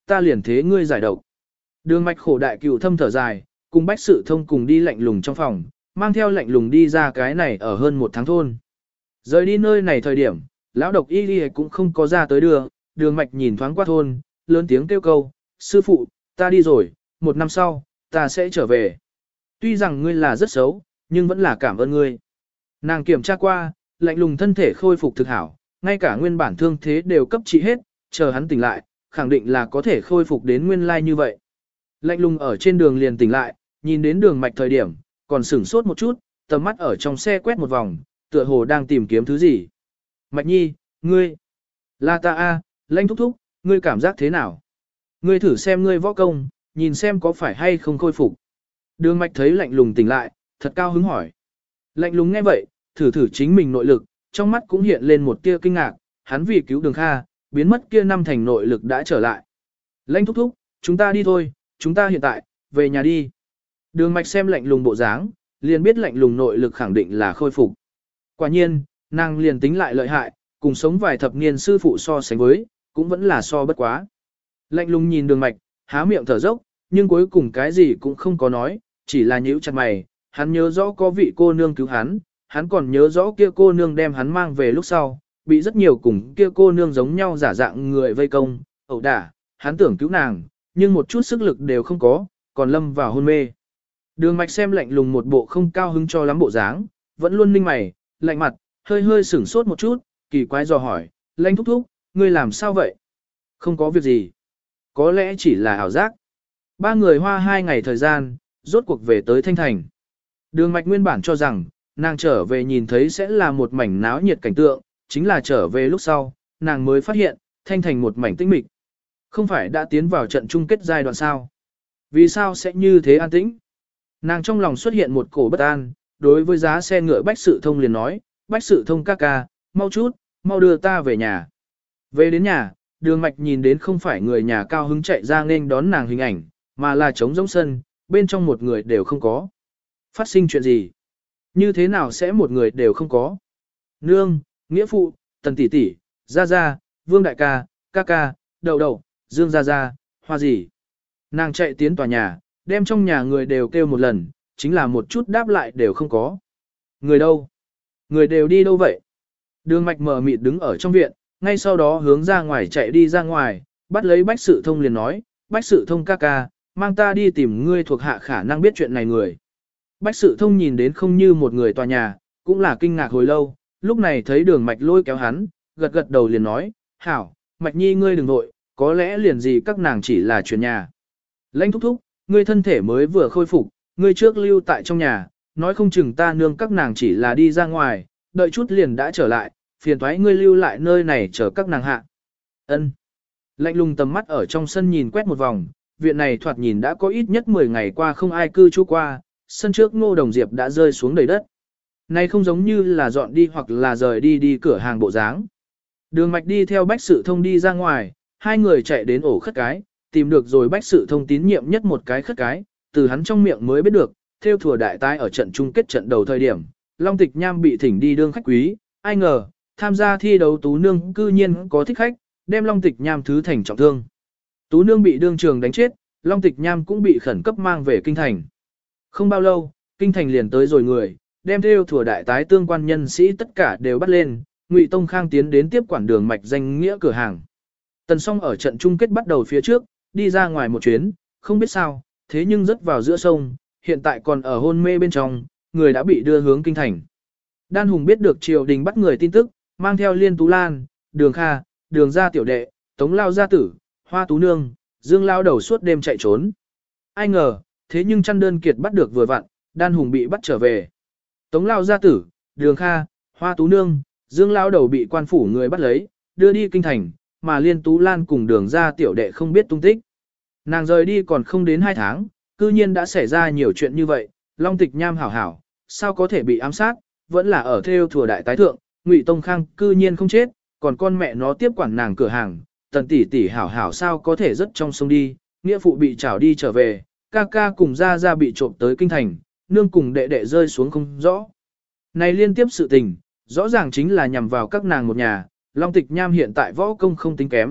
ta liền thế ngươi giải độc. Đường mạch khổ đại cựu thâm thở dài, cùng bách sự thông cùng đi lạnh lùng trong phòng, mang theo lạnh lùng đi ra cái này ở hơn 1 tháng thôn. Rời đi nơi này thời điểm, lão độc y đi cũng không có ra tới đường mạch nhìn thoáng qua thôn, lớn tiếng kêu câu, sư phụ, ta đi rồi, 1 năm sau, ta sẽ trở về. Tuy rằng ngươi là rất xấu, nhưng vẫn là cảm ơn ngươi. Nàng kiểm tra qua, lạnh lùng thân thể khôi phục thực hảo, ngay cả nguyên bản thương thế đều cấp trị hết, chờ hắn tỉnh lại, khẳng định là có thể khôi phục đến nguyên lai như vậy. Lạnh lùng ở trên đường liền tỉnh lại, nhìn đến đường mạch thời điểm, còn sửng sốt một chút, tầm mắt ở trong xe quét một vòng, tựa hồ đang tìm kiếm thứ gì. Mạch nhi, ngươi, là ta a, Lãnh thúc thúc, ngươi cảm giác thế nào? Ngươi thử xem ngươi võ công, nhìn xem có phải hay không khôi phục. Đường mạch thấy lạnh lùng tỉnh lại, thật cao hứng hỏi. Lạnh lùng nghe vậy, thử chính mình nội lực, trong mắt cũng hiện lên một tia kinh ngạc, hắn vì cứu đường Kha, biến mất kia 5 thành nội lực đã trở lại. Lãnh thúc thúc, chúng ta đi thôi, chúng ta hiện tại, về nhà đi. Đường mạch xem lạnh lùng bộ dáng, liền biết lạnh lùng nội lực khẳng định là khôi phục. Quả nhiên, nàng liền tính lại lợi hại, cùng sống vài thập niên sư phụ so sánh với, cũng vẫn là so bất quá. Lạnh lùng nhìn đường mạch, há miệng thở dốc, nhưng cuối cùng cái gì cũng không có nói, chỉ là nhíu chặt mày, hắn nhớ rõ có vị cô nương cứu hắn còn nhớ rõ kia cô nương đem hắn mang về lúc sau, bị rất nhiều cùng kia cô nương giống nhau giả dạng người vây công, ẩu đả, hắn tưởng cứu nàng, nhưng một chút sức lực đều không có, còn lâm vào hôn mê. Đường mạch xem lạnh lùng một bộ không cao hứng cho lắm bộ dáng, vẫn luôn ninh mày, lạnh mặt, hơi sửng sốt một chút, kỳ quái dò hỏi, Lãnh thúc thúc, ngươi làm sao vậy? Không có việc gì. Có lẽ chỉ là ảo giác. 3 người hoa 2 ngày thời gian, rốt cuộc về tới Thanh Thành. Đường mạch nguyên bản cho rằng, nàng trở về nhìn thấy sẽ là một mảnh náo nhiệt cảnh tượng, chính là trở về lúc sau, nàng mới phát hiện, Thanh Thành một mảnh tĩnh mịch. Không phải đã tiến vào trận chung kết giai đoạn sao? Vì sao sẽ như thế an tĩnh? Nàng trong lòng xuất hiện một cổ bất an, đối với giá xe ngựa Bách Sự Thông liền nói, Bách Sự Thông ca ca, mau chút, mau đưa ta về nhà. Về đến nhà, đường mạch nhìn đến không phải người nhà cao hứng chạy ra nên đón nàng hình ảnh, mà là trống rỗng sân, bên trong một người đều không có. Phát sinh chuyện gì? Như thế nào sẽ một người đều không có? Nương, nghĩa phụ, tần tỷ tỷ, gia gia, vương đại ca, ca ca, đậu đậu, dương gia gia, hoa gì? Nàng chạy tiến tòa nhà, đem trong nhà người đều kêu một lần, chính là một chút đáp lại đều không có. Người đâu? Người đều đi đâu vậy? Đường mạch mờ mịt đứng ở trong viện, ngay sau đó hướng ra ngoài chạy đi ra ngoài, bắt lấy Bách Sự Thông liền nói, Bách Sự Thông ca ca, mang ta đi tìm ngươi thuộc hạ khả năng biết chuyện này người. Bách Sự Thông nhìn đến không như một người tòa nhà, cũng là kinh ngạc hồi lâu, lúc này thấy đường mạch lôi kéo hắn, gật đầu liền nói, hảo, mạch nhi ngươi đừng vội, có lẽ liền gì các nàng chỉ là chuyển nhà. Lãnh thúc thúc, ngươi thân thể mới vừa khôi phục, ngươi trước lưu tại trong nhà, nói không chừng ta nương các nàng chỉ là đi ra ngoài, đợi chút liền đã trở lại, phiền toái ngươi lưu lại nơi này chờ các nàng hạ. Ân. Lạnh lùng tầm mắt ở trong sân nhìn quét một vòng, viện này thoạt nhìn đã có ít nhất 10 ngày qua không ai cư trú qua, sân trước Ngô Đồng Diệp đã rơi xuống đầy đất. Này không giống như là dọn đi hoặc là rời đi cửa hàng bộ dáng. Đường mạch đi theo Bách Sự Thông đi ra ngoài, 2 người chạy đến ổ khất cái, tìm được rồi Bách Sự Thông tín nhiệm nhất một cái khất cái, từ hắn trong miệng mới biết được, theo thừa đại tái ở trận chung kết trận đầu thời điểm, Long Tịch Nham bị thỉnh đi đương khách quý, ai ngờ, tham gia thi đấu Tú Nương cư nhiên có thích khách, đem Long Tịch Nham thứ thành trọng thương. Tú Nương bị đương trường đánh chết, Long Tịch Nham cũng bị khẩn cấp mang về kinh thành. Không bao lâu, kinh thành liền tới rồi người, đem theo thừa đại tái tương quan nhân sĩ tất cả đều bắt lên, Ngụy Tông Khang tiến đến tiếp quản đường mạch danh nghĩa cửa hàng. Tần Song ở trận chung kết bắt đầu phía trước, đi ra ngoài một chuyến, không biết sao, thế nhưng rớt vào giữa sông, hiện tại còn ở hôn mê bên trong, người đã bị đưa hướng kinh thành. Đan Hùng biết được triều đình bắt người tin tức, mang theo Liên Tú Lan, Đường Kha, Đường gia tiểu đệ, Tống Lao gia tử, Hoa Tú Nương, Dương Lao đầu suốt đêm chạy trốn. Ai ngờ, thế nhưng chăn đơn kiệt bắt được vừa vặn, Đan Hùng bị bắt trở về. Tống Lao gia tử, Đường Kha, Hoa Tú Nương, Dương Lao đầu bị quan phủ người bắt lấy, đưa đi kinh thành, mà Liên Tú Lan cùng Đường gia tiểu đệ không biết tung tích. Nàng rời đi còn không đến 2 tháng, cư nhiên đã xảy ra nhiều chuyện như vậy, Long Tịch Nham hảo hảo, sao có thể bị ám sát, vẫn là ở theo thừa đại tái thượng, Ngụy Tông Khang cư nhiên không chết, còn con mẹ nó tiếp quản nàng cửa hàng, Tần tỷ tỷ hảo hảo sao có thể rất trong sông đi, nghĩa phụ bị trảo đi trở về, ca ca cùng gia gia bị trộm tới kinh thành, nương cùng đệ đệ rơi xuống không rõ. Này liên tiếp sự tình, rõ ràng chính là nhằm vào các nàng một nhà, Long Tịch Nham hiện tại võ công không tính kém,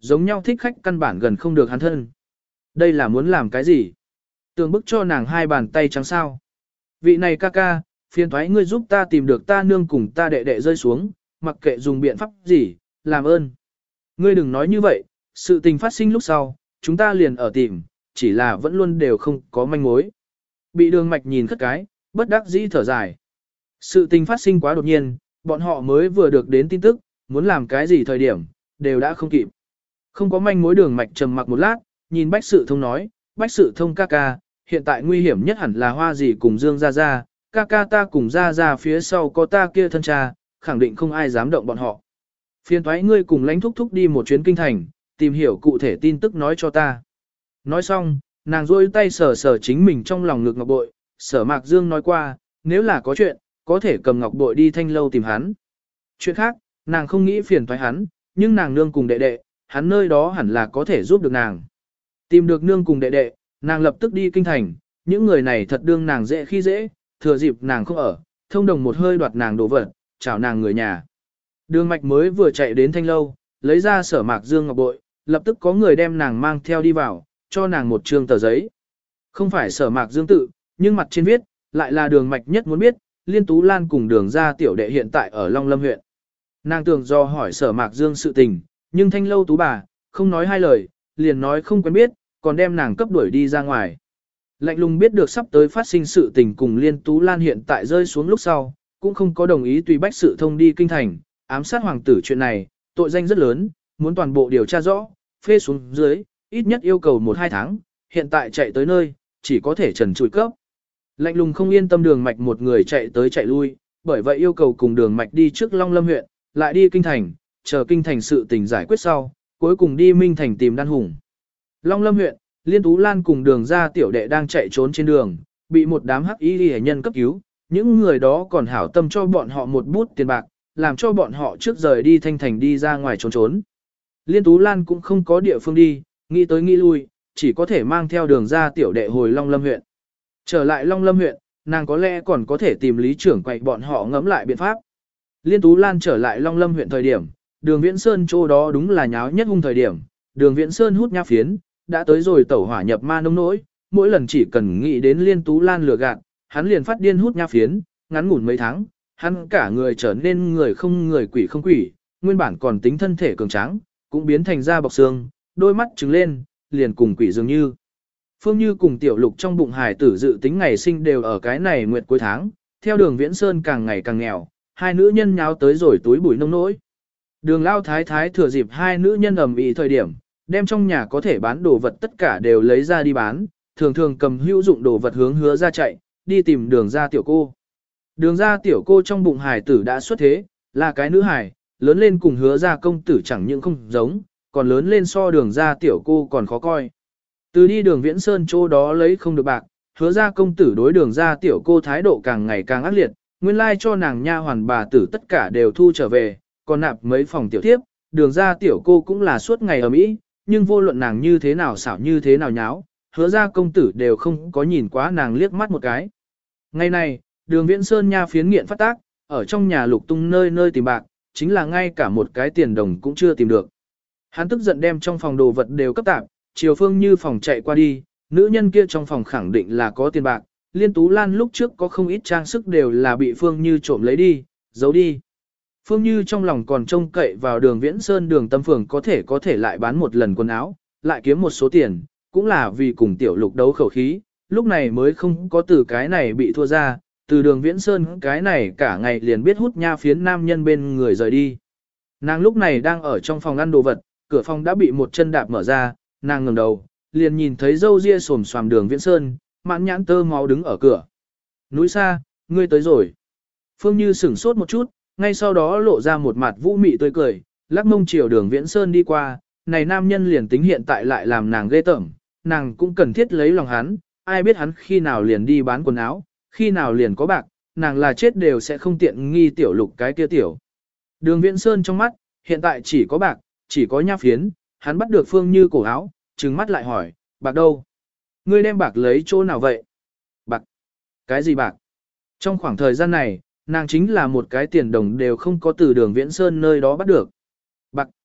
giống nhau thích khách căn bản gần không được hắn thân. Đây là muốn làm cái gì? Tưởng bức cho nàng hai bàn tay trắng sao. Vị này ca ca, phiền thoái ngươi giúp ta tìm được ta nương cùng ta đệ đệ rơi xuống, mặc kệ dùng biện pháp gì, làm ơn. Ngươi đừng nói như vậy, sự tình phát sinh lúc sau, chúng ta liền ở tìm, chỉ là vẫn luôn đều không có manh mối. Bị đường mạch nhìn khất cái, bất đắc dĩ thở dài. Sự tình phát sinh quá đột nhiên, bọn họ mới vừa được đến tin tức, muốn làm cái gì thời điểm, đều đã không kịp. Không có manh mối đường mạch trầm mặc một lát, nhìn Bách Sự Thông nói, Bách Sự Thông ca ca, hiện tại nguy hiểm nhất hẳn là Hoa Dì cùng Dương Gia Gia, ca ca ta cùng Gia Gia phía sau có ta kia thân cha, khẳng định không ai dám động bọn họ. Phiền thoái ngươi cùng lãnh thúc thúc đi một chuyến kinh thành, tìm hiểu cụ thể tin tức nói cho ta. Nói xong, nàng rôi tay sờ sờ chính mình trong lòng ngực ngọc bội, Sở Mạc Dương nói qua, nếu là có chuyện, có thể cầm ngọc bội đi thanh lâu tìm hắn. Chuyện khác, nàng không nghĩ phiền thoái hắn, nhưng nàng nương cùng đệ đệ, hắn nơi đó hẳn là có thể giúp được nàng. Tìm được nương cùng đệ đệ, nàng lập tức đi kinh thành, những người này thật đương nàng dễ khi dễ, thừa dịp nàng không ở, thông đồng một hơi đoạt nàng đồ vật, chào nàng người nhà. Đường mạch mới vừa chạy đến thanh lâu, lấy ra Sở Mạc Dương ngọc bội, lập tức có người đem nàng mang theo đi vào, cho nàng một trương tờ giấy. Không phải Sở Mạc Dương tự, nhưng mặt trên viết, lại là đường mạch nhất muốn biết, Liên Tú Lan cùng đường gia tiểu đệ hiện tại ở Long Lâm huyện. Nàng tưởng do hỏi Sở Mạc Dương sự tình, nhưng thanh lâu tú bà, không nói hai lời, liền nói không quen biết, còn đem nàng cấp đuổi đi ra ngoài. Lạnh lùng biết được sắp tới phát sinh sự tình cùng Liên Tú Lan hiện tại rơi xuống lúc sau, cũng không có đồng ý tùy Bách Sự Thông đi kinh thành, ám sát hoàng tử chuyện này, tội danh rất lớn, muốn toàn bộ điều tra rõ, phê xuống dưới, ít nhất yêu cầu 1-2 tháng, hiện tại chạy tới nơi, chỉ có thể trần trụi cấp. Lạnh lùng không yên tâm đường mạch một người chạy tới chạy lui, bởi vậy yêu cầu cùng đường mạch đi trước Long Lâm huyện, lại đi kinh thành, chờ kinh thành sự tình giải quyết sau, cuối cùng đi Minh Thành tìm Đan Hùng. Long Lâm huyện, Liên Tú Lan cùng đường gia tiểu đệ đang chạy trốn trên đường, bị một đám hắc y hệ nhân cấp cứu, những người đó còn hảo tâm cho bọn họ một bút tiền bạc, làm cho bọn họ trước rời đi Thanh Thành đi ra ngoài trốn trốn. Liên Tú Lan cũng không có địa phương đi, nghĩ tới nghĩ lui, chỉ có thể mang theo đường gia tiểu đệ hồi Long Lâm huyện. Trở lại Long Lâm huyện, nàng có lẽ còn có thể tìm lý trưởng quậy bọn họ ngẫm lại biện pháp. Liên Tú Lan trở lại Long Lâm huyện thời điểm, đường Viễn Sơn chỗ đó đúng là nháo nhất hung thời điểm, đường Viễn Sơn hút nha phiến, đã tới rồi tẩu hỏa nhập ma nông nỗi, mỗi lần chỉ cần nghĩ đến Liên Tú Lan lừa gạt, hắn liền phát điên hút nha phiến, ngắn ngủn mấy tháng, hắn cả người trở nên người không người quỷ không quỷ, nguyên bản còn tính thân thể cường tráng, cũng biến thành da bọc xương, đôi mắt trừng lên, liền cùng quỷ dường như. Phương Như cùng Tiểu Lục trong bụng hài tử dự tính ngày sinh đều ở cái này nguyệt cuối tháng, theo đường Viễn Sơn càng ngày càng nghèo, hai nữ nhân nháo tới rồi túi bụi nông nỗi. Đường Lao Thái Thái thừa dịp hai nữ nhân ầm ĩ thời điểm, đem trong nhà có thể bán đồ vật tất cả đều lấy ra đi bán, thường thường cầm hữu dụng đồ vật hướng hứa ra chạy, đi tìm đường ra tiểu cô. Đường ra tiểu cô trong bụng hài tử đã xuất thế, là cái nữ hài, lớn lên cùng hứa ra công tử chẳng những không giống, còn lớn lên so đường ra tiểu cô còn khó coi. Từ đi đường Viễn Sơn chỗ đó lấy không được bạc, hứa ra công tử đối đường ra tiểu cô thái độ càng ngày càng ác liệt, nguyên lai cho nàng nha hoàn bà tử tất cả đều thu trở về, còn nạp mấy phòng tiểu tiếp, đường ra tiểu cô cũng là suốt ngày ở Mỹ, nhưng vô luận nàng như thế nào xảo như thế nào nháo, hứa ra công tử đều không có nhìn quá nàng liếc mắt một cái. Ngày này, đường Viễn Sơn nha phiến nghiện phát tác, ở trong nhà lục tung nơi nơi tìm bạc, chính là ngay cả một cái tiền đồng cũng chưa tìm được. Hắn tức giận đem trong phòng đồ vật đều cấp tạp, Triều Phương Như phòng chạy qua đi, nữ nhân kia trong phòng khẳng định là có tiền bạc, Liên Tú Lan lúc trước có không ít trang sức đều là bị Phương Như trộm lấy đi, giấu đi. Phương Như trong lòng còn trông cậy vào đường Viễn Sơn đường Tâm Phường có thể lại bán một lần quần áo, lại kiếm một số tiền, cũng là vì cùng Tiểu Lục đấu khẩu khí, lúc này mới không có từ cái này bị thua ra, từ đường Viễn Sơn cái này cả ngày liền biết hút nha phiến nam nhân bên người rời đi. Nàng lúc này đang ở trong phòng ăn đồ vật, cửa phòng đã bị một chân đạp mở ra, nàng ngẩng đầu, liền nhìn thấy dâu ria xồm xoàm đường Viễn Sơn, mãn nhãn tơ máu đứng ở cửa. Núi xa, ngươi tới rồi. Phương Như sửng sốt một chút, ngay sau đó lộ ra một mặt vũ mị tươi cười, lắc mông chiều đường Viễn Sơn đi qua, này nam nhân liền tính hiện tại lại làm nàng ghê tởm, nàng cũng cần thiết lấy lòng hắn, ai biết hắn khi nào liền đi bán quần áo, khi nào liền có bạc, nàng là chết đều sẽ không tiện nghi Tiểu Lục cái kia tiểu. Đường Viễn Sơn trong mắt, hiện tại chỉ có bạc, chỉ có nha phiến, hắn bắt được Phương Như cổ áo, trừng mắt lại hỏi, bạc đâu? Ngươi đem bạc lấy chỗ nào vậy? Bạc? Cái gì bạc? Trong khoảng thời gian này, nàng chính là một cái tiền đồng đều không có từ đường Viễn Sơn nơi đó bắt được. Bạc,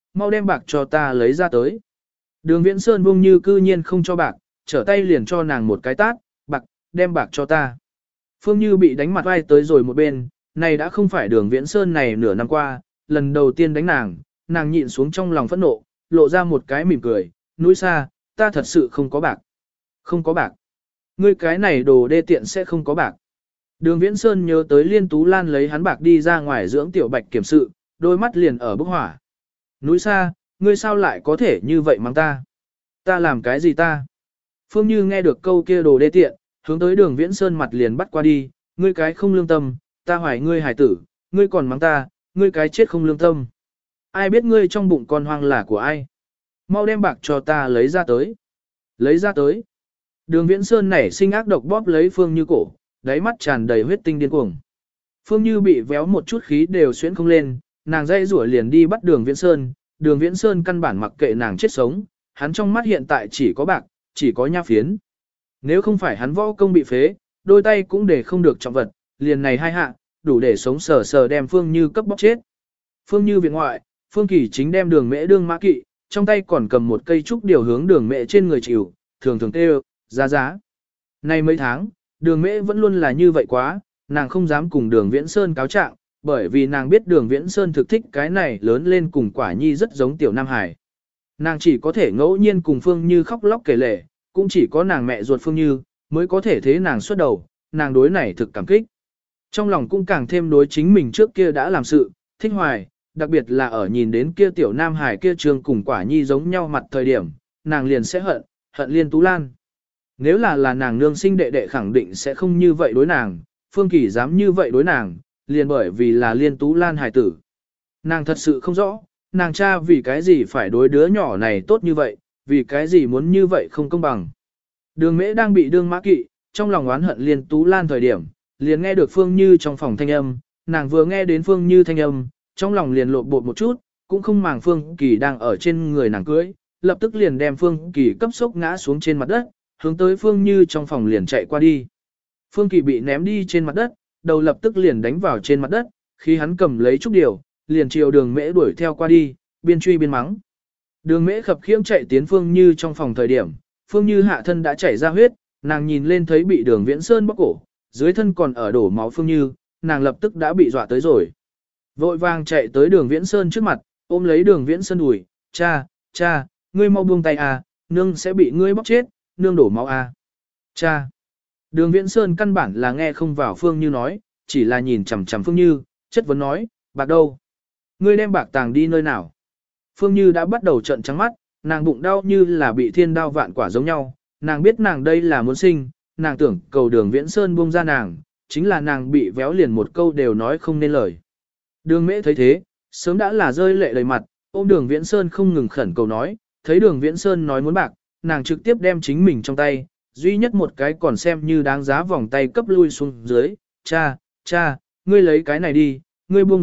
mau đem bạc cho ta lấy ra tới. Đường Viễn Sơn buông như cư nhiên không cho bạc, trở tay liền cho nàng một cái tát, bạc, đem bạc cho ta. Phương Như bị đánh mặt vai tới rồi một bên, này đã không phải Đường Viễn Sơn này nửa năm qua, lần đầu tiên đánh nàng nhịn xuống trong lòng phẫn nộ, lộ ra một cái mỉm cười, núi xa, ta thật sự không có bạc. Không có bạc. Ngươi cái này đồ đê tiện sẽ không có bạc. Đường Viễn Sơn nhớ tới Liên Tú Lan lấy hắn bạc đi ra ngoài dưỡng tiểu bạch kiểm sự, đôi mắt liền ở bức hỏa. Núi xa, ngươi sao lại có thể như vậy mắng ta? Ta làm cái gì ta? Phương Như nghe được câu kia đồ đê tiện, hướng tới Đường Viễn Sơn mặt liền bắt qua đi, ngươi cái không lương tâm, ta hoài ngươi hải tử, ngươi còn mắng ta, ngươi cái chết không lương tâm. Ai biết ngươi trong bụng con hoang là của ai? Mau đem bạc cho ta lấy ra tới. Lấy ra tới. Đường Viễn Sơn nảy sinh ác độc bóp lấy Phương Như cổ, đáy mắt tràn đầy huyết tinh điên cuồng. Phương Như bị véo một chút khí đều xuyễn không lên, nàng dây rủa liền đi bắt Đường Viễn Sơn. Đường Viễn Sơn căn bản mặc kệ nàng chết sống, hắn trong mắt hiện tại chỉ có bạc, chỉ có nha phiến. Nếu không phải hắn võ công bị phế, đôi tay cũng để không được trọng vật, liền này hai hạ, đủ để sống sờ sờ đem Phương Như cấp bóc chết. Phương Như viện ngoại, Phương Kỳ chính đem Đường Mễ đương mã kỵ, trong tay còn cầm một cây trúc điều hướng Đường Mễ trên người chịu, thường thường kêu, giá giá. Nay mấy tháng, Đường Mễ vẫn luôn là như vậy quá, nàng không dám cùng Đường Viễn Sơn cáo trạng, bởi vì nàng biết Đường Viễn Sơn thực thích cái này lớn lên cùng Quả Nhi rất giống tiểu Nam Hải. Nàng chỉ có thể ngẫu nhiên cùng Phương Như khóc lóc kể lể, cũng chỉ có nàng mẹ ruột Phương Như, mới có thể thế nàng xuất đầu, nàng đối này thực cảm kích. Trong lòng cũng càng thêm đối chính mình trước kia đã làm sự, thích hoài, đặc biệt là ở nhìn đến kia tiểu Nam Hải kia trường cùng Quả Nhi giống nhau mặt thời điểm, nàng liền sẽ hận Liên Tú Lan. Nếu là nàng nương sinh đệ đệ khẳng định sẽ không như vậy đối nàng, Phương Kỳ dám như vậy đối nàng, liền bởi vì là Liên Tú Lan hài tử. Nàng thật sự không rõ, nàng cha vì cái gì phải đối đứa nhỏ này tốt như vậy, vì cái gì muốn như vậy không công bằng. Đường Mễ đang bị đương mã kỵ, trong lòng oán hận Liên Tú Lan thời điểm, liền nghe được Phương Như trong phòng thanh âm, nàng vừa nghe đến Phương Như thanh âm, trong lòng liền lộn bột một chút, cũng không màng Phương Kỳ đang ở trên người nàng cưới, lập tức liền đem Phương Kỳ cấp sốc ngã xuống trên mặt đất, hướng tới Phương Như trong phòng liền chạy qua đi. Phương Kỳ bị ném đi trên mặt đất, đầu lập tức liền đánh vào trên mặt đất, khi hắn cầm lấy chút điều, liền chiều Đường Mễ đuổi theo qua đi, biên truy biên mắng. Đường Mễ khập khiễng chạy tiến Phương Như trong phòng thời điểm, Phương Như hạ thân đã chảy ra huyết, nàng nhìn lên thấy bị Đường Viễn Sơn bóc cổ, dưới thân còn ở đổ máu Phương Như, nàng lập tức đã bị dọa tới rồi. Vội vàng chạy tới Đường Viễn Sơn trước mặt, ôm lấy Đường Viễn Sơn đùi, cha, ngươi mau buông tay à, nương sẽ bị ngươi bóc chết, nương đổ máu à. Cha. Đường Viễn Sơn căn bản là nghe không vào Phương Như nói, chỉ là nhìn chằm chằm Phương Như, chất vấn nói, bạc đâu? Ngươi đem bạc tàng đi nơi nào? Phương Như đã bắt đầu trợn trắng mắt, nàng bụng đau như là bị thiên đao vạn quả giống nhau, nàng biết nàng đây là muốn sinh, nàng tưởng cầu Đường Viễn Sơn buông ra nàng, chính là nàng bị véo liền một câu đều nói không nên lời. Đường Mễ thấy thế, sớm đã là rơi lệ đầy mặt, ôm Đường Viễn Sơn không ngừng khẩn cầu nói, thấy Đường Viễn Sơn nói muốn bạc, nàng trực tiếp đem chính mình trong tay, duy nhất một cái còn xem như đáng giá vòng tay cấp lui xuống dưới, cha, ngươi lấy cái này đi, ngươi buông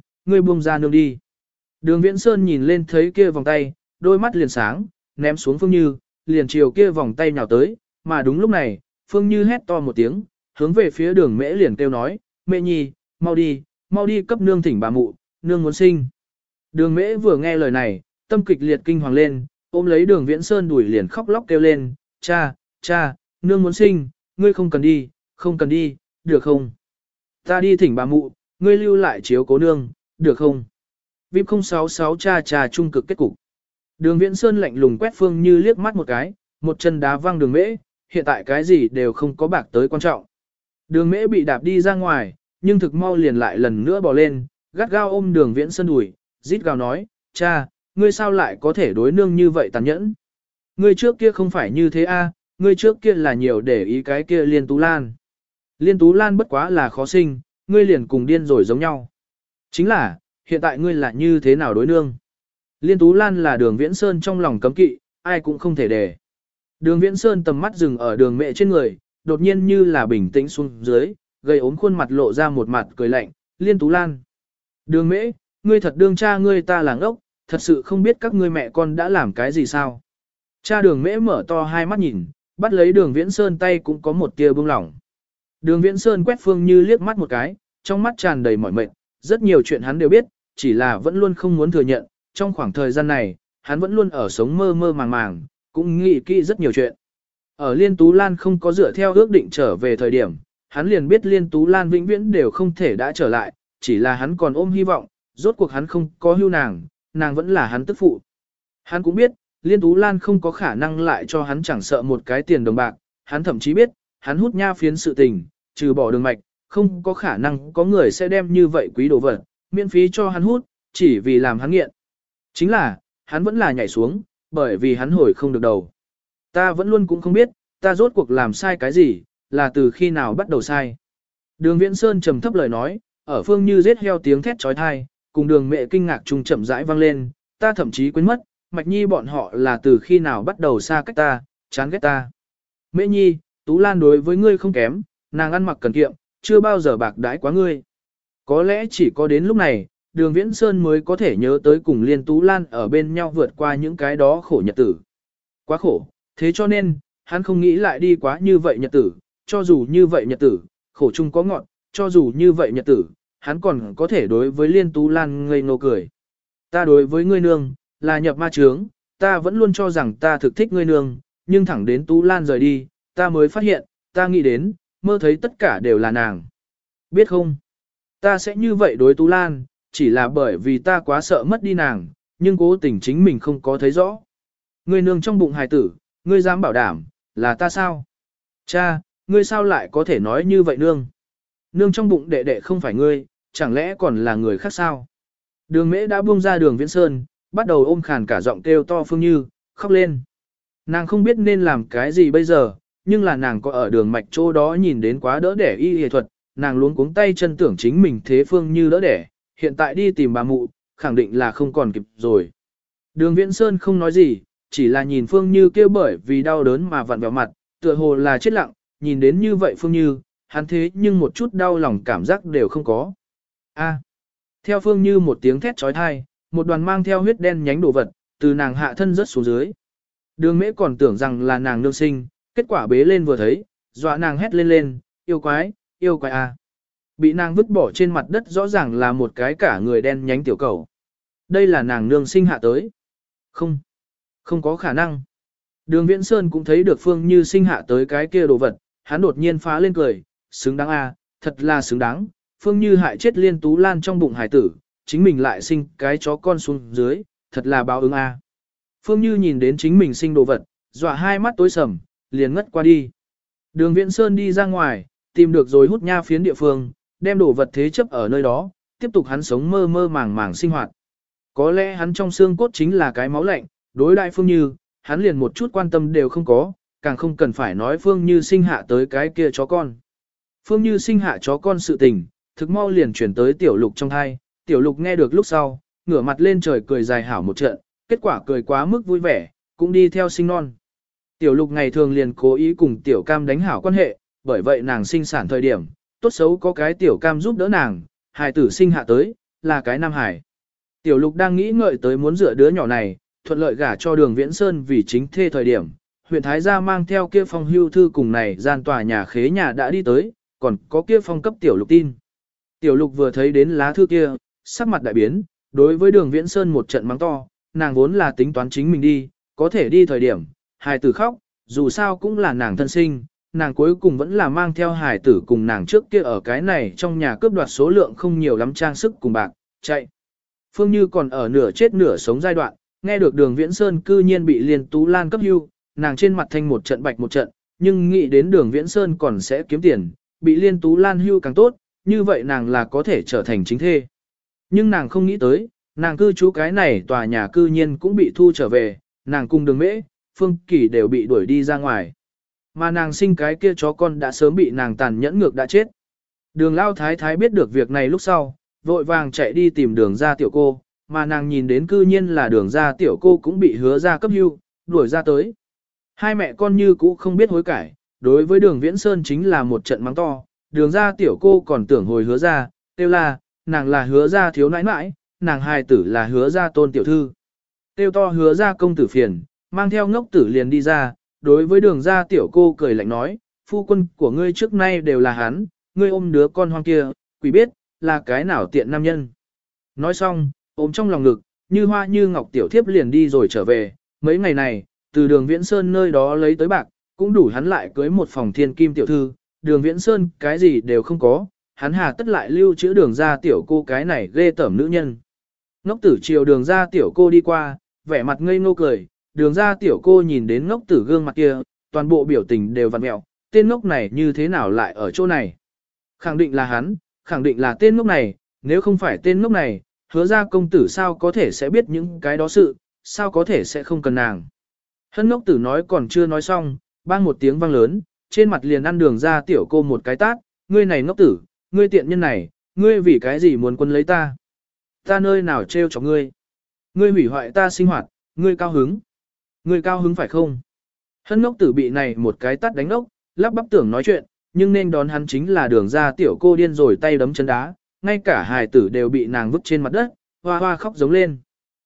ra nương đi. Đường Viễn Sơn nhìn lên thấy kia vòng tay, đôi mắt liền sáng, ném xuống Phương Như, liền chiều kia vòng tay nhào tới, mà đúng lúc này, Phương Như hét to một tiếng, hướng về phía Đường Mễ liền kêu nói, mẹ nhi, mau đi cấp nương thỉnh bà mụ, nương muốn sinh. Đường Mễ vừa nghe lời này, tâm kịch liệt kinh hoàng lên, ôm lấy Đường Viễn Sơn đuổi liền khóc lóc kêu lên, cha, nương muốn sinh, ngươi không cần đi, được không? Ta đi thỉnh bà mụ, ngươi lưu lại chiếu cố nương, được không? VIP 066 cha trung cực kết cục. Đường Viễn Sơn lạnh lùng quét Phương Như liếc mắt một cái, một chân đá văng Đường Mễ, hiện tại cái gì đều không có bạc tới quan trọng. Đường Mễ bị đạp đi ra ngoài, nhưng thực mau liền lại lần nữa bò lên, gắt gao ôm Đường Viễn Sơn đùi, rít gào nói, cha, ngươi sao lại có thể đối nương như vậy tàn nhẫn? Ngươi trước kia không phải như thế a, ngươi trước kia là nhiều để ý cái kia Liên Tú Lan. Liên Tú Lan bất quá là khó sinh, ngươi liền cùng điên rồi giống nhau. Chính là, hiện tại ngươi là như thế nào đối nương? Liên Tú Lan là Đường Viễn Sơn trong lòng cấm kỵ, ai cũng không thể để. Đường Viễn Sơn tầm mắt dừng ở Đường Mẹ trên người, đột nhiên như là bình tĩnh xuống dưới, gây ốm khuôn mặt lộ ra một mặt cười lạnh, Liên Tú Lan. Đường Mễ, ngươi thật đương cha ngươi ta là ngốc, thật sự không biết các ngươi mẹ con đã làm cái gì sao? Cha Đường Mễ mở to hai mắt nhìn, bắt lấy Đường Viễn Sơn tay cũng có một tia bưng lỏng. Đường Viễn Sơn quét Phương Như liếc mắt một cái, trong mắt tràn đầy mỏi mệt, rất nhiều chuyện hắn đều biết, chỉ là vẫn luôn không muốn thừa nhận, trong khoảng thời gian này, hắn vẫn luôn ở sống mơ mơ màng màng, cũng nghĩ kỹ rất nhiều chuyện. Ở Liên Tú Lan không có dựa theo ước định trở về thời điểm, hắn liền biết Liên Tú Lan vĩnh viễn đều không thể đã trở lại, chỉ là hắn còn ôm hy vọng, rốt cuộc hắn không có hưu nàng, nàng vẫn là hắn tức phụ. Hắn cũng biết, Liên Tú Lan không có khả năng lại cho hắn chẳng sợ một cái tiền đồng bạc, hắn thậm chí biết, hắn hút nha phiến sự tình, trừ bỏ đường mạch, không có khả năng có người sẽ đem như vậy quý đồ vật, miễn phí cho hắn hút, chỉ vì làm hắn nghiện. Chính là, hắn vẫn là nhảy xuống, bởi vì hắn hồi không được đầu. Ta vẫn luôn cũng không biết, ta rốt cuộc làm sai cái gì, là từ khi nào bắt đầu sai. Đường Viễn Sơn trầm thấp lời nói, ở phương như giết heo tiếng thét trói thai, cùng đường mẹ kinh ngạc trung chậm rãi vang lên, ta thậm chí quên mất, Mạch Nhi bọn họ là từ khi nào bắt đầu xa cách ta, chán ghét ta. Mẹ Nhi, Tú Lan đối với ngươi không kém, nàng ăn mặc cần kiệm, chưa bao giờ bạc đãi quá ngươi. Có lẽ chỉ có đến lúc này, đường Viễn Sơn mới có thể nhớ tới cùng Liên Tú Lan ở bên nhau vượt qua những cái đó khổ nhật tử. Quá khổ, thế cho nên, hắn không nghĩ lại đi quá như vậy nhật tử, cho dù như vậy nhật tử, khổ chung có ngọn, cho dù như vậy nhật tử, hắn còn có thể đối với Liên Tú Lan ngây ngô cười. Ta đối với ngươi nương, là nhập ma chướng, ta vẫn luôn cho rằng ta thực thích ngươi nương, nhưng thẳng đến Tú Lan rời đi, ta mới phát hiện, ta nghĩ đến, mơ thấy tất cả đều là nàng. Biết không? Ta sẽ như vậy đối Tú Lan, chỉ là bởi vì ta quá sợ mất đi nàng, nhưng cố tình chính mình không có thấy rõ. Ngươi nương trong bụng hài tử, ngươi dám bảo đảm, là ta sao? Cha, ngươi sao lại có thể nói như vậy nương? Nương trong bụng đệ đệ không phải ngươi, chẳng lẽ còn là người khác sao? Đường Mễ đã buông ra đường Viễn Sơn, bắt đầu ôm khàn cả giọng kêu to Phương Như, khóc lên. Nàng không biết nên làm cái gì bây giờ, nhưng là nàng có ở đường mạch chỗ đó nhìn đến quá đỡ đẻ y y thuật, nàng luống cuống tay chân tưởng chính mình thế Phương Như đỡ đẻ, hiện tại đi tìm bà mụ, khẳng định là không còn kịp rồi. Đường Viễn Sơn không nói gì, chỉ là nhìn Phương Như kêu bởi vì đau đớn mà vặn vẹo mặt, tựa hồ là chết lặng, nhìn đến như vậy Phương Như, hắn thế nhưng một chút đau lòng cảm giác đều không có. A. Theo Phương Như một tiếng thét trói thai, một đoàn mang theo huyết đen nhánh đồ vật, từ nàng hạ thân rớt xuống dưới. Đường Mễ còn tưởng rằng là nàng nương sinh, kết quả bế lên vừa thấy, dọa nàng hét lên lên, yêu quái a. Bị nàng vứt bỏ trên mặt đất rõ ràng là một cái cả người đen nhánh tiểu cầu. Đây là nàng nương sinh hạ tới. Không có khả năng. Đường Viễn Sơn cũng thấy được Phương Như sinh hạ tới cái kia đồ vật, hắn đột nhiên phá lên cười, xứng đáng a, thật là xứng đáng. Phương Như hại chết Liên Tú Lan trong bụng hải tử, chính mình lại sinh cái chó con xuống dưới, thật là báo ứng a. Phương Như nhìn đến chính mình sinh đồ vật, dọa hai mắt tối sầm, liền ngất qua đi. Đường Viễn Sơn đi ra ngoài, tìm được rồi hút nha phiến địa phương, đem đồ vật thế chấp ở nơi đó, tiếp tục hắn sống mơ mơ màng màng sinh hoạt. Có lẽ hắn trong xương cốt chính là cái máu lạnh, đối đại Phương Như, hắn liền một chút quan tâm đều không có, càng không cần phải nói Phương Như sinh hạ tới cái kia chó con. Phương Như sinh hạ chó con sự tình, thực mau liền chuyển tới Tiểu Lục trong thai, Tiểu Lục nghe được lúc sau, ngửa mặt lên trời cười dài hảo một trận, kết quả cười quá mức vui vẻ, cũng đi theo sinh non. Tiểu Lục ngày thường liền cố ý cùng Tiểu Cam đánh hảo quan hệ, bởi vậy nàng sinh sản thời điểm, tốt xấu có cái Tiểu Cam giúp đỡ nàng, hài tử sinh hạ tới, là cái nam hải. Tiểu Lục đang nghĩ ngợi tới muốn dựa đứa nhỏ này, thuận lợi gả cho Đường Viễn Sơn vì chính thê thời điểm, huyện Thái Gia mang theo kia phong hưu thư cùng này gian tòa nhà khế nhà đã đi tới, còn có kia phong cấp Tiểu Lục tin. Tiểu Lục vừa thấy đến lá thư kia, sắc mặt đại biến, đối với Đường Viễn Sơn một trận mắng to, nàng vốn là tính toán chính mình đi, có thể đi thời điểm, hài tử khóc, dù sao cũng là nàng thân sinh, nàng cuối cùng vẫn là mang theo hài tử cùng nàng trước kia ở cái này trong nhà cướp đoạt số lượng không nhiều lắm trang sức cùng bạc, chạy. Phương Như còn ở nửa chết nửa sống giai đoạn, nghe được Đường Viễn Sơn cư nhiên bị Liên Tú Lan cấp hưu, nàng trên mặt thanh một trận bạch một trận, nhưng nghĩ đến Đường Viễn Sơn còn sẽ kiếm tiền, bị Liên Tú Lan hưu càng tốt, như vậy nàng là có thể trở thành chính thê. Nhưng nàng không nghĩ tới, nàng cư trú cái này tòa nhà cư nhiên cũng bị thu trở về, nàng cùng Đường Mễ, Phương Kỳ đều bị đuổi đi ra ngoài. Mà nàng sinh cái kia chó con đã sớm bị nàng tàn nhẫn ngược đã chết. Đường Lao Thái Thái biết được việc này lúc sau, vội vàng chạy đi tìm Đường ra tiểu cô, mà nàng nhìn đến cư nhiên là Đường ra tiểu cô cũng bị hứa ra cấp hưu, đuổi ra tới. Hai mẹ con như cũ không biết hối cải, đối với Đường Viễn Sơn chính là một trận mắng to, Đường ra tiểu cô còn tưởng hồi hứa ra, kêu là, nàng là hứa ra thiếu nãi nãi, nàng hài tử là hứa ra tôn tiểu thư. Kêu to hứa ra công tử phiền, mang theo ngốc tử liền đi ra, đối với Đường ra tiểu cô cười lạnh nói, phu quân của ngươi trước nay đều là hắn, ngươi ôm đứa con hoang kia, quỷ biết, là cái nào tiện nam nhân. Nói xong, ôm trong lòng ngực, như hoa như ngọc tiểu thiếp liền đi rồi trở về, mấy ngày này, từ đường Viễn Sơn nơi đó lấy tới bạc, cũng đủ hắn lại cưới một phòng thiên kim tiểu thư, đường Viễn Sơn cái gì đều không có, hắn hà tất lại lưu trữ đường ra tiểu cô cái này ghê tởm nữ nhân. Ngốc tử chiều đường ra tiểu cô đi qua, vẻ mặt ngây ngô cười, đường ra tiểu cô nhìn đến ngốc tử gương mặt kia, toàn bộ biểu tình đều vặn mẹo, tên ngốc này như thế nào lại ở chỗ này. Khẳng định là hắn, khẳng định là tên ngốc này, nếu không phải tên ngốc này, hứa ra công tử sao có thể sẽ biết những cái đó sự, sao có thể sẽ không cần nàng. Hân ngốc tử nói còn chưa nói xong, bang một tiếng vang lớn, trên mặt liền ăn đường ra tiểu cô một cái tát, ngươi này ngốc tử, ngươi tiện nhân này, ngươi vì cái gì muốn quân lấy ta? Ta nơi nào trêu cho ngươi? Ngươi hủy hoại ta sinh hoạt, ngươi cao hứng. Ngươi cao hứng phải không? Hân ngốc tử bị này một cái tát đánh ngốc, lắp bắp tưởng nói chuyện, nhưng nên đón hắn chính là đường ra tiểu cô điên rồi tay đấm chân đá, ngay cả hài tử đều bị nàng vứt trên mặt đất, hoa hoa khóc giống lên.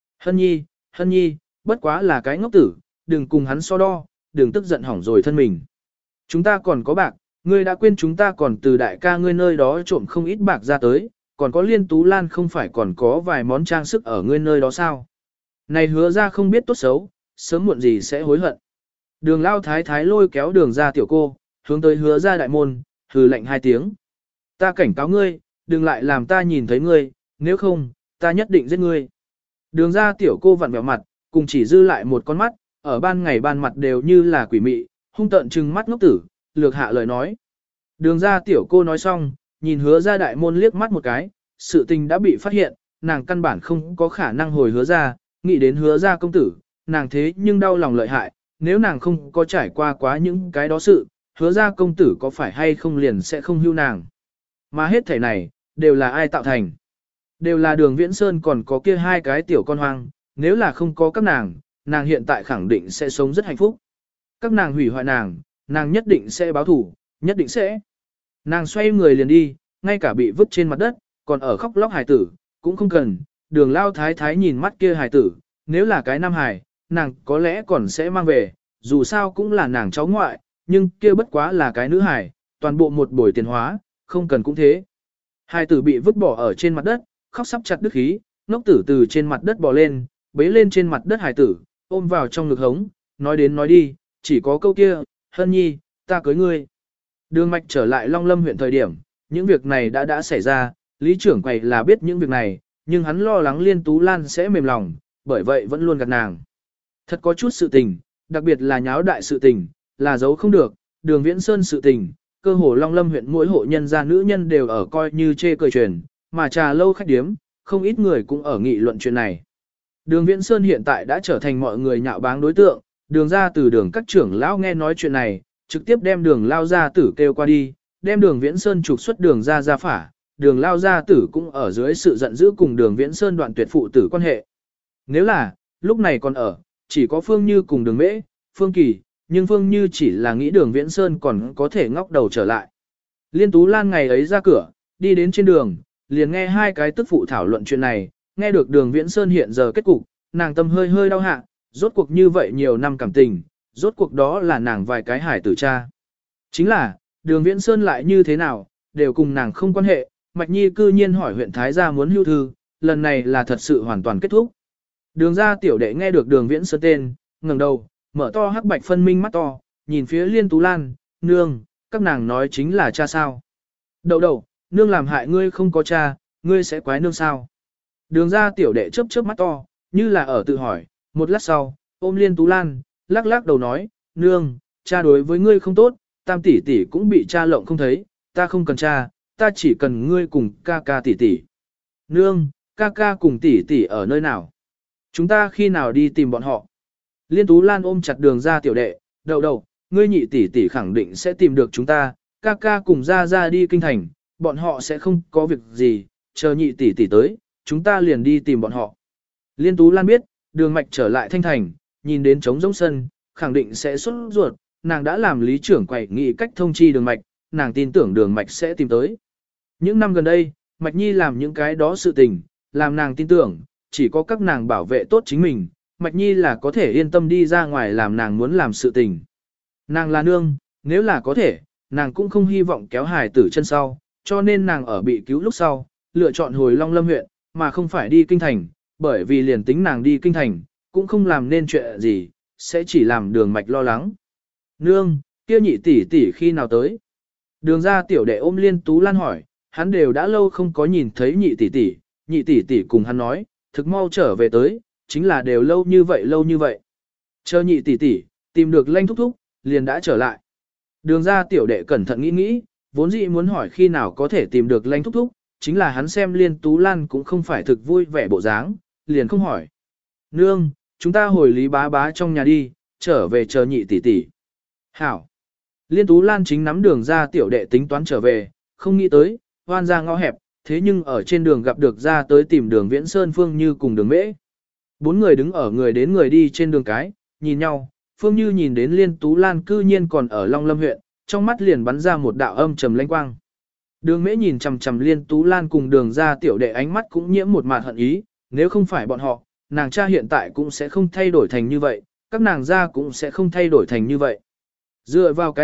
Hân nhi, bất quá là cái ngốc tử, đừng cùng hắn so đo, đừng tức giận hỏng rồi thân mình. Chúng ta còn có bạc, ngươi đã quên chúng ta còn từ đại ca ngươi nơi đó trộm không ít bạc ra tới, còn có Liên Tú Lan không phải còn có vài món trang sức ở ngươi nơi đó sao? Này hứa ra không biết tốt xấu, sớm muộn gì sẽ hối hận. Đường lao thái thái lôi kéo đường ra tiểu cô, hướng tới hứa ra đại môn, hừ lạnh hai tiếng. Ta cảnh cáo ngươi, đừng lại làm ta nhìn thấy ngươi, nếu không, ta nhất định giết ngươi. Đường ra tiểu cô vặn vẹo mặt, cùng chỉ dư lại một con mắt, ở ban ngày ban mặt đều như là quỷ mị, hung tợn trừng mắt ngốc tử, lược hạ lời nói. Đường ra tiểu cô nói xong, nhìn hứa ra đại môn liếc mắt một cái, sự tình đã bị phát hiện, nàng căn bản không có khả năng hồi hứa ra, nghĩ đến hứa ra công tử, nàng thế nhưng đau lòng lợi hại, nếu nàng không có trải qua quá những cái đó sự, hứa ra công tử có phải hay không liền sẽ không hưu nàng. Mà hết thảy này, đều là ai tạo thành? Đều là đường Viễn Sơn còn có kia hai cái tiểu con hoang, nếu là không có các nàng, nàng hiện tại khẳng định sẽ sống rất hạnh phúc. Các nàng hủy hoại nàng nhất định sẽ báo thủ, nhất định sẽ. Nàng xoay người liền đi, ngay cả bị vứt trên mặt đất, còn ở khóc lóc hài tử, cũng không cần, đường lao thái thái nhìn mắt kia hài tử, nếu là cái nam hài, nàng có lẽ còn sẽ mang về, dù sao cũng là nàng cháu ngoại, nhưng kia bất quá là cái nữ hài, toàn bộ một buổi tiền hóa, không cần cũng thế. Hài tử bị vứt bỏ ở trên mặt đất, khóc sắp chặt đứt khí, ngốc tử từ trên mặt đất bò lên, bế lên trên mặt đất hài tử, ôm vào trong ngực hống, nói đến nói đi, chỉ có câu kia, Hân nhi, ta cưới ngươi. Đường mạch trở lại Long Lâm huyện thời điểm, những việc này đã xảy ra, lý trưởng quầy là biết những việc này, nhưng hắn lo lắng Liên Tú Lan sẽ mềm lòng, bởi vậy vẫn luôn gạt nàng. Thật có chút sự tình, đặc biệt là nháo đại sự tình, là giấu không được, đường Viễn Sơn sự tình, cơ hồ Long Lâm huyện mỗi hộ nhân gia nữ nhân đều ở coi như chê cười truyền, mà trà lâu khách điếm, không ít người cũng ở nghị luận chuyện này. Đường Viễn Sơn hiện tại đã trở thành mọi người nhạo báng đối tượng, đường ra từ đường các trưởng lão nghe nói chuyện này, trực tiếp đem đường lao gia tử kêu qua đi, đem đường Viễn Sơn trục xuất đường ra phả, đường lao gia tử cũng ở dưới sự giận dữ cùng đường Viễn Sơn đoạn tuyệt phụ tử quan hệ. Nếu là, lúc này còn ở, chỉ có Phương Như cùng đường Mễ, Phương Kỳ, nhưng Phương Như chỉ là nghĩ đường Viễn Sơn còn có thể ngóc đầu trở lại. Liên Tú Lan ngày ấy ra cửa, đi đến trên đường, liền nghe hai cái tức phụ thảo luận chuyện này, nghe được đường Viễn Sơn hiện giờ kết cục, nàng tâm hơi hơi đau hạ, rốt cuộc như vậy nhiều năm cảm tình, rốt cuộc đó là nàng vài cái hải tử cha. Chính là, đường Viễn Sơn lại như thế nào, đều cùng nàng không quan hệ, Mạch Nhi cư nhiên hỏi huyện Thái gia muốn hưu thư, lần này là thật sự hoàn toàn kết thúc. Đường ra tiểu đệ nghe được đường Viễn Sơn tên, ngẩng đầu, mở to hắc bạch phân minh mắt to, nhìn phía Liên Tú Lan, nương, các nàng nói chính là cha sao. Đậu đậu, nương làm hại ngươi không có cha, ngươi sẽ quái nương sao. Đường ra tiểu đệ chớp chớp mắt to, như là ở tự hỏi, một lát sau, ôm Liên Tú Lan, lắc lắc đầu nói, nương, cha đối với ngươi không tốt, tam tỷ tỷ cũng bị cha lộng không thấy, ta không cần cha, ta chỉ cần ngươi cùng ca ca tỷ tỷ. Nương, ca ca cùng tỷ tỷ ở nơi nào? Chúng ta khi nào đi tìm bọn họ? Liên Tú Lan ôm chặt đường ra tiểu đệ, đậu đậu, ngươi nhị tỷ tỷ khẳng định sẽ tìm được chúng ta, ca ca cùng ra đi kinh thành, bọn họ sẽ không có việc gì, chờ nhị tỷ tỷ tới, chúng ta liền đi tìm bọn họ. Liên Tú Lan biết, đường mạch trở lại thanh thành, nhìn đến trống rỗng sân, khẳng định sẽ xuất ruột, nàng đã làm lý trưởng quầy nghị cách thông chi đường mạch, nàng tin tưởng đường mạch sẽ tìm tới. Những năm gần đây, Mạch Nhi làm những cái đó sự tình, làm nàng tin tưởng, chỉ có các nàng bảo vệ tốt chính mình, Mạch Nhi là có thể yên tâm đi ra ngoài làm nàng muốn làm sự tình. Nàng là nương, nếu là có thể, nàng cũng không hy vọng kéo hài tử chân sau, cho nên nàng ở bị cứu lúc sau, lựa chọn hồi Long Lâm huyện, mà không phải đi kinh thành, bởi vì liền tính nàng đi kinh thành, cũng không làm nên chuyện gì, sẽ chỉ làm đường mạch lo lắng. Nương, kia nhị tỷ tỷ khi nào tới? Đường ra tiểu đệ ôm Liên Tú Lan hỏi, hắn đều đã lâu không có nhìn thấy nhị tỷ tỷ cùng hắn nói, thực mau trở về tới, chính là đều lâu như vậy. Chờ nhị tỷ tỷ, tìm được Lanh thúc thúc, liền đã trở lại. Đường ra tiểu đệ cẩn thận nghĩ, vốn dĩ muốn hỏi khi nào có thể tìm được Lanh thúc thúc, chính là hắn xem Liên Tú Lan cũng không phải thực vui vẻ bộ dáng, liền không hỏi. Nương, chúng ta hồi Lý bá bá trong nhà đi, trở về chờ nhị tỷ tỷ. Hảo. Liên Tú Lan chính nắm đường ra tiểu đệ tính toán trở về, không nghĩ tới, hoan ra ngõ hẹp, thế nhưng ở trên đường gặp được ra tới tìm đường Viễn Sơn Phương Như cùng đường Mễ. Bốn người đứng ở người đến người đi trên đường cái, nhìn nhau, Phương Như nhìn đến Liên Tú Lan cư nhiên còn ở Long Lâm huyện, trong mắt liền bắn ra một đạo âm trầm lanh quang. Đường Mễ nhìn chằm chằm Liên Tú Lan cùng đường ra tiểu đệ ánh mắt cũng nhiễm một mạt hận ý, nếu không phải bọn họ, nàng cha hiện tại cũng sẽ không thay đổi thành như vậy, các nàng ra cũng sẽ không thay đổi thành như vậy. Dựa vào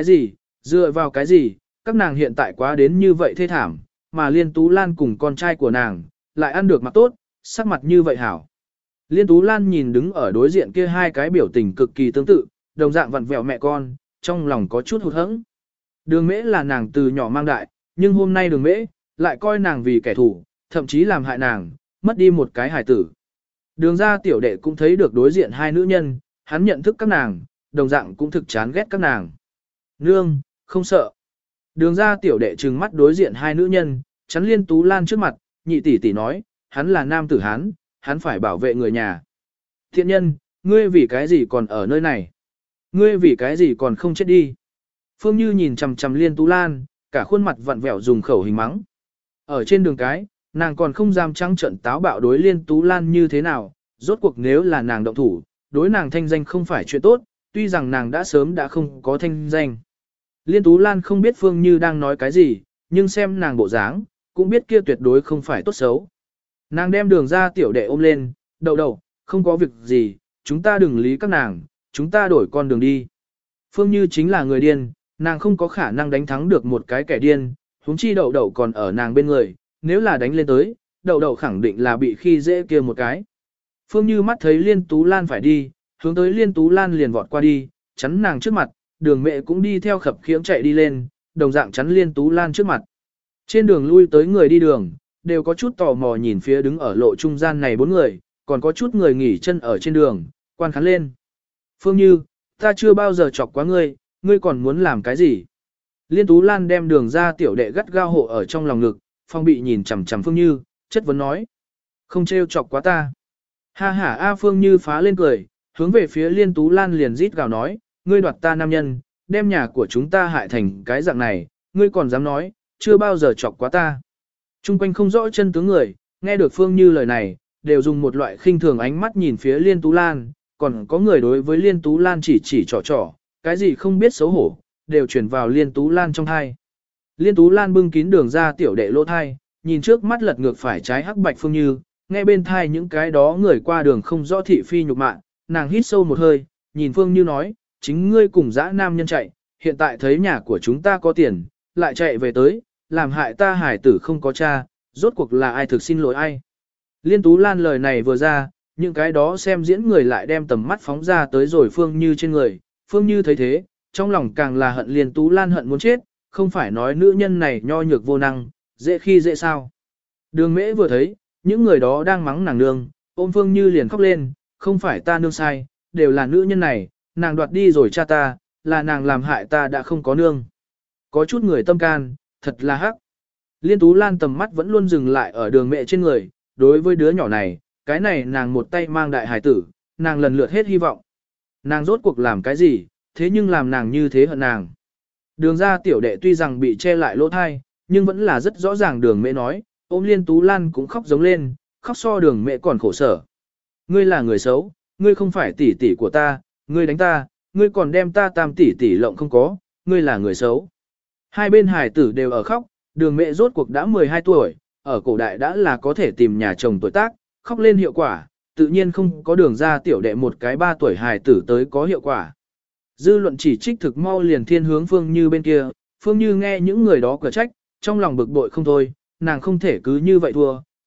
cái gì, các nàng hiện tại quá đến như vậy thê thảm, mà Liên Tú Lan cùng con trai của nàng, lại ăn được mặt tốt, sắc mặt như vậy hảo. Liên Tú Lan nhìn đứng ở đối diện kia hai cái biểu tình cực kỳ tương tự, đồng dạng vặn vẹo mẹ con, trong lòng có chút hụt hẫng. Đường Mễ là nàng từ nhỏ mang đại, nhưng hôm nay Đường Mễ lại coi nàng vì kẻ thù, thậm chí làm hại nàng, mất đi một cái hài tử. Đường ra tiểu đệ cũng thấy được đối diện hai nữ nhân, hắn nhận thức các nàng, đồng dạng cũng thực chán ghét các nàng. Nương, không sợ. Đường ra tiểu đệ trừng mắt đối diện hai nữ nhân, chắn Liên Tú Lan trước mặt, nhị tỷ tỷ nói, hắn là nam tử Hán, hắn phải bảo vệ người nhà. Thiện nhân, ngươi vì cái gì còn ở nơi này? Ngươi vì cái gì còn không chết đi? Phương Như nhìn chằm chằm Liên Tú Lan, cả khuôn mặt vặn vẹo dùng khẩu hình mắng. Ở trên đường cái, nàng còn không dám trắng trận táo bạo đối Liên Tú Lan như thế nào, rốt cuộc nếu là nàng động thủ, đối nàng thanh danh không phải chuyện tốt, tuy rằng nàng đã sớm đã không có thanh danh. Liên Tú Lan không biết Phương Như đang nói cái gì, nhưng xem nàng bộ dáng, cũng biết kia tuyệt đối không phải tốt xấu. Nàng đem đường ra tiểu đệ ôm lên, đậu, không có việc gì, chúng ta đừng lý các nàng, chúng ta đổi con đường đi. Phương Như chính là người điên, nàng không có khả năng đánh thắng được một cái kẻ điên, huống chi đậu còn ở nàng bên người, nếu là đánh lên tới, đậu khẳng định là bị khi dễ kia một cái. Phương Như mắt thấy Liên Tú Lan phải đi, hướng tới Liên Tú Lan liền vọt qua đi, chắn nàng trước mặt, đường mẹ cũng đi theo khập khiễng chạy đi lên, đồng dạng chắn Liên Tú Lan trước mặt. Trên đường lui tới người đi đường, đều có chút tò mò nhìn phía đứng ở lộ trung gian này bốn người, còn có chút người nghỉ chân ở trên đường, quan khán lên. Phương Như, ta chưa bao giờ chọc quá ngươi, ngươi còn muốn làm cái gì? Liên Tú Lan đem đường ra tiểu đệ gắt gao hộ ở trong lòng ngực, phong bị nhìn chằm chằm Phương Như, chất vấn nói. Không trêu chọc quá ta. Ha ha A Phương Như phá lên cười, hướng về phía Liên Tú Lan liền rít gào nói, ngươi đoạt ta nam nhân, đem nhà của chúng ta hại thành cái dạng này, ngươi còn dám nói, chưa bao giờ chọc quá ta. Trung quanh không rõ chân tướng người, nghe được Phương Như lời này, đều dùng một loại khinh thường ánh mắt nhìn phía Liên Tú Lan, còn có người đối với Liên Tú Lan chỉ trỏ, cái gì không biết xấu hổ, đều chuyển vào Liên Tú Lan trong thai. Liên Tú Lan bưng kín đường ra tiểu đệ lỗ thai, nhìn trước mắt lật ngược phải trái hắc bạch Phương Như, nghe bên thai những cái đó người qua đường không rõ thị phi nhục mạ, nàng hít sâu một hơi, nhìn Phương Như nói, chính ngươi cùng dã nam nhân chạy, hiện tại thấy nhà của chúng ta có tiền, lại chạy về tới, làm hại ta hải tử không có cha, rốt cuộc là ai thực xin lỗi ai. Liên Tú Lan lời này vừa ra, những cái đó xem diễn người lại đem tầm mắt phóng ra tới rồi Phương Như trên người, Phương Như thấy thế, trong lòng càng là hận Liên Tú Lan hận muốn chết, không phải nói nữ nhân này nho nhược vô năng, dễ khi dễ sao. Đường Mễ vừa thấy, những người đó đang mắng nàng nương, ôm Phương Như liền khóc lên, không phải ta nương sai, đều là nữ nhân này, nàng đoạt đi rồi cha ta, là nàng làm hại ta đã không có nương. Có chút người tâm can, thật là hắc. Liên Tú Lan tầm mắt vẫn luôn dừng lại ở Đường Mẹ trên người, đối với đứa nhỏ này, cái này nàng một tay mang đại hải tử, nàng lần lượt hết hy vọng. Nàng rốt cuộc làm cái gì, thế nhưng làm nàng như thế hận nàng. Đường ra tiểu đệ tuy rằng bị che lại lỗ thai, nhưng vẫn là rất rõ ràng Đường Mẹ nói, ôm Liên Tú Lan cũng khóc giống lên, khóc so Đường Mẹ còn khổ sở. Ngươi là người xấu, ngươi không phải tỷ tỷ của ta, ngươi đánh ta, ngươi còn đem ta tam tỷ tỷ lộng không có, ngươi là người xấu. Hai bên hài tử đều ở khóc, Đường Mẹ rốt cuộc đã 12 tuổi, ở cổ đại đã là có thể tìm nhà chồng tuổi tác, khóc lên hiệu quả, tự nhiên không có đường ra tiểu đệ một cái 3 tuổi hài tử tới có hiệu quả. Dư luận chỉ trích thực mau liền thiên hướng Phương Như bên kia, Phương Như nghe những người đó cửa trách, trong lòng bực bội không thôi, nàng không thể cứ như vậy thua,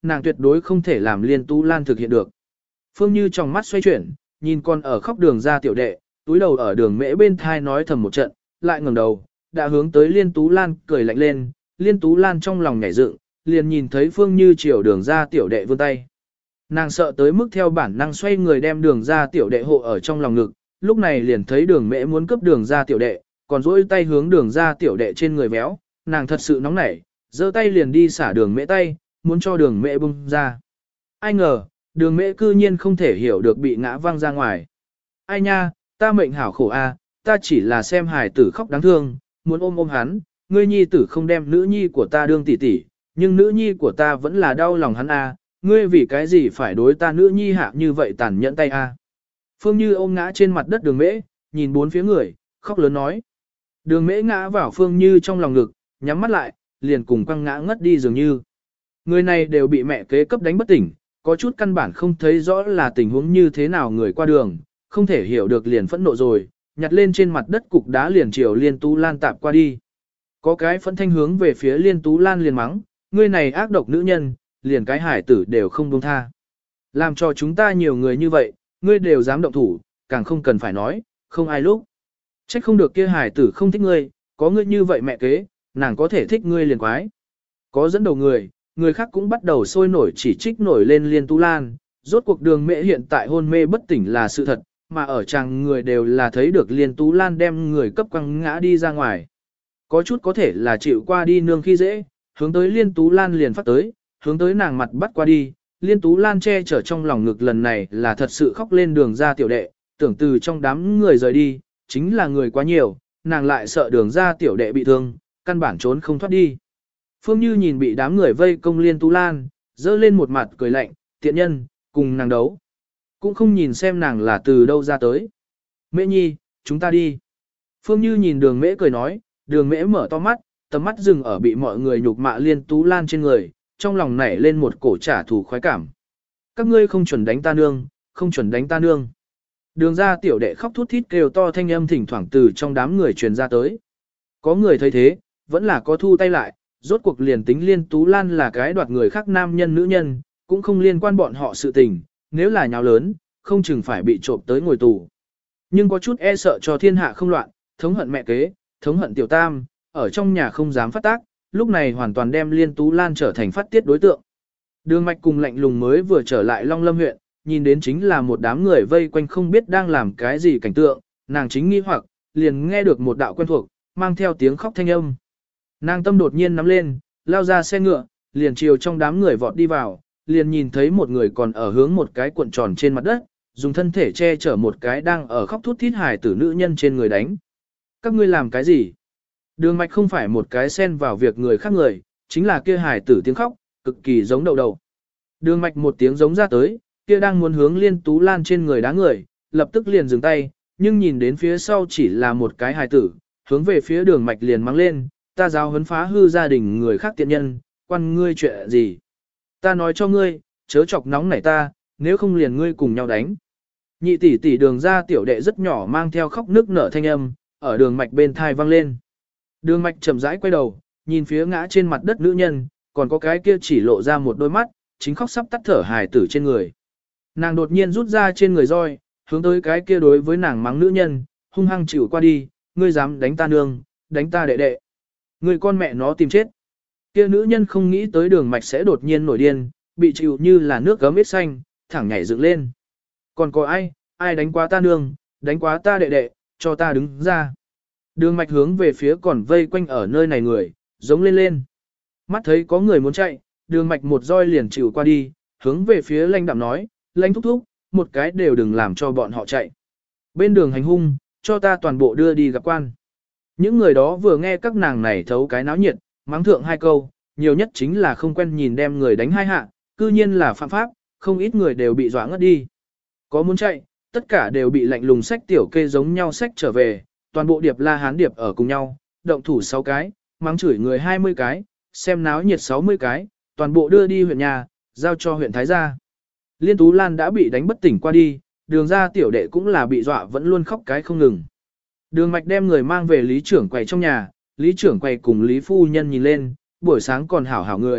nàng tuyệt đối không thể làm Liên Tú Lan thực hiện được. Phương Như trong mắt xoay chuyển, nhìn con ở khóc đường ra tiểu đệ, túi đầu ở đường mễ bên thai nói thầm một trận, lại ngẩng đầu, đã hướng tới Liên Tú Lan cười lạnh lên, Liên Tú Lan trong lòng nhảy dựng, liền nhìn thấy Phương Như chiều đường ra tiểu đệ vươn tay. Nàng sợ tới mức theo bản năng xoay người đem đường ra tiểu đệ hộ ở trong lòng ngực, lúc này liền thấy đường mễ muốn cướp đường ra tiểu đệ, còn dỗi tay hướng đường ra tiểu đệ trên người véo, nàng thật sự nóng nảy, giơ tay liền đi xả đường mễ tay, muốn cho đường mễ bung ra. Ai ngờ, đường mễ cư nhiên không thể hiểu được bị ngã văng ra ngoài. Ai nha, ta mệnh hảo khổ a, ta chỉ là xem hài tử khóc đáng thương, muốn ôm ôm hắn, ngươi nhi tử không đem nữ nhi của ta đương tỷ tỷ, nhưng nữ nhi của ta vẫn là đau lòng hắn a, ngươi vì cái gì phải đối ta nữ nhi hạ như vậy tàn nhẫn tay a. Phương Như ôm ngã trên mặt đất đường mễ, nhìn bốn phía người, khóc lớn nói. Đường mễ ngã vào Phương Như trong lòng ngực, nhắm mắt lại, liền cùng quăng ngã ngất đi dường như. Người này đều bị mẹ kế cấp đánh bất tỉnh, có chút căn bản không thấy rõ là tình huống như thế nào người qua đường, không thể hiểu được liền phẫn nộ rồi, nhặt lên trên mặt đất cục đá liền chiều Liên Tú Lan tạp qua đi. Có cái phẫn thanh hướng về phía Liên Tú Lan liền mắng, ngươi này ác độc nữ nhân, liền cái hải tử đều không buông tha. Làm cho chúng ta nhiều người như vậy, ngươi đều dám động thủ, càng không cần phải nói, không ai lúc. Trách không được kia hải tử không thích ngươi, có ngươi như vậy mẹ kế, nàng có thể thích ngươi liền quái. Có dẫn đầu người khác cũng bắt đầu sôi nổi chỉ trích nổi lên Liên Tú Lan, rốt cuộc đường mẹ hiện tại hôn mê bất tỉnh là sự thật, mà ở chàng người đều là thấy được Liên Tú Lan đem người cấp quăng ngã đi ra ngoài. Có chút có thể là chịu qua đi nương khi dễ, hướng tới Liên Tú Lan liền phát tới, hướng tới nàng mặt bắt qua đi, Liên Tú Lan che chở trong lòng ngực lần này là thật sự khóc lên đường ra tiểu đệ, tưởng từ trong đám người rời đi, chính là người quá nhiều, nàng lại sợ đường ra tiểu đệ bị thương, căn bản trốn không thoát đi. Phương Như nhìn bị đám người vây công Liên Tú Lan, dơ lên một mặt cười lạnh, tiện nhân, cùng nàng đấu. Cũng không nhìn xem nàng là từ đâu ra tới. Mễ nhi, chúng ta đi. Phương Như nhìn đường mễ cười nói, đường mễ mở to mắt, tầm mắt dừng ở bị mọi người nhục mạ Liên Tú Lan trên người, trong lòng nảy lên một cổ trả thù khoái cảm. Các ngươi không chuẩn đánh ta nương, không chuẩn đánh ta nương. Đường ra tiểu đệ khóc thút thít kêu to thanh âm thỉnh thoảng từ trong đám người truyền ra tới. Có người thấy thế, vẫn là có thu tay lại, rốt cuộc liền tính Liên Tú Lan là cái đoạt người khác nam nhân nữ nhân, cũng không liên quan bọn họ sự tình, nếu là nháo lớn, không chừng phải bị trộm tới ngồi tù. Nhưng có chút e sợ cho thiên hạ không loạn, thống hận mẹ kế, thống hận tiểu tam, ở trong nhà không dám phát tác, lúc này hoàn toàn đem Liên Tú Lan trở thành phát tiết đối tượng. Đường Mạch cùng lạnh lùng mới vừa trở lại Long Lâm huyện, nhìn đến chính là một đám người vây quanh không biết đang làm cái gì cảnh tượng, nàng chính nghi hoặc, liền nghe được một đạo quen thuộc, mang theo tiếng khóc thanh âm. Nàng tâm đột nhiên nắm lên, lao ra xe ngựa, liền chiều trong đám người vọt đi vào, liền nhìn thấy một người còn ở hướng một cái cuộn tròn trên mặt đất, dùng thân thể che chở một cái đang ở khóc thút thít hài tử nữ nhân trên người đánh. Các ngươi làm cái gì? Đường Mạch không phải một cái xen vào việc người khác người, chính là kia hài tử tiếng khóc, cực kỳ giống đậu đầu. Đường Mạch một tiếng giống ra tới, kia đang muốn hướng Liên Tú Lan trên người đá người, lập tức liền dừng tay, nhưng nhìn đến phía sau chỉ là một cái hài tử, hướng về phía Đường Mạch liền mắng lên, ta giáo huấn phá hư gia đình người khác tiện nhân, quan ngươi chuyện gì? Ta nói cho ngươi, chớ chọc nóng nảy ta, nếu không liền ngươi cùng nhau đánh. Nhị tỷ tỷ đường ra tiểu đệ rất nhỏ mang theo khóc nức nở thanh âm, ở Đường Mạch bên thai vang lên. Đường Mạch chậm rãi quay đầu, nhìn phía ngã trên mặt đất nữ nhân, còn có cái kia chỉ lộ ra một đôi mắt, chính khóc sắp tắt thở hài tử trên người. Nàng đột nhiên rút ra trên người roi, hướng tới cái kia đối với nàng mắng nữ nhân, hung hăng chịu qua đi, ngươi dám đánh ta nương, đánh ta đệ đệ. Ngươi con mẹ nó tìm chết. Kia nữ nhân không nghĩ tới Đường Mạch sẽ đột nhiên nổi điên, bị chịu như là nước gấm ít xanh, thẳng nhảy dựng lên. Còn có ai đánh quá ta nương, đánh quá ta đệ đệ, cho ta đứng ra. Đường Mạch hướng về phía còn vây quanh ở nơi này người, giống lên lên. Mắt thấy có người muốn chạy, Đường Mạch một roi liền chịu qua đi, hướng về phía Lãnh Đạm nói, Lãnh thúc thúc, một cái đều đừng làm cho bọn họ chạy. Bên đường hành hung, cho ta toàn bộ đưa đi gặp quan. Những người đó vừa nghe các nàng này thấu cái náo nhiệt, mắng thượng hai câu, nhiều nhất chính là không quen nhìn đem người đánh hai hạ, cư nhiên là phạm pháp, không ít người đều bị dọa ngất đi. Có muốn chạy, tất cả đều bị lạnh lùng sách tiểu kê giống nhau sách trở về, toàn bộ điệp la hán điệp ở cùng nhau, động thủ 6 cái, mắng chửi người 20 cái, xem náo nhiệt 60 cái, toàn bộ đưa đi huyện nhà, giao cho huyện Thái Gia. Liên Tú Lan đã bị đánh bất tỉnh qua đi, đường ra tiểu đệ cũng là bị dọa vẫn luôn khóc cái không ngừng. Đường Mạch đem người mang về lý trưởng quầy trong nhà, lý trưởng quầy cùng lý phu nhân nhìn lên, buổi sáng còn hảo hảo người,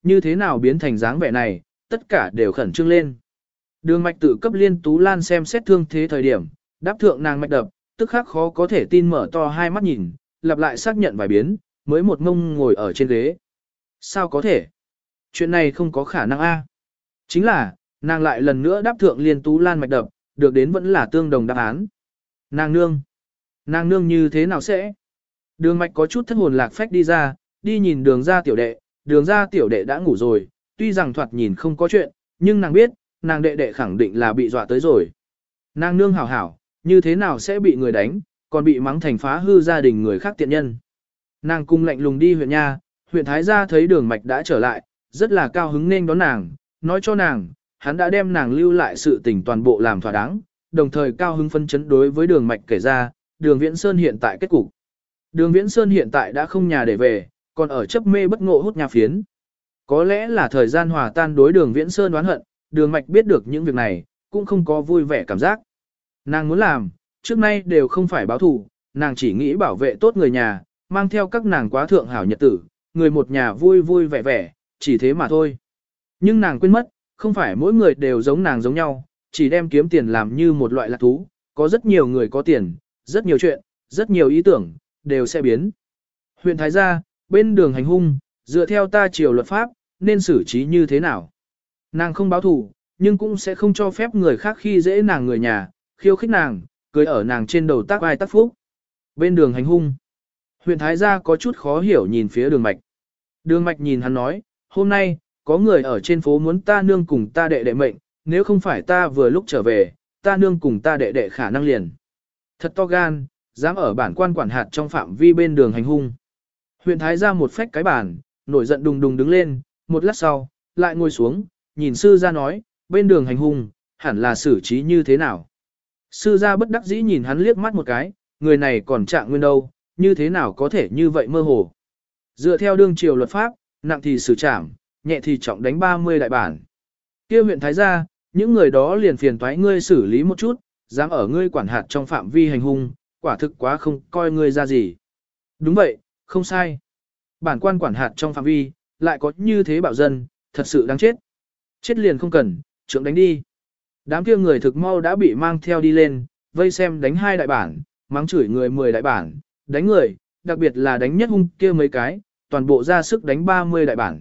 như thế nào biến thành dáng vẻ này, tất cả đều khẩn trương lên. Đường Mạch tự cấp Liên Tú Lan xem xét thương thế thời điểm, đáp thượng nàng mạch đập, tức khắc khó có thể tin mở to hai mắt nhìn, lặp lại xác nhận vài biến, mới một ngông ngồi ở trên ghế. Sao có thể? Chuyện này không có khả năng a. Chính là, nàng lại lần nữa đáp thượng Liên Tú Lan mạch đập, được đến vẫn là tương đồng đáp án. Nàng nương như thế nào sẽ? Đường Mạch có chút thất hồn lạc phách đi ra, đi nhìn đường ra tiểu đệ đã ngủ rồi, tuy rằng thoạt nhìn không có chuyện, nhưng nàng biết, nàng đệ đệ khẳng định là bị dọa tới rồi. Nàng nương hảo hảo, như thế nào sẽ bị người đánh, còn bị mắng thành phá hư gia đình người khác tiện nhân. Nàng cung lạnh lùng đi huyện nha, huyện Thái gia thấy Đường Mạch đã trở lại, rất là cao hứng nên đón nàng, nói cho nàng, hắn đã đem nàng lưu lại sự tình toàn bộ làm thỏa đáng, đồng thời cao hứng phân chấn đối với Đường Mạch kể ra, Đường Viễn Sơn hiện tại kết cục. Đường Viễn Sơn hiện tại đã không nhà để về, còn ở chấp mê bất ngộ hút nha phiến. Có lẽ là thời gian hòa tan đối Đường Viễn Sơn oán hận, Đường Mạch biết được những việc này, cũng không có vui vẻ cảm giác. Nàng muốn làm, trước nay đều không phải báo thù, nàng chỉ nghĩ bảo vệ tốt người nhà, mang theo các nàng quá thượng hảo nhật tử, người một nhà vui vui vẻ vẻ, chỉ thế mà thôi. Nhưng nàng quên mất, không phải mỗi người đều giống nàng giống nhau, chỉ đem kiếm tiền làm như một loại lạc thú, có rất nhiều người có tiền, rất nhiều chuyện, rất nhiều ý tưởng, đều sẽ biến. Huyện Thái gia, bên đường hành hung, dựa theo ta triều luật pháp, nên xử trí như thế nào? Nàng không báo thù, nhưng cũng sẽ không cho phép người khác khi dễ nàng người nhà, khiêu khích nàng, cưới ở nàng trên đầu tác ai tác phúc. Bên đường hành hung. Huyện Thái gia có chút khó hiểu nhìn phía Đường Mạch. Đường Mạch nhìn hắn nói, hôm nay, có người ở trên phố muốn ta nương cùng ta đệ đệ mệnh, nếu không phải ta vừa lúc trở về, ta nương cùng ta đệ đệ khả năng liền. Thật to gan, dám ở bản quan quản hạt trong phạm vi bên đường hành hung. Huyện Thái gia một phách cái bàn, nổi giận đùng đùng đứng lên, một lát sau, lại ngồi xuống, nhìn sư gia nói, bên đường hành hung, hẳn là xử trí như thế nào. Sư gia bất đắc dĩ nhìn hắn liếc mắt một cái, người này còn trạng nguyên đâu, như thế nào có thể như vậy mơ hồ. Dựa theo đương triều luật pháp, nặng thì xử trảm, nhẹ thì trọng đánh 30 đại bản. Kia huyện Thái gia, những người đó liền phiền toái ngươi xử lý một chút, dám ở ngươi quản hạt trong phạm vi hành hung, quả thực quá không coi ngươi ra gì. Đúng vậy, không sai. Bản quan quản hạt trong phạm vi, lại có như thế bạo dân, thật sự đáng chết. Chết liền không cần, trượng đánh đi. Đám kia người thực mau đã bị mang theo đi lên, vây xem đánh 2 đại bản, mắng chửi người 10 đại bản, đánh người, đặc biệt là đánh nhất hung kia mấy cái, toàn bộ ra sức đánh 30 đại bản.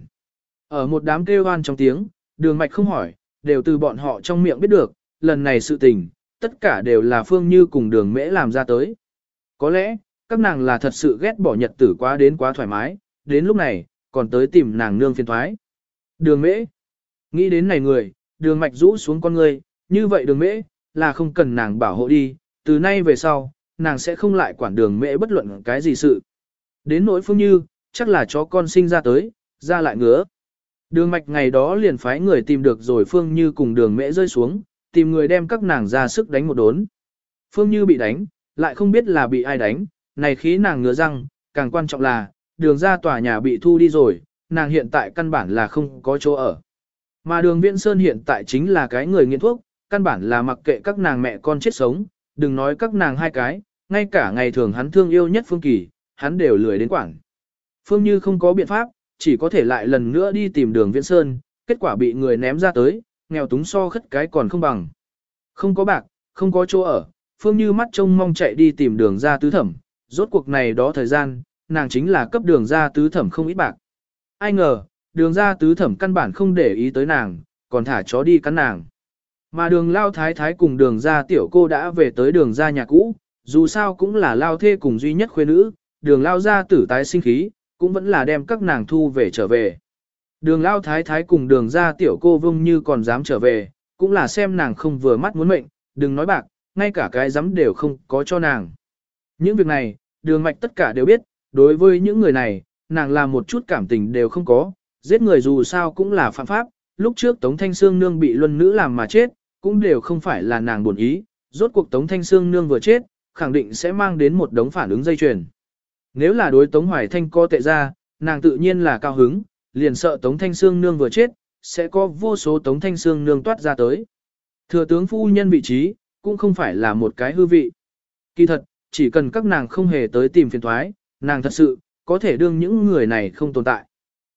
Ở một đám kêu oan trong tiếng, Đường Mạch không hỏi, đều từ bọn họ trong miệng biết được, lần này sự tình, tất cả đều là Phương Như cùng Đường Mễ làm ra tới. Có lẽ, các nàng là thật sự ghét bỏ nhật tử quá thoải mái, đến lúc này, còn tới tìm nàng nương phiền thoái. Đường Mễ, nghĩ đến này người, Đường Mạch rũ xuống con người, như vậy Đường Mễ, là không cần nàng bảo hộ đi, từ nay về sau, nàng sẽ không lại quản Đường Mễ bất luận cái gì sự. Đến nỗi Phương Như, chắc là chó con sinh ra tới, ra lại ngứa. Đường Mạch ngày đó liền phái người tìm được rồi Phương Như cùng Đường Mễ rơi xuống, tìm người đem các nàng ra sức đánh một đốn. Phương Như bị đánh, lại không biết là bị ai đánh, này khí nàng ngứa răng, càng quan trọng là, đường ra tòa nhà bị thu đi rồi, nàng hiện tại căn bản là không có chỗ ở. Mà Đường Viễn Sơn hiện tại chính là cái người nghiện thuốc, căn bản là mặc kệ các nàng mẹ con chết sống, đừng nói các nàng hai cái, ngay cả ngày thường hắn thương yêu nhất Phương Kỳ, hắn đều lười đến quản. Phương Như không có biện pháp, chỉ có thể lại lần nữa đi tìm Đường Viễn Sơn, kết quả bị người ném ra tới, nghèo túng so khất cái còn không bằng. Không có bạc, không có chỗ ở, Phương Như mắt trông mong chạy đi tìm Đường ra tứ thẩm, rốt cuộc này đó thời gian, nàng chính là cấp Đường ra tứ thẩm không ít bạc. Ai ngờ, Đường ra tứ thẩm căn bản không để ý tới nàng, còn thả chó đi cắn nàng. Mà Đường Lao Thái Thái cùng Đường ra tiểu cô đã về tới Đường ra nhà cũ, dù sao cũng là Lao thê cùng duy nhất khuê nữ, Đường Lao gia tử tái sinh khí, cũng vẫn là đem các nàng thu về trở về. Đường Lao Thái Thái cùng Đường ra tiểu cô Vông Như còn dám trở về, cũng là xem nàng không vừa mắt muốn mệnh, đừng nói bạc, ngay cả cái dám đều không có cho nàng. Những việc này, Đường Mạch tất cả đều biết, đối với những người này, nàng làm một chút cảm tình đều không có, giết người dù sao cũng là phạm pháp, lúc trước Tống Thanh Sương Nương bị luân nữ làm mà chết, cũng đều không phải là nàng buồn ý, rốt cuộc Tống Thanh Sương Nương vừa chết, khẳng định sẽ mang đến một đống phản ứng dây chuyền. Nếu là đối Tống Hoài Thanh có tệ ra, nàng tự nhiên là cao hứng, liền sợ Tống Thanh Sương Nương vừa chết, sẽ có vô số Tống Thanh Sương Nương toát ra tới. Thừa tướng phu nhân vị trí, cũng không phải là một cái hư vị. Kỳ thật, chỉ cần các nàng không hề tới tìm phiền thoái, nàng thật sự, có thể đương những người này không tồn tại.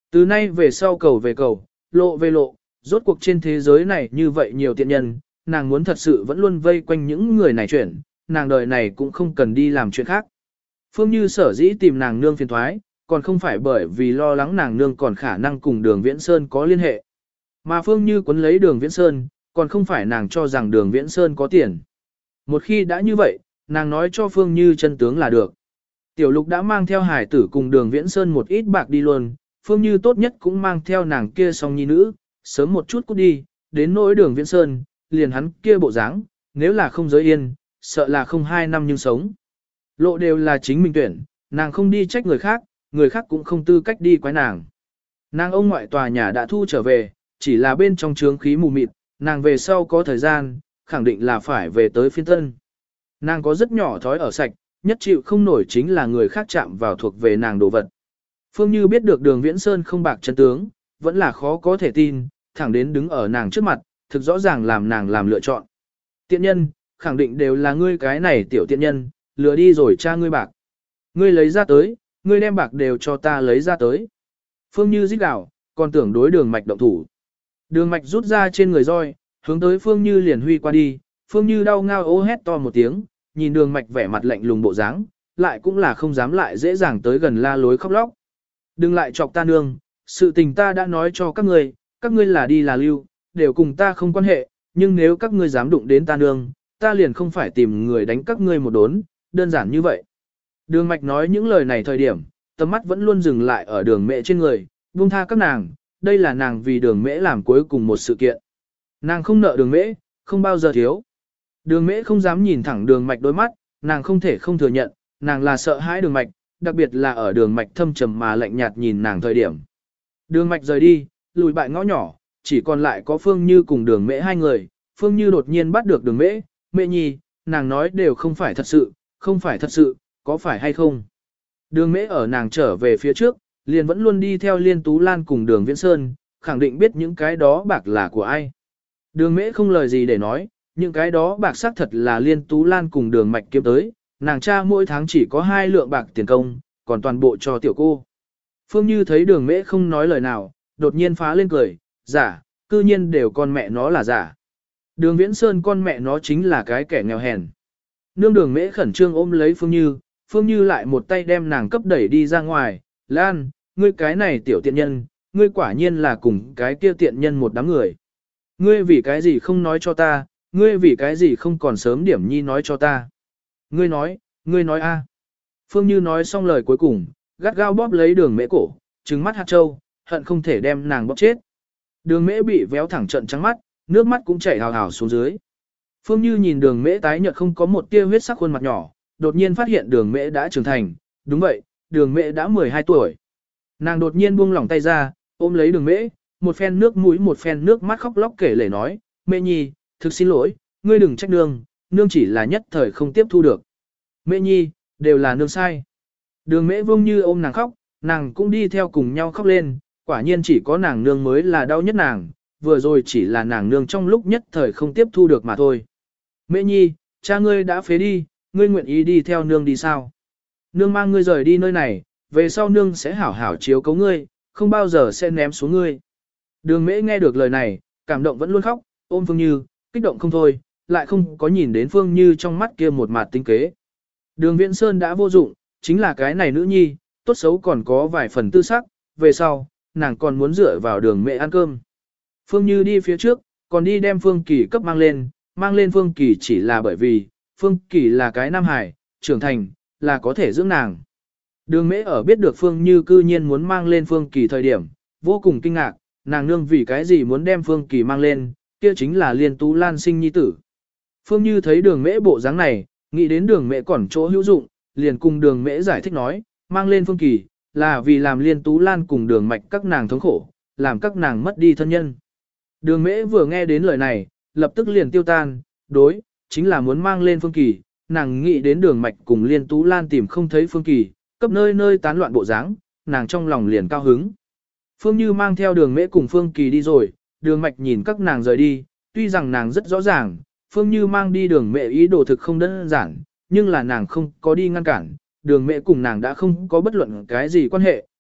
Từ nay về sau cầu về cầu, lộ về lộ, rốt cuộc trên thế giới này như vậy nhiều tiện nhân, nàng muốn thật sự vẫn luôn vây quanh những người này chuyển, nàng đời này cũng không cần đi làm chuyện khác. Phương Như sở dĩ tìm nàng nương phiền thoái, còn không phải bởi vì lo lắng nàng nương còn khả năng cùng đường Viễn Sơn có liên hệ. Mà Phương Như quấn lấy đường Viễn Sơn, còn không phải nàng cho rằng đường Viễn Sơn có tiền. Một khi đã như vậy, nàng nói cho Phương Như chân tướng là được. Tiểu Lục đã mang theo hải tử cùng đường Viễn Sơn một ít bạc đi luôn, Phương Như tốt nhất cũng mang theo nàng kia song nhi nữ, sớm một chút cút đi, đến nỗi đường Viễn Sơn, liền hắn kia bộ dáng, nếu là không giới yên, sợ là không 2 năm nhưng sống. Lộ đều là chính mình tuyển, nàng không đi trách người khác cũng không tư cách đi quái nàng. Nàng ông ngoại tòa nhà đã thu trở về, chỉ là bên trong trướng khí mù mịt, nàng về sau có thời gian, khẳng định là phải về tới phiên tân. Nàng có rất nhỏ thói ở sạch, nhất chịu không nổi chính là người khác chạm vào thuộc về nàng đồ vật. Phương Như biết được đường Viễn Sơn không bạc chân tướng, vẫn là khó có thể tin, thẳng đến đứng ở nàng trước mặt, thực rõ ràng làm nàng làm lựa chọn. Tiện nhân, khẳng định đều là ngươi cái này tiểu tiện nhân, lừa đi rồi cha ngươi bạc. Ngươi lấy ra tới, ngươi đem bạc đều cho ta lấy ra tới. Phương Như rít gào, còn tưởng đối đường mạch động thủ. Đường mạch rút ra trên người roi, hướng tới Phương Như liền huy qua đi, Phương Như đau ngao ô hét to một tiếng, nhìn đường mạch vẻ mặt lạnh lùng bộ dáng, lại cũng là không dám lại dễ dàng tới gần la lối khóc lóc. Đừng lại chọc ta nương, sự tình ta đã nói cho các ngươi là đi là lưu, đều cùng ta không quan hệ, nhưng nếu các ngươi dám đụng đến ta nương, ta liền không phải tìm người đánh các ngươi một đốn, đơn giản như vậy. Đường mạch nói những lời này thời điểm, tầm mắt vẫn luôn dừng lại ở đường mẹ trên người, buông tha các nàng, đây là nàng vì đường mễ làm cuối cùng một sự kiện. Nàng không nợ đường mễ, không bao giờ thiếu. Đường mễ không dám nhìn thẳng đường mạch đôi mắt, nàng không thể không thừa nhận, nàng là sợ hãi đường mạch, đặc biệt là ở đường mạch thâm trầm mà lạnh nhạt nhìn nàng thời điểm. Đường mạch rời đi, lùi bại ngõ nhỏ, chỉ còn lại có Phương Như cùng đường mễ hai người. Phương Như đột nhiên bắt được đường mễ, mẹ nhi, nàng nói đều không phải thật sự, không phải thật sự, có phải hay không? Đường mễ ở nàng trở về phía trước, liền vẫn luôn đi theo Liên Tú Lan cùng đường Viễn Sơn, khẳng định biết những cái đó bạc là của ai. Đường mễ không lời gì để nói, những cái đó bạc xác thật là Liên Tú Lan cùng đường mạch kiếm tới, nàng cha mỗi tháng chỉ có 2 lượng bạc tiền công, còn toàn bộ cho tiểu cô. Phương Như thấy đường mễ không nói lời nào, đột nhiên phá lên cười, giả, cư nhiên đều con mẹ nó là giả. Đường Viễn Sơn con mẹ nó chính là cái kẻ nghèo hèn. Nương đường mễ khẩn trương ôm lấy Phương Như lại một tay đem nàng cấp đẩy đi ra ngoài, Lan, ngươi cái này tiểu tiện nhân, ngươi quả nhiên là cùng cái kia tiện nhân một đám người. Ngươi vì cái gì không nói cho ta, ngươi vì cái gì không còn sớm điểm nhi nói cho ta. Ngươi nói a. Phương Như nói xong lời cuối cùng, gắt gao bóp lấy đường mễ cổ, trừng mắt hạt châu, hận không thể đem nàng bóp chết. Đường mễ bị véo thẳng trận trắng mắt, nước mắt cũng chảy hào hào xuống dưới. Phương Như nhìn đường mễ tái nhợt không có một tia huyết sắc khuôn mặt nhỏ, đột nhiên phát hiện đường mễ đã trưởng thành, đúng vậy, đường mễ đã 12 tuổi. Nàng đột nhiên buông lỏng tay ra, ôm lấy đường mễ, một phen nước mũi một phen nước mắt khóc lóc kể lể nói, mẹ nhi, thực xin lỗi, ngươi đừng trách nương, nương chỉ là nhất thời không tiếp thu được. Mẹ nhi, đều là nương sai. Đường mễ Vương Như ôm nàng khóc, nàng cũng đi theo cùng nhau khóc lên, quả nhiên chỉ có nàng nương mới là đau nhất nàng, vừa rồi chỉ là nàng nương trong lúc nhất thời không tiếp thu được mà thôi. Mẹ nhi, cha ngươi đã phế đi, ngươi nguyện ý đi theo nương đi sao? Nương mang ngươi rời đi nơi này, về sau nương sẽ hảo hảo chiếu cấu ngươi, không bao giờ sẽ ném xuống ngươi. Đường mễ nghe được lời này, cảm động vẫn luôn khóc, ôm Phương Như, kích động không thôi, lại không có nhìn đến Phương Như trong mắt kia một mặt tinh kế. Đường Viễn Sơn đã vô dụng, chính là cái này nữ nhi, tốt xấu còn có vài phần tư sắc, về sau, nàng còn muốn dựa vào đường mẹ ăn cơm. Phương Như đi phía trước, còn đi đem Phương Kỳ cấp mang lên Phương Kỳ chỉ là bởi vì, Phương Kỳ là cái nam hải, trưởng thành, là có thể dưỡng nàng. Đường mễ ở biết được Phương Như cư nhiên muốn mang lên Phương Kỳ thời điểm, vô cùng kinh ngạc, nàng nương vì cái gì muốn đem Phương Kỳ mang lên, kia chính là Liên Tú Lan sinh nhi tử. Phương Như thấy đường mễ bộ dáng này, nghĩ đến đường mễ còn chỗ hữu dụng, liền cùng đường mễ giải thích nói, mang lên Phương Kỳ, là vì làm Liên Tú Lan cùng đường mạch các nàng thống khổ, làm các nàng mất đi thân nhân. Đường mễ vừa nghe đến lời này, lập tức liền tiêu tan, đối, chính là muốn mang lên Phương Kỳ, nàng nghĩ đến đường mạch cùng Liên Tú Lan tìm không thấy Phương Kỳ, cấp nơi nơi tán loạn bộ dáng, nàng trong lòng liền cao hứng. Phương Như mang theo đường mễ cùng Phương Kỳ đi rồi, đường mạch nhìn các nàng rời đi, tuy rằng nàng rất rõ ràng, Phương Như mang đi đường mẹ ý đồ thực không đơn giản, nhưng là nàng không có đi ngăn cản, đường mẹ cùng nàng đã không có bất luận cái gì quan hệ,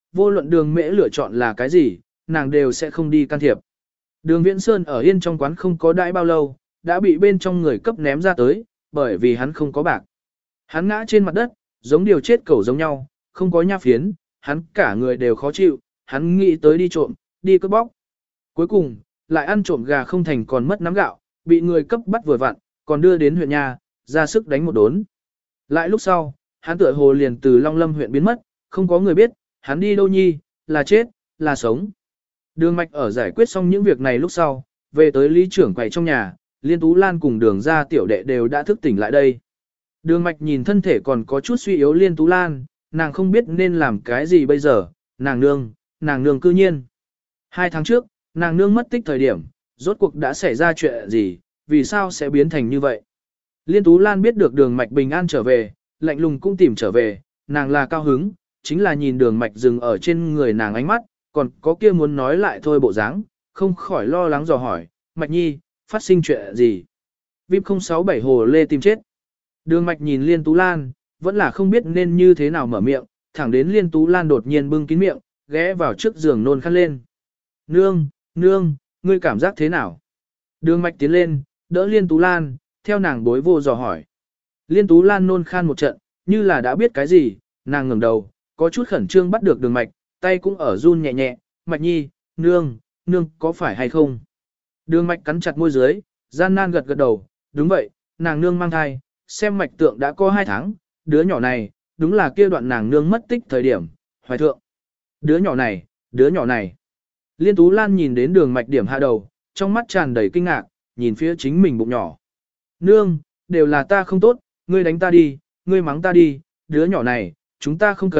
vô luận đường mễ lựa chọn là cái gì, nàng đều sẽ không đi can thiệp. Đường Viễn Sơn ở yên trong quán không có đãi bao lâu, đã bị bên trong người cấp ném ra tới, bởi vì hắn không có bạc. Hắn ngã trên mặt đất, giống điều chết cẩu giống nhau, không có nha phiến, hắn cả người đều khó chịu, hắn nghĩ tới đi trộm, đi cướp bóc. Cuối cùng, lại ăn trộm gà không thành còn mất nắm gạo, bị người cấp bắt vừa vặn, còn đưa đến huyện nhà, ra sức đánh một đốn. Lại lúc sau, hắn tựa hồ liền từ Long Lâm huyện biến mất, không có người biết, hắn đi đâu nhi, là chết, là sống. Đường Mạch ở giải quyết xong những việc này lúc sau, về tới lý trưởng quầy trong nhà, Liên Tú Lan cùng đường ra tiểu đệ đều đã thức tỉnh lại đây. Đường Mạch nhìn thân thể còn có chút suy yếu Liên Tú Lan, nàng không biết nên làm cái gì bây giờ, nàng nương cư nhiên. 2 tháng trước, nàng nương mất tích thời điểm, rốt cuộc đã xảy ra chuyện gì, vì sao sẽ biến thành như vậy. Liên Tú Lan biết được đường Mạch bình an trở về, lạnh lùng cũng tìm trở về, nàng là cao hứng, chính là nhìn đường Mạch dừng ở trên người nàng ánh mắt, còn có kia muốn nói lại thôi bộ dáng, không khỏi lo lắng dò hỏi, Mạch Nhi, phát sinh chuyện gì? VIP 067 hồ lê tìm chết. Đường Mạch nhìn Liên Tú Lan, vẫn là không biết nên như thế nào mở miệng, thẳng đến Liên Tú Lan đột nhiên bưng kín miệng, ghé vào trước giường nôn khăn lên. Nương, ngươi cảm giác thế nào? Đường Mạch tiến lên, đỡ Liên Tú Lan, theo nàng bối vô dò hỏi. Liên Tú Lan nôn khan một trận, như là đã biết cái gì, nàng ngẩng đầu, có chút khẩn trương bắt được đường Mạch, tay cũng ở run nhẹ nhẹ, Mạch Nhi, nương, có phải hay không? Đường Mạch cắn chặt môi dưới, gian nan gật gật đầu, đúng vậy, nàng nương mang thai, xem mạch tượng đã có 2 tháng, đứa nhỏ này, đúng là kia đoạn nàng nương mất tích thời điểm, hoài thượng. Đứa nhỏ này. Liên Tú Lan nhìn đến đường Mạch điểm hạ đầu, trong mắt tràn đầy kinh ngạc, nhìn phía chính mình bụng nhỏ. Nương, đều là ta không tốt, ngươi đánh ta đi, ngươi mắng ta đi, đứa nhỏ này, chúng ta không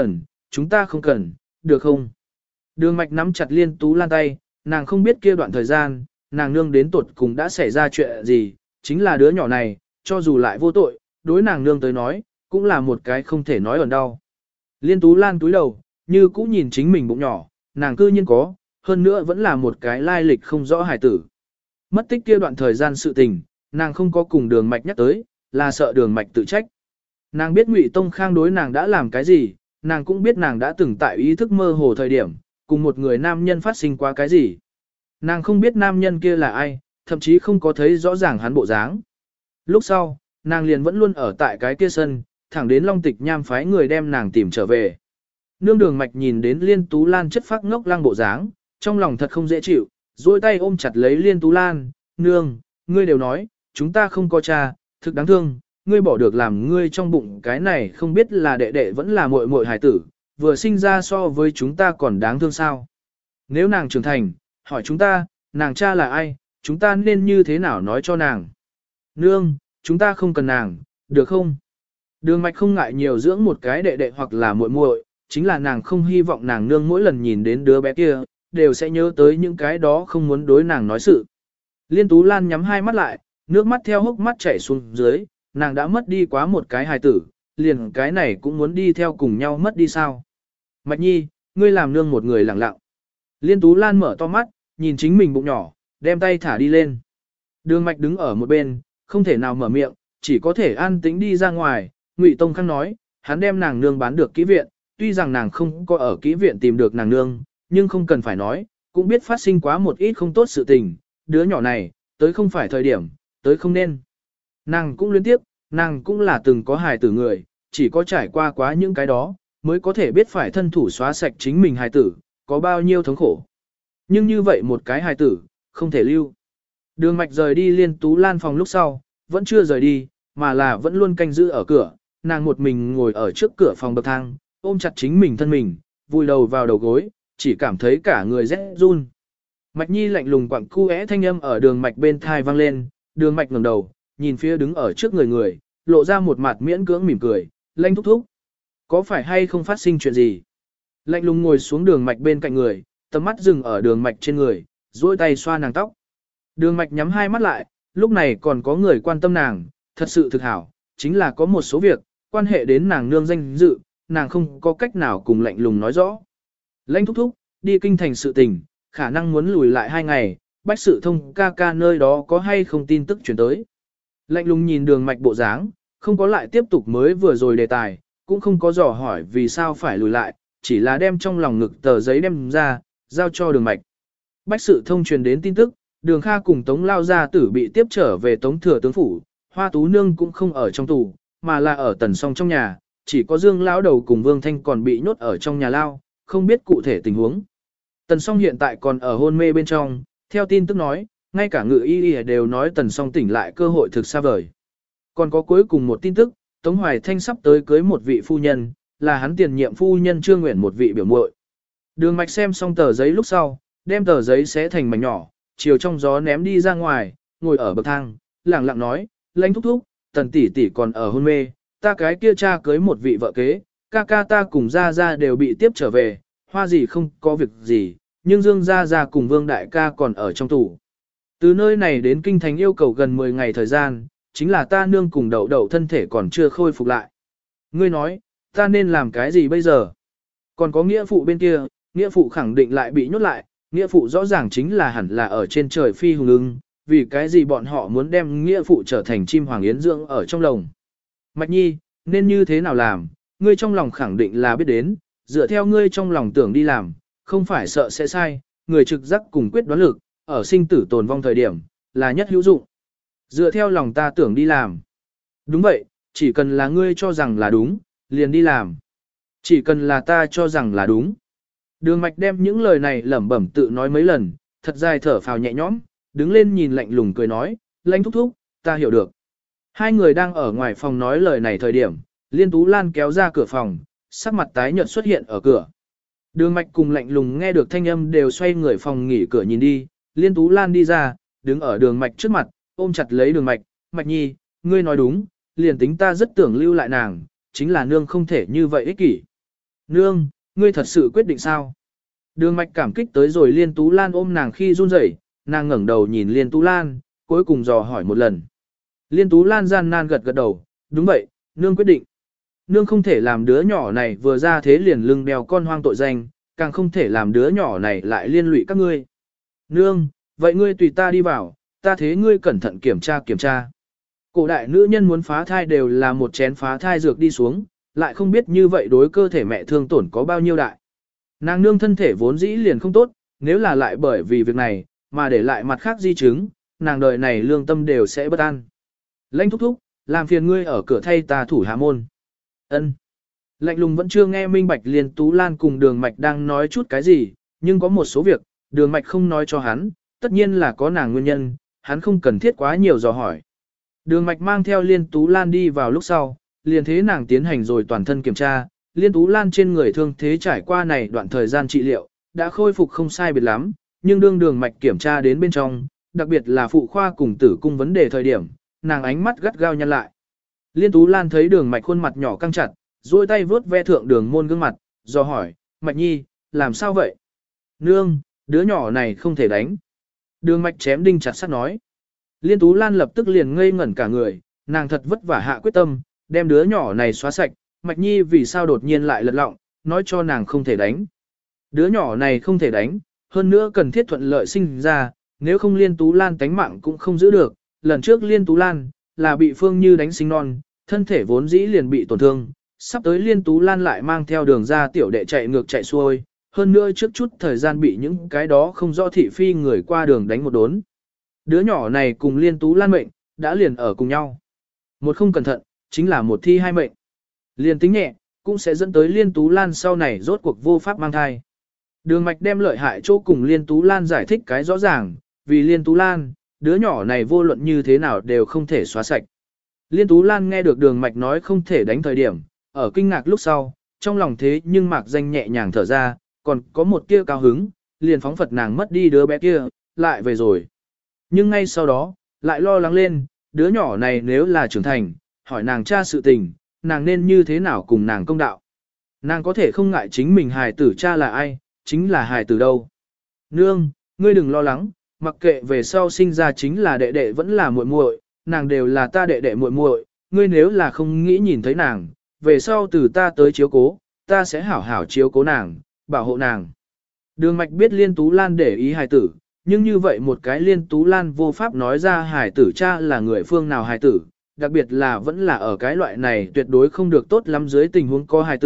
cần, được không? Đường Mạch nắm chặt Liên Tú Lan tay, nàng không biết kia đoạn thời gian, nàng nương đến tuột cùng đã xảy ra chuyện gì, chính là đứa nhỏ này, cho dù lại vô tội, đối nàng nương tới nói, cũng là một cái không thể nói ẩn đau. Liên Tú Lan túi đầu, như cũ nhìn chính mình bụng nhỏ, nàng cư nhiên có, hơn nữa vẫn là một cái lai lịch không rõ hài tử. Mất tích kia đoạn thời gian sự tình, nàng không có cùng đường Mạch nhắc tới, là sợ đường Mạch tự trách. Nàng biết Ngụy Tông Khang đối nàng đã làm cái gì, nàng cũng biết nàng đã từng tại ý thức mơ hồ thời điểm, cùng một người nam nhân phát sinh qua cái gì. Nàng không biết nam nhân kia là ai, thậm chí không có thấy rõ ràng hắn bộ dáng. Lúc sau, nàng liền vẫn luôn ở tại cái kia sân, thẳng đến Long Tịch Nham phái người đem nàng tìm trở về. Nương đường Mạch nhìn đến Liên Tú Lan chất phác ngốc lăng bộ dáng, trong lòng thật không dễ chịu, duỗi tay ôm chặt lấy Liên Tú Lan, nương, ngươi đều nói, chúng ta không có cha, thực đáng thương, ngươi bỏ được làm ngươi trong bụng cái này không biết là đệ đệ vẫn là muội muội hài tử, vừa sinh ra so với chúng ta còn đáng thương sao. Nếu nàng trưởng thành, hỏi chúng ta, nàng cha là ai, chúng ta nên như thế nào nói cho nàng. Nương, chúng ta không cần nàng, được không? Đường Mạch không ngại nhiều dưỡng một cái đệ đệ hoặc là muội muội, chính là nàng không hy vọng nàng nương mỗi lần nhìn đến đứa bé kia, đều sẽ nhớ tới những cái đó không muốn đối nàng nói sự. Liên Tú Lan nhắm hai mắt lại, nước mắt theo hốc mắt chảy xuống dưới, nàng đã mất đi quá một cái hài tử, liền cái này cũng muốn đi theo cùng nhau mất đi sao. Mạch Nhi, ngươi làm nương một người lặng lặng. Liên Tú Lan mở to mắt, nhìn chính mình bụng nhỏ, đem tay thả đi lên. Đường Mạch đứng ở một bên, không thể nào mở miệng, chỉ có thể an tĩnh đi ra ngoài. Ngụy Tông Khang nói, hắn đem nàng nương bán được kỹ viện, tuy rằng nàng không có ở kỹ viện tìm được nàng nương, nhưng không cần phải nói, cũng biết phát sinh quá một ít không tốt sự tình, đứa nhỏ này, tới không phải thời điểm, tới không nên. Nàng cũng liên tiếp, nàng cũng là từng có hài tử người, chỉ có trải qua quá những cái đó, mới có thể biết phải thân thủ xóa sạch chính mình hài tử, có bao nhiêu thống khổ. Nhưng như vậy một cái hài tử, không thể lưu. Đường Mạch rời đi Liên Tú Lan phòng lúc sau, vẫn chưa rời đi, mà là vẫn luôn canh giữ ở cửa, nàng một mình ngồi ở trước cửa phòng bậc thang, ôm chặt chính mình thân mình, vùi đầu vào đầu gối, chỉ cảm thấy cả người rẽ run. Mạch Nhi lạnh lùng quặng cu é thanh âm ở Đường Mạch bên thai vang lên, Đường Mạch ngẩng đầu, nhìn phía đứng ở trước người, lộ ra một mặt miễn cưỡng mỉm cười, lanh thúc thúc. Có phải hay không phát sinh chuyện gì? Lạnh lùng ngồi xuống Đường Mạch bên cạnh người, tầm mắt dừng ở Đường Mạch trên người, duỗi tay xoa nàng tóc. Đường Mạch nhắm hai mắt lại, lúc này còn có người quan tâm nàng, thật sự thực hảo, chính là có một số việc, quan hệ đến nàng nương danh dự, nàng không có cách nào cùng lạnh lùng nói rõ. Lãnh thúc thúc, đi kinh thành sự tình, khả năng muốn lùi lại 2 ngày, bách sự thông ca ca nơi đó có hay không tin tức chuyển tới. Lạnh lùng nhìn Đường Mạch bộ dáng, không có lại tiếp tục mới vừa rồi đề tài, cũng không có dò hỏi vì sao phải lùi lại, chỉ là đem trong lòng ngực tờ giấy đem ra, giao cho Đường Mạch. Bách sự thông truyền đến tin tức, Đường Kha cùng Tống Lao gia tử bị tiếp trở về Tống Thừa tướng phủ, Hoa Tú Nương cũng không ở trong tù, mà là ở Tần Song trong nhà, chỉ có Dương lão đầu cùng Vương Thanh còn bị nhốt ở trong nhà lao, không biết cụ thể tình huống. Tần Song hiện tại còn ở hôn mê bên trong, theo tin tức nói, ngay cả ngự y đều nói Tần Song tỉnh lại cơ hội thực xa vời. Còn có cuối cùng một tin tức, Tống Hoài Thanh sắp tới cưới một vị phu nhân, là hắn tiền nhiệm phu nhân Trương Nguyện một vị biểu muội. Đường Mạch xem xong tờ giấy lúc sau, đem tờ giấy xé thành mảnh nhỏ, chiều trong gió ném đi ra ngoài, ngồi ở bậc thang, lặng lặng nói, Lãnh thúc thúc, Tần tỷ tỷ còn ở hôn mê, ta cái kia cha cưới một vị vợ kế, ca ca ta cùng gia gia đều bị tiếp trở về, Hoa gì không có việc gì, nhưng Dương gia gia cùng Vương đại ca còn ở trong tù. Từ nơi này đến kinh thành yêu cầu gần 10 ngày thời gian, chính là ta nương cùng đậu đậu thân thể còn chưa khôi phục lại. Ngươi nói, ta nên làm cái gì bây giờ? Còn có nghĩa phụ bên kia, nghĩa phụ khẳng định lại bị nhốt lại, nghĩa phụ rõ ràng chính là hẳn là ở trên trời phi hùng ưng, vì cái gì bọn họ muốn đem nghĩa phụ trở thành chim hoàng yến dưỡng ở trong lồng. Mạch Nhi, nên như thế nào làm, ngươi trong lòng khẳng định là biết đến, dựa theo ngươi trong lòng tưởng đi làm, không phải sợ sẽ sai, người trực giác cùng quyết đoán lực, ở sinh tử tồn vong thời điểm, là nhất hữu dụng. Dựa theo lòng ta tưởng đi làm. Đúng vậy, chỉ cần là ngươi cho rằng là đúng, liền đi làm. Chỉ cần là ta cho rằng là đúng. Đường Mạch đem những lời này lẩm bẩm tự nói mấy lần, thật dài thở phào nhẹ nhõm, đứng lên nhìn lạnh lùng cười nói, Lãnh thúc thúc, ta hiểu được. Hai người đang ở ngoài phòng nói lời này thời điểm, Liên Tú Lan kéo ra cửa phòng, sắc mặt tái nhợt xuất hiện ở cửa. Đường Mạch cùng lạnh lùng nghe được thanh âm đều xoay người phòng nghỉ cửa nhìn đi, Liên Tú Lan đi ra, đứng ở Đường Mạch trước mặt, ôm chặt lấy Đường Mạch, Mạch Nhi, ngươi nói đúng, liền tính ta rất tưởng lưu lại nàng, chính là nương không thể như vậy ích kỷ. Nương, ngươi thật sự quyết định sao? Đường Mạch cảm kích tới rồi Liên Tú Lan ôm nàng khi run rẩy, nàng ngẩng đầu nhìn Liên Tú Lan, cuối cùng dò hỏi một lần. Liên Tú Lan gian nan gật gật đầu, đúng vậy, nương quyết định. Nương không thể làm đứa nhỏ này vừa ra thế liền lưng đeo con hoang tội danh, càng không thể làm đứa nhỏ này lại liên lụy các ngươi. Nương, vậy ngươi tùy ta đi vào, ta thế ngươi cẩn thận kiểm tra. Cổ đại nữ nhân muốn phá thai đều là một chén phá thai dược đi xuống, lại không biết như vậy đối cơ thể mẹ thương tổn có bao nhiêu đại. Nàng nương thân thể vốn dĩ liền không tốt, nếu là lại bởi vì việc này, mà để lại mặt khác di chứng, nàng đời này lương tâm đều sẽ bất an. Lãnh thúc thúc, làm phiền ngươi ở cửa thay ta thủ hạ môn. Ân. Lạnh lùng vẫn chưa nghe minh bạch Liên Tú Lan cùng Đường Mạch đang nói chút cái gì, nhưng có một số việc, Đường Mạch không nói cho hắn, tất nhiên là có nàng nguyên nhân, hắn không cần thiết quá nhiều dò hỏi. Đường Mạch mang theo Liên Tú Lan đi vào lúc sau, liền thế nàng tiến hành rồi toàn thân kiểm tra, Liên Tú Lan trên người thương thế trải qua này đoạn thời gian trị liệu, đã khôi phục không sai biệt lắm, nhưng đương Đường Mạch kiểm tra đến bên trong, đặc biệt là phụ khoa cùng tử cung vấn đề thời điểm, nàng ánh mắt gắt gao nhăn lại. Liên Tú Lan thấy Đường Mạch khuôn mặt nhỏ căng chặt, duỗi tay vuốt ve thượng Đường môn gương mặt, do hỏi, Mạch Nhi, làm sao vậy? Nương, đứa nhỏ này không thể đánh. Đường Mạch chém đinh chặt sắt nói. Liên Tú Lan lập tức liền ngây ngẩn cả người, nàng thật vất vả hạ quyết tâm, đem đứa nhỏ này xóa sạch, Mạch Nhi vì sao đột nhiên lại lật lọng, nói cho nàng không thể đánh. Đứa nhỏ này không thể đánh, hơn nữa cần thiết thuận lợi sinh ra, nếu không Liên Tú Lan tánh mạng cũng không giữ được. Lần trước Liên Tú Lan là bị Phương Như đánh sinh non, thân thể vốn dĩ liền bị tổn thương, sắp tới Liên Tú Lan lại mang theo Đường ra tiểu đệ chạy ngược chạy xuôi, hơn nữa trước chút thời gian bị những cái đó không rõ thị phi người qua đường đánh một đốn. Đứa nhỏ này cùng Liên Tú Lan mệnh, đã liền ở cùng nhau. Một không cẩn thận, chính là một thi hai mệnh. Liền tính nhẹ, cũng sẽ dẫn tới Liên Tú Lan sau này rốt cuộc vô pháp mang thai. Đường Mạch đem lợi hại chỗ cùng Liên Tú Lan giải thích cái rõ ràng, vì Liên Tú Lan, đứa nhỏ này vô luận như thế nào đều không thể xóa sạch. Liên Tú Lan nghe được Đường Mạch nói không thể đánh thời điểm, ở kinh ngạc lúc sau, trong lòng thế nhưng mạc danh nhẹ nhàng thở ra, còn có một tia cao hứng, liền phóng phật nàng mất đi đứa bé kia, lại về rồi. Nhưng ngay sau đó, lại lo lắng lên, đứa nhỏ này nếu là trưởng thành, hỏi nàng cha sự tình, nàng nên như thế nào cùng nàng công đạo. Nàng có thể không ngại chính mình hài tử cha là ai, chính là hài tử đâu. Nương, ngươi đừng lo lắng, mặc kệ về sau sinh ra chính là đệ đệ vẫn là muội muội, nàng đều là ta đệ đệ muội muội, ngươi nếu là không nghĩ nhìn thấy nàng, về sau từ ta tới chiếu cố, ta sẽ hảo hảo chiếu cố nàng, bảo hộ nàng. Đường Mạch biết Liên Tú Lan để ý hài tử, nhưng như vậy một cái Liên Tú Lan vô pháp nói ra hài tử cha là người phương nào hài tử, đặc biệt là vẫn là ở cái loại này tuyệt đối không được tốt lắm dưới tình huống có hài tử,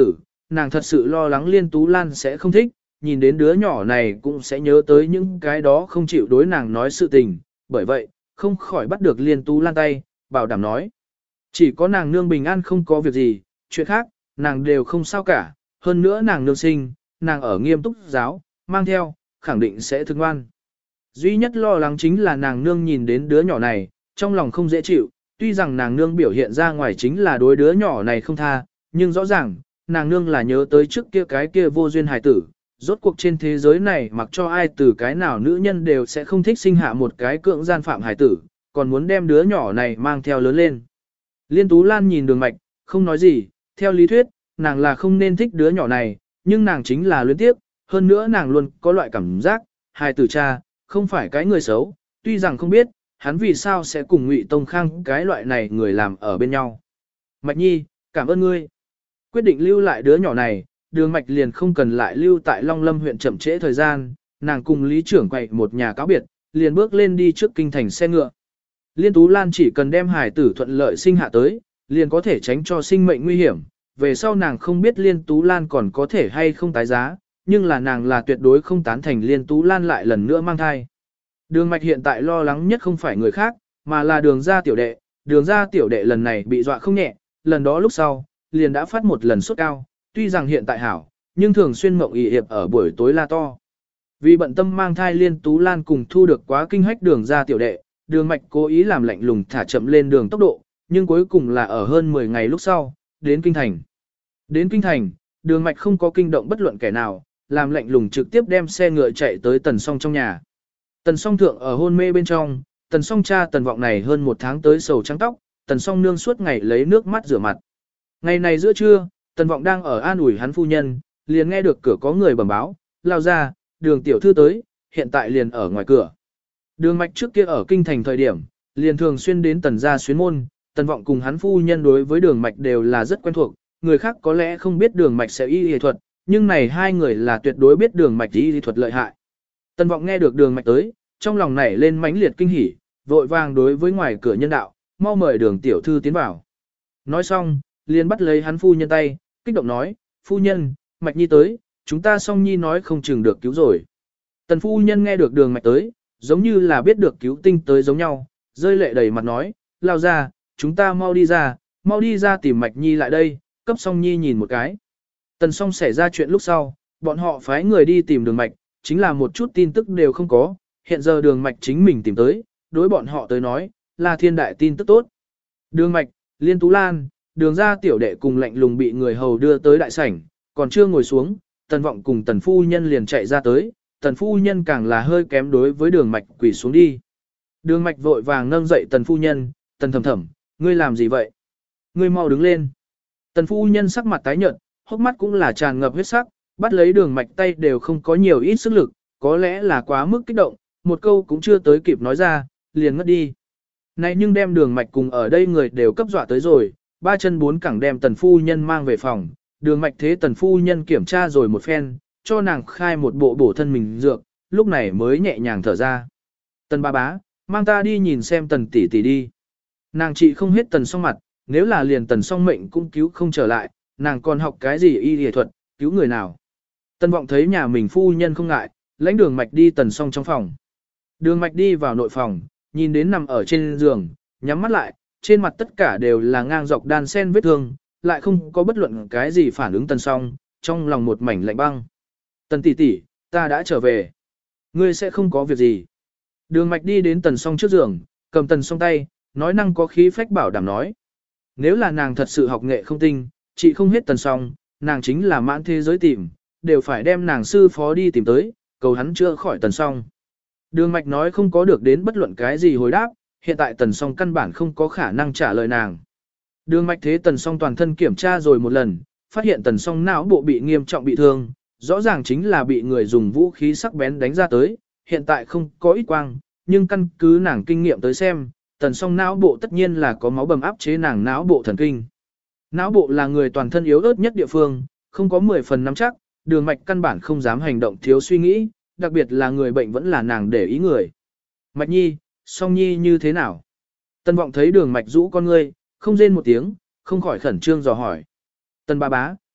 nàng thật sự lo lắng Liên Tú Lan sẽ không thích, nhìn đến đứa nhỏ này cũng sẽ nhớ tới những cái đó không chịu đối nàng nói sự tình, bởi vậy, không khỏi bắt được Liên Tú Lan tay, bảo đảm nói. Chỉ có nàng nương bình an không có việc gì, chuyện khác, nàng đều không sao cả, hơn nữa nàng nương sinh, nàng ở nghiêm túc giáo, mang theo, khẳng định sẽ thương ngoan. Duy nhất lo lắng chính là nàng nương nhìn đến đứa nhỏ này, trong lòng không dễ chịu, tuy rằng nàng nương biểu hiện ra ngoài chính là đối đứa nhỏ này không tha, nhưng rõ ràng, nàng nương là nhớ tới trước kia cái kia vô duyên hài tử. Rốt cuộc trên thế giới này mặc cho ai từ cái nào nữ nhân đều sẽ không thích sinh hạ một cái cưỡng gian phạm hài tử, còn muốn đem đứa nhỏ này mang theo lớn lên. Liên Tú Lan nhìn Đường Mạch, không nói gì, theo lý thuyết, nàng là không nên thích đứa nhỏ này, nhưng nàng chính là luyến tiếp, hơn nữa nàng luôn có loại cảm giác, hài tử cha, không phải cái người xấu, tuy rằng không biết, hắn vì sao sẽ cùng Ngụy Tông Khang cái loại này người làm ở bên nhau. Mạch Nhi, cảm ơn ngươi. Quyết định lưu lại đứa nhỏ này, Đường Mạch liền không cần lại lưu tại Long Lâm huyện chậm trễ thời gian, nàng cùng Lý trưởng quậy một nhà cáo biệt, liền bước lên đi trước kinh thành xe ngựa. Liên Tú Lan chỉ cần đem hài tử thuận lợi sinh hạ tới, liền có thể tránh cho sinh mệnh nguy hiểm. Về sau nàng không biết Liên Tú Lan còn có thể hay không tái giá, nhưng là nàng là tuyệt đối không tán thành Liên Tú Lan lại lần nữa mang thai. Đường Mạch hiện tại lo lắng nhất không phải người khác, mà là Đường gia tiểu đệ. Đường gia tiểu đệ lần này bị dọa không nhẹ, lần đó lúc sau, liền đã phát một lần sốt cao, tuy rằng hiện tại hảo, nhưng thường xuyên mộng ị hiệp ở buổi tối la to. Vì bận tâm mang thai Liên Tú Lan cùng thu được quá kinh hách Đường gia tiểu đệ, Đường Mạch cố ý làm lạnh lùng thả chậm lên đường tốc độ, nhưng cuối cùng là ở hơn 10 ngày lúc sau, đến Kinh Thành. Đến Kinh Thành, Đường Mạch không có kinh động bất luận kẻ nào, làm lạnh lùng trực tiếp đem xe ngựa chạy tới Tần Song trong nhà. Tần Song thượng ở hôn mê bên trong, Tần Song cha Tần Vọng này hơn một tháng tới sầu trắng tóc, Tần Song nương suốt ngày lấy nước mắt rửa mặt. Ngày này giữa trưa, Tần Vọng đang ở an ủi hắn phu nhân, liền nghe được cửa có người bẩm báo, lao ra, Đường tiểu thư tới, hiện tại liền ở ngoài cửa. Đường Mạch trước kia ở kinh thành thời điểm, liền thường xuyên đến Tần gia xuyến môn, Tần Vọng cùng hắn phu nhân đối với Đường Mạch đều là rất quen thuộc, người khác có lẽ không biết Đường Mạch sẽ y y thuật, nhưng này hai người là tuyệt đối biết Đường Mạch y y thuật lợi hại. Tần Vọng nghe được Đường Mạch tới, trong lòng nảy lên mãnh liệt kinh hỉ, vội vàng đối với ngoài cửa nhân đạo, mau mời Đường tiểu thư tiến vào. Nói xong, liền bắt lấy hắn phu nhân tay, kích động nói, phu nhân, Mạch Nhi tới, chúng ta Song Nhi nói không chừng được cứu rồi. Tần phu nhân nghe được Đường Mạch tới, giống như là biết được cứu tinh tới giống nhau, rơi lệ đầy mặt nói, lao ra, chúng ta mau đi ra tìm Mạch Nhi lại đây, cấp Song Nhi nhìn một cái. Tần Song xảy ra chuyện lúc sau, bọn họ phái người đi tìm Đường Mạch, chính là một chút tin tức đều không có, hiện giờ Đường Mạch chính mình tìm tới, đối bọn họ tới nói, là thiên đại tin tức tốt. Đường Mạch, Liên Tú Lan, Đường gia tiểu đệ cùng lạnh lùng bị người hầu đưa tới đại sảnh, còn chưa ngồi xuống, Tần Vọng cùng Tần phu nhân liền chạy ra tới, Tần phu nhân càng là hơi kém đối với Đường Mạch quỳ xuống đi. Đường Mạch vội vàng nâng dậy Tần phu nhân, Tần thầm thầm, ngươi làm gì vậy? Ngươi mau đứng lên. Tần phu nhân sắc mặt tái nhợt, hốc mắt cũng là tràn ngập huyết sắc, bắt lấy Đường Mạch tay đều không có nhiều ít sức lực, có lẽ là quá mức kích động, một câu cũng chưa tới kịp nói ra, liền ngất đi. Này nhưng đem Đường Mạch cùng ở đây người đều cấp dọa tới rồi, ba chân bốn cẳng đem Tần phu nhân mang về phòng, Đường Mạch thế Tần phu nhân kiểm tra rồi một phen, cho nàng khai một bộ bổ thân mình dược, lúc này mới nhẹ nhàng thở ra. Tần ba bá, mang ta đi nhìn xem Tần tỷ tỷ đi. Nàng trị không hết Tần Song mặt, nếu là liền Tần Song mệnh cũng cứu không trở lại, nàng còn học cái gì y y thuật, cứu người nào. Tần Vọng thấy nhà mình phu nhân không ngại, lãnh Đường Mạch đi Tần Song trong phòng. Đường Mạch đi vào nội phòng, nhìn đến nằm ở trên giường, nhắm mắt lại, trên mặt tất cả đều là ngang dọc đan sen vết thương, lại không có bất luận cái gì phản ứng Tần Song, trong lòng một mảnh lạnh băng. Tần tỷ tỷ, ta đã trở về. Ngươi sẽ không có việc gì. Đường Mạch đi đến Tần Song trước giường, cầm Tần Song tay, nói năng có khí phách bảo đảm nói. Nếu là nàng thật sự học nghệ không tinh, chị không hết Tần Song, nàng chính là mãn thế giới tìm, đều phải đem nàng sư phó đi tìm tới, cầu hắn chữa khỏi Tần Song. Đường Mạch nói không có được đến bất luận cái gì hồi đáp, hiện tại Tần Song căn bản không có khả năng trả lời nàng. Đường Mạch thế Tần Song toàn thân kiểm tra rồi một lần, phát hiện Tần Song não bộ bị nghiêm trọng bị thương, rõ ràng chính là bị người dùng vũ khí sắc bén đánh ra tới, hiện tại không có ít quang, nhưng căn cứ nàng kinh nghiệm tới xem, Tần Song não bộ tất nhiên là có máu bầm áp chế nàng não bộ thần kinh. Não bộ là người toàn thân yếu ớt nhất địa phương, không có 10 phần nắm chắc, Đường Mạch căn bản không dám hành động thiếu suy nghĩ, đặc biệt là người bệnh vẫn là nàng để ý người. Mạch Nhi, Song Nhi như thế nào? Tần Vọng thấy Đường Mạch rũ con ngươi, không rên một tiếng, không khỏi khẩn trương dò hỏi. Tần ba bá,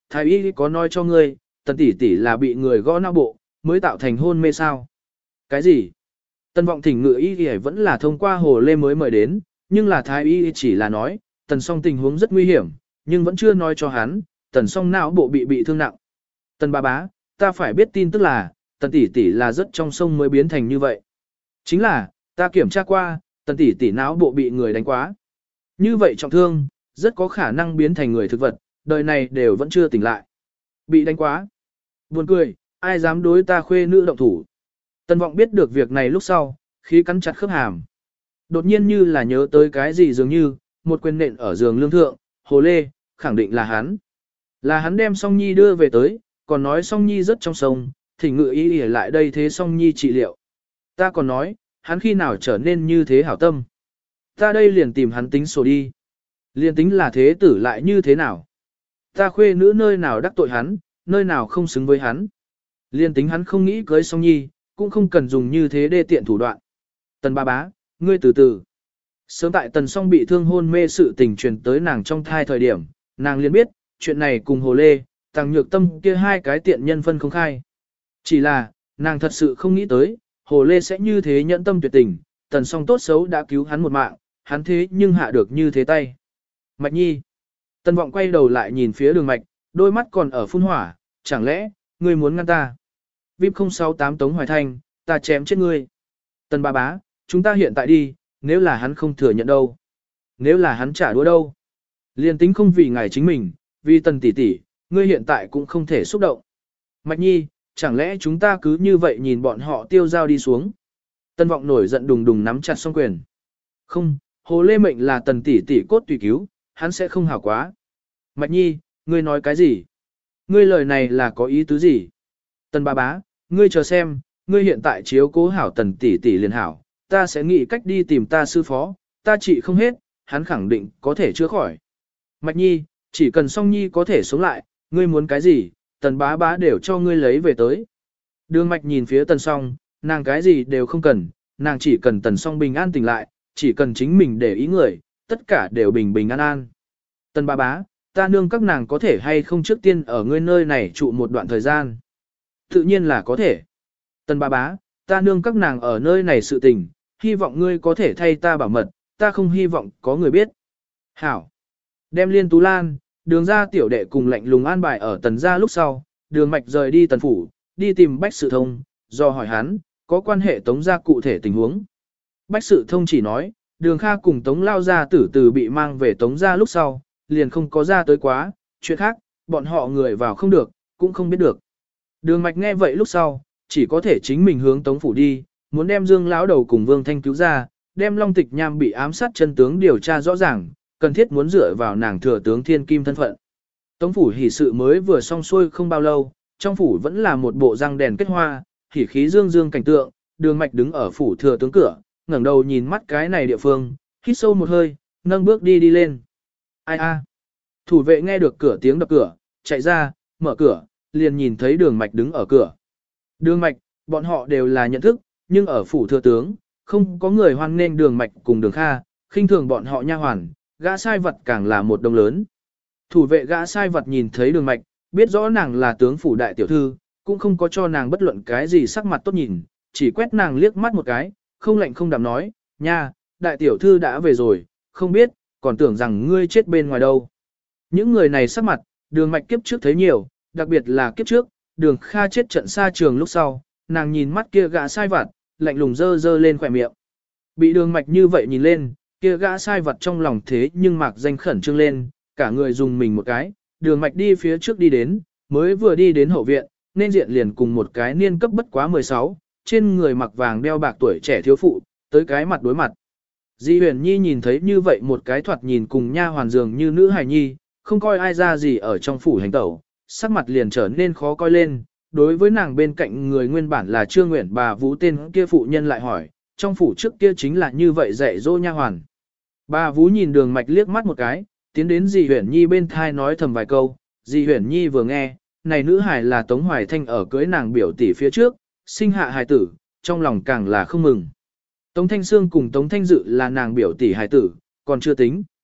thái y có nói cho ngươi, tần tỷ tỷ là bị người gõ não bộ, mới tạo thành hôn mê sao. Cái gì? Tần vọng thỉnh ngự y vẫn là thông qua hồ lê mới mời đến, nhưng là thái y chỉ là nói, tần song tình huống rất nguy hiểm, nhưng vẫn chưa nói cho hắn, tần song não bộ bị thương nặng. Tần ba bá, ta phải biết tin tức là, tần tỷ tỷ là rất trong sông mới biến thành như vậy. Chính là, ta kiểm tra qua, tần tỷ tỷ não bộ bị người đánh quá. Như vậy trọng thương, rất có khả năng biến thành người thực vật, đời này đều vẫn chưa tỉnh lại. Bị đánh quá. Buồn cười, ai dám đối ta khuê nữ động thủ. Tần vọng biết được việc này lúc sau, khí cắn chặt khớp hàm. Đột nhiên như là nhớ tới cái gì dường như, một quyền nện ở giường lương thượng, hồ lê, khẳng định là hắn. Là hắn đem Song Nhi đưa về tới, còn nói Song Nhi rất trong sông, thỉnh ngự ý ỉa lại đây thế Song Nhi trị liệu. Ta còn nói, hắn khi nào trở nên như thế hảo tâm. Ta đây liền tìm hắn tính sổ đi. Liền tính là thế tử lại như thế nào. Ta khuê nữ nơi nào đắc tội hắn, nơi nào không xứng với hắn. Liền tính hắn không nghĩ cưới Song Nhi, cũng không cần dùng như thế đê tiện thủ đoạn. Tần ba bá, ngươi từ từ. Sớm tại Tần Song bị thương hôn mê sự tình truyền tới nàng trong thai thời điểm, nàng liền biết, chuyện này cùng Hồ Lê, Tằng Nhược Tâm kia hai cái tiện nhân phân không khai. Chỉ là, nàng thật sự không nghĩ tới, Hồ Lê sẽ như thế nhẫn tâm tuyệt tình, Tần Song tốt xấu đã cứu hắn một mạng, hắn thế nhưng hạ được như thế tay. Mạch Nhi. Tần Vọng quay đầu lại nhìn phía Đường Mạch, đôi mắt còn ở phun hỏa, chẳng lẽ, ngươi muốn ngăn ta? VIP 068 Tống Hoài Thanh, ta chém chết ngươi. Tần ba bá, chúng ta hiện tại đi, nếu là hắn không thừa nhận đâu. Nếu là hắn trả đũa đâu. Liên tính không vì ngài chính mình, vì Tần tỷ tỷ, ngươi hiện tại cũng không thể xúc động. Mạch Nhi, chẳng lẽ chúng ta cứ như vậy nhìn bọn họ tiêu dao đi xuống. Tần Vọng nổi giận đùng đùng nắm chặt song quyền. Không, Hồ Lê mệnh là Tần tỷ tỷ cốt tùy cứu, hắn sẽ không hảo quá. Mạch Nhi, ngươi nói cái gì? Ngươi lời này là có ý tứ gì? Tần ba bá, ngươi chờ xem, ngươi hiện tại chiếu cố hảo Tần tỷ tỷ liền hảo, ta sẽ nghĩ cách đi tìm ta sư phó, ta trị không hết, hắn khẳng định có thể chữa khỏi. Mạch Nhi, chỉ cần Song Nhi có thể sống lại, ngươi muốn cái gì, Tần bá bá đều cho ngươi lấy về tới. Đường Mạch nhìn phía Tần Song, nàng cái gì đều không cần, nàng chỉ cần Tần Song bình an tỉnh lại, chỉ cần chính mình để ý người, tất cả đều bình bình an an. Tần bá bá, ta nương các nàng có thể hay không trước tiên ở ngươi nơi này trụ một đoạn thời gian. Tự nhiên là có thể. Tần bá bá, ta nương các nàng ở nơi này sự tình, hy vọng ngươi có thể thay ta bảo mật, ta không hy vọng có người biết. Hảo. Đem Liên Tú Lan, Đường ra tiểu đệ cùng lạnh lùng an bài ở Tần gia lúc sau, Đường Mạch rời đi Tần phủ, đi tìm Bách Sự Thông, do hỏi hắn, có quan hệ Tống gia cụ thể tình huống. Bách Sự Thông chỉ nói, Đường Kha cùng Tống lao gia tử từ bị mang về Tống gia lúc sau, liền không có ra tới quá, chuyện khác, bọn họ người vào không được, cũng không biết được. Đường Mạch nghe vậy lúc sau, chỉ có thể chính mình hướng Tống phủ đi, muốn đem Dương lão đầu cùng Vương Thanh cứu ra, đem Long Tịch Nham bị ám sát chân tướng điều tra rõ ràng, cần thiết muốn dựa vào nàng thừa tướng Thiên Kim thân phận. Tống phủ hỉ sự mới vừa xong xuôi không bao lâu, trong phủ vẫn là một bộ răng đèn kết hoa, hỉ khí dương dương cảnh tượng, Đường Mạch đứng ở phủ thừa tướng cửa, ngẩng đầu nhìn mắt cái này địa phương, hít sâu một hơi, nâng bước đi lên. Ai a? Thủ vệ nghe được cửa tiếng đập cửa, chạy ra, mở cửa, liền nhìn thấy Đường Mạch đứng ở cửa. Đường Mạch, bọn họ đều là nhận thức, nhưng ở phủ thừa tướng, không có người hoan nghênh Đường Mạch cùng Đường Kha, khinh thường bọn họ nha hoàn, gã sai vật càng là một đồng lớn. Thủ vệ gã sai vật nhìn thấy Đường Mạch, biết rõ nàng là tướng phủ đại tiểu thư, cũng không có cho nàng bất luận cái gì sắc mặt tốt nhìn, chỉ quét nàng liếc mắt một cái, không lạnh không đạm nói, nha, đại tiểu thư đã về rồi, không biết, còn tưởng rằng ngươi chết bên ngoài đâu. Những người này sắc mặt, Đường Mạch kiếp trước thấy nhiều, đặc biệt là kiếp trước, Đường Kha chết trận xa trường lúc sau, nàng nhìn mắt kia gã sai vặt, lạnh lùng dơ lên khỏe miệng. Bị Đường Mạch như vậy nhìn lên, kia gã sai vặt trong lòng thế nhưng mạc danh khẩn trương lên, cả người dùng mình một cái, Đường Mạch đi phía trước đi đến, mới vừa đi đến hậu viện, nên diện liền cùng một cái niên cấp bất quá 16, trên người mặc vàng đeo bạc tuổi trẻ thiếu phụ, tới cái mặt đối mặt. Di Huyền Nhi nhìn thấy như vậy một cái thoạt nhìn cùng nha hoàn dường như nữ hài nhi, không coi ai ra gì ở trong phủ hành tẩu, sắc mặt liền trở nên khó coi lên. Đối với nàng bên cạnh người nguyên bản là Trương Nguyện bà Vũ tên kia phụ nhân lại hỏi, trong phủ trước kia chính là như vậy dạy dỗ nha hoàn. Bà Vũ nhìn Đường Mạch liếc mắt một cái, tiến đến Di Huyền Nhi bên thai nói thầm vài câu, Di Huyền Nhi vừa nghe, này nữ hài là Tống Hoài Thanh ở cưới nàng biểu tỷ phía trước, sinh hạ hài tử, trong lòng càng là không mừng. Tống Thanh Sương cùng Tống Thanh Dự là nàng biểu tỷ hài tử, còn chưa tính,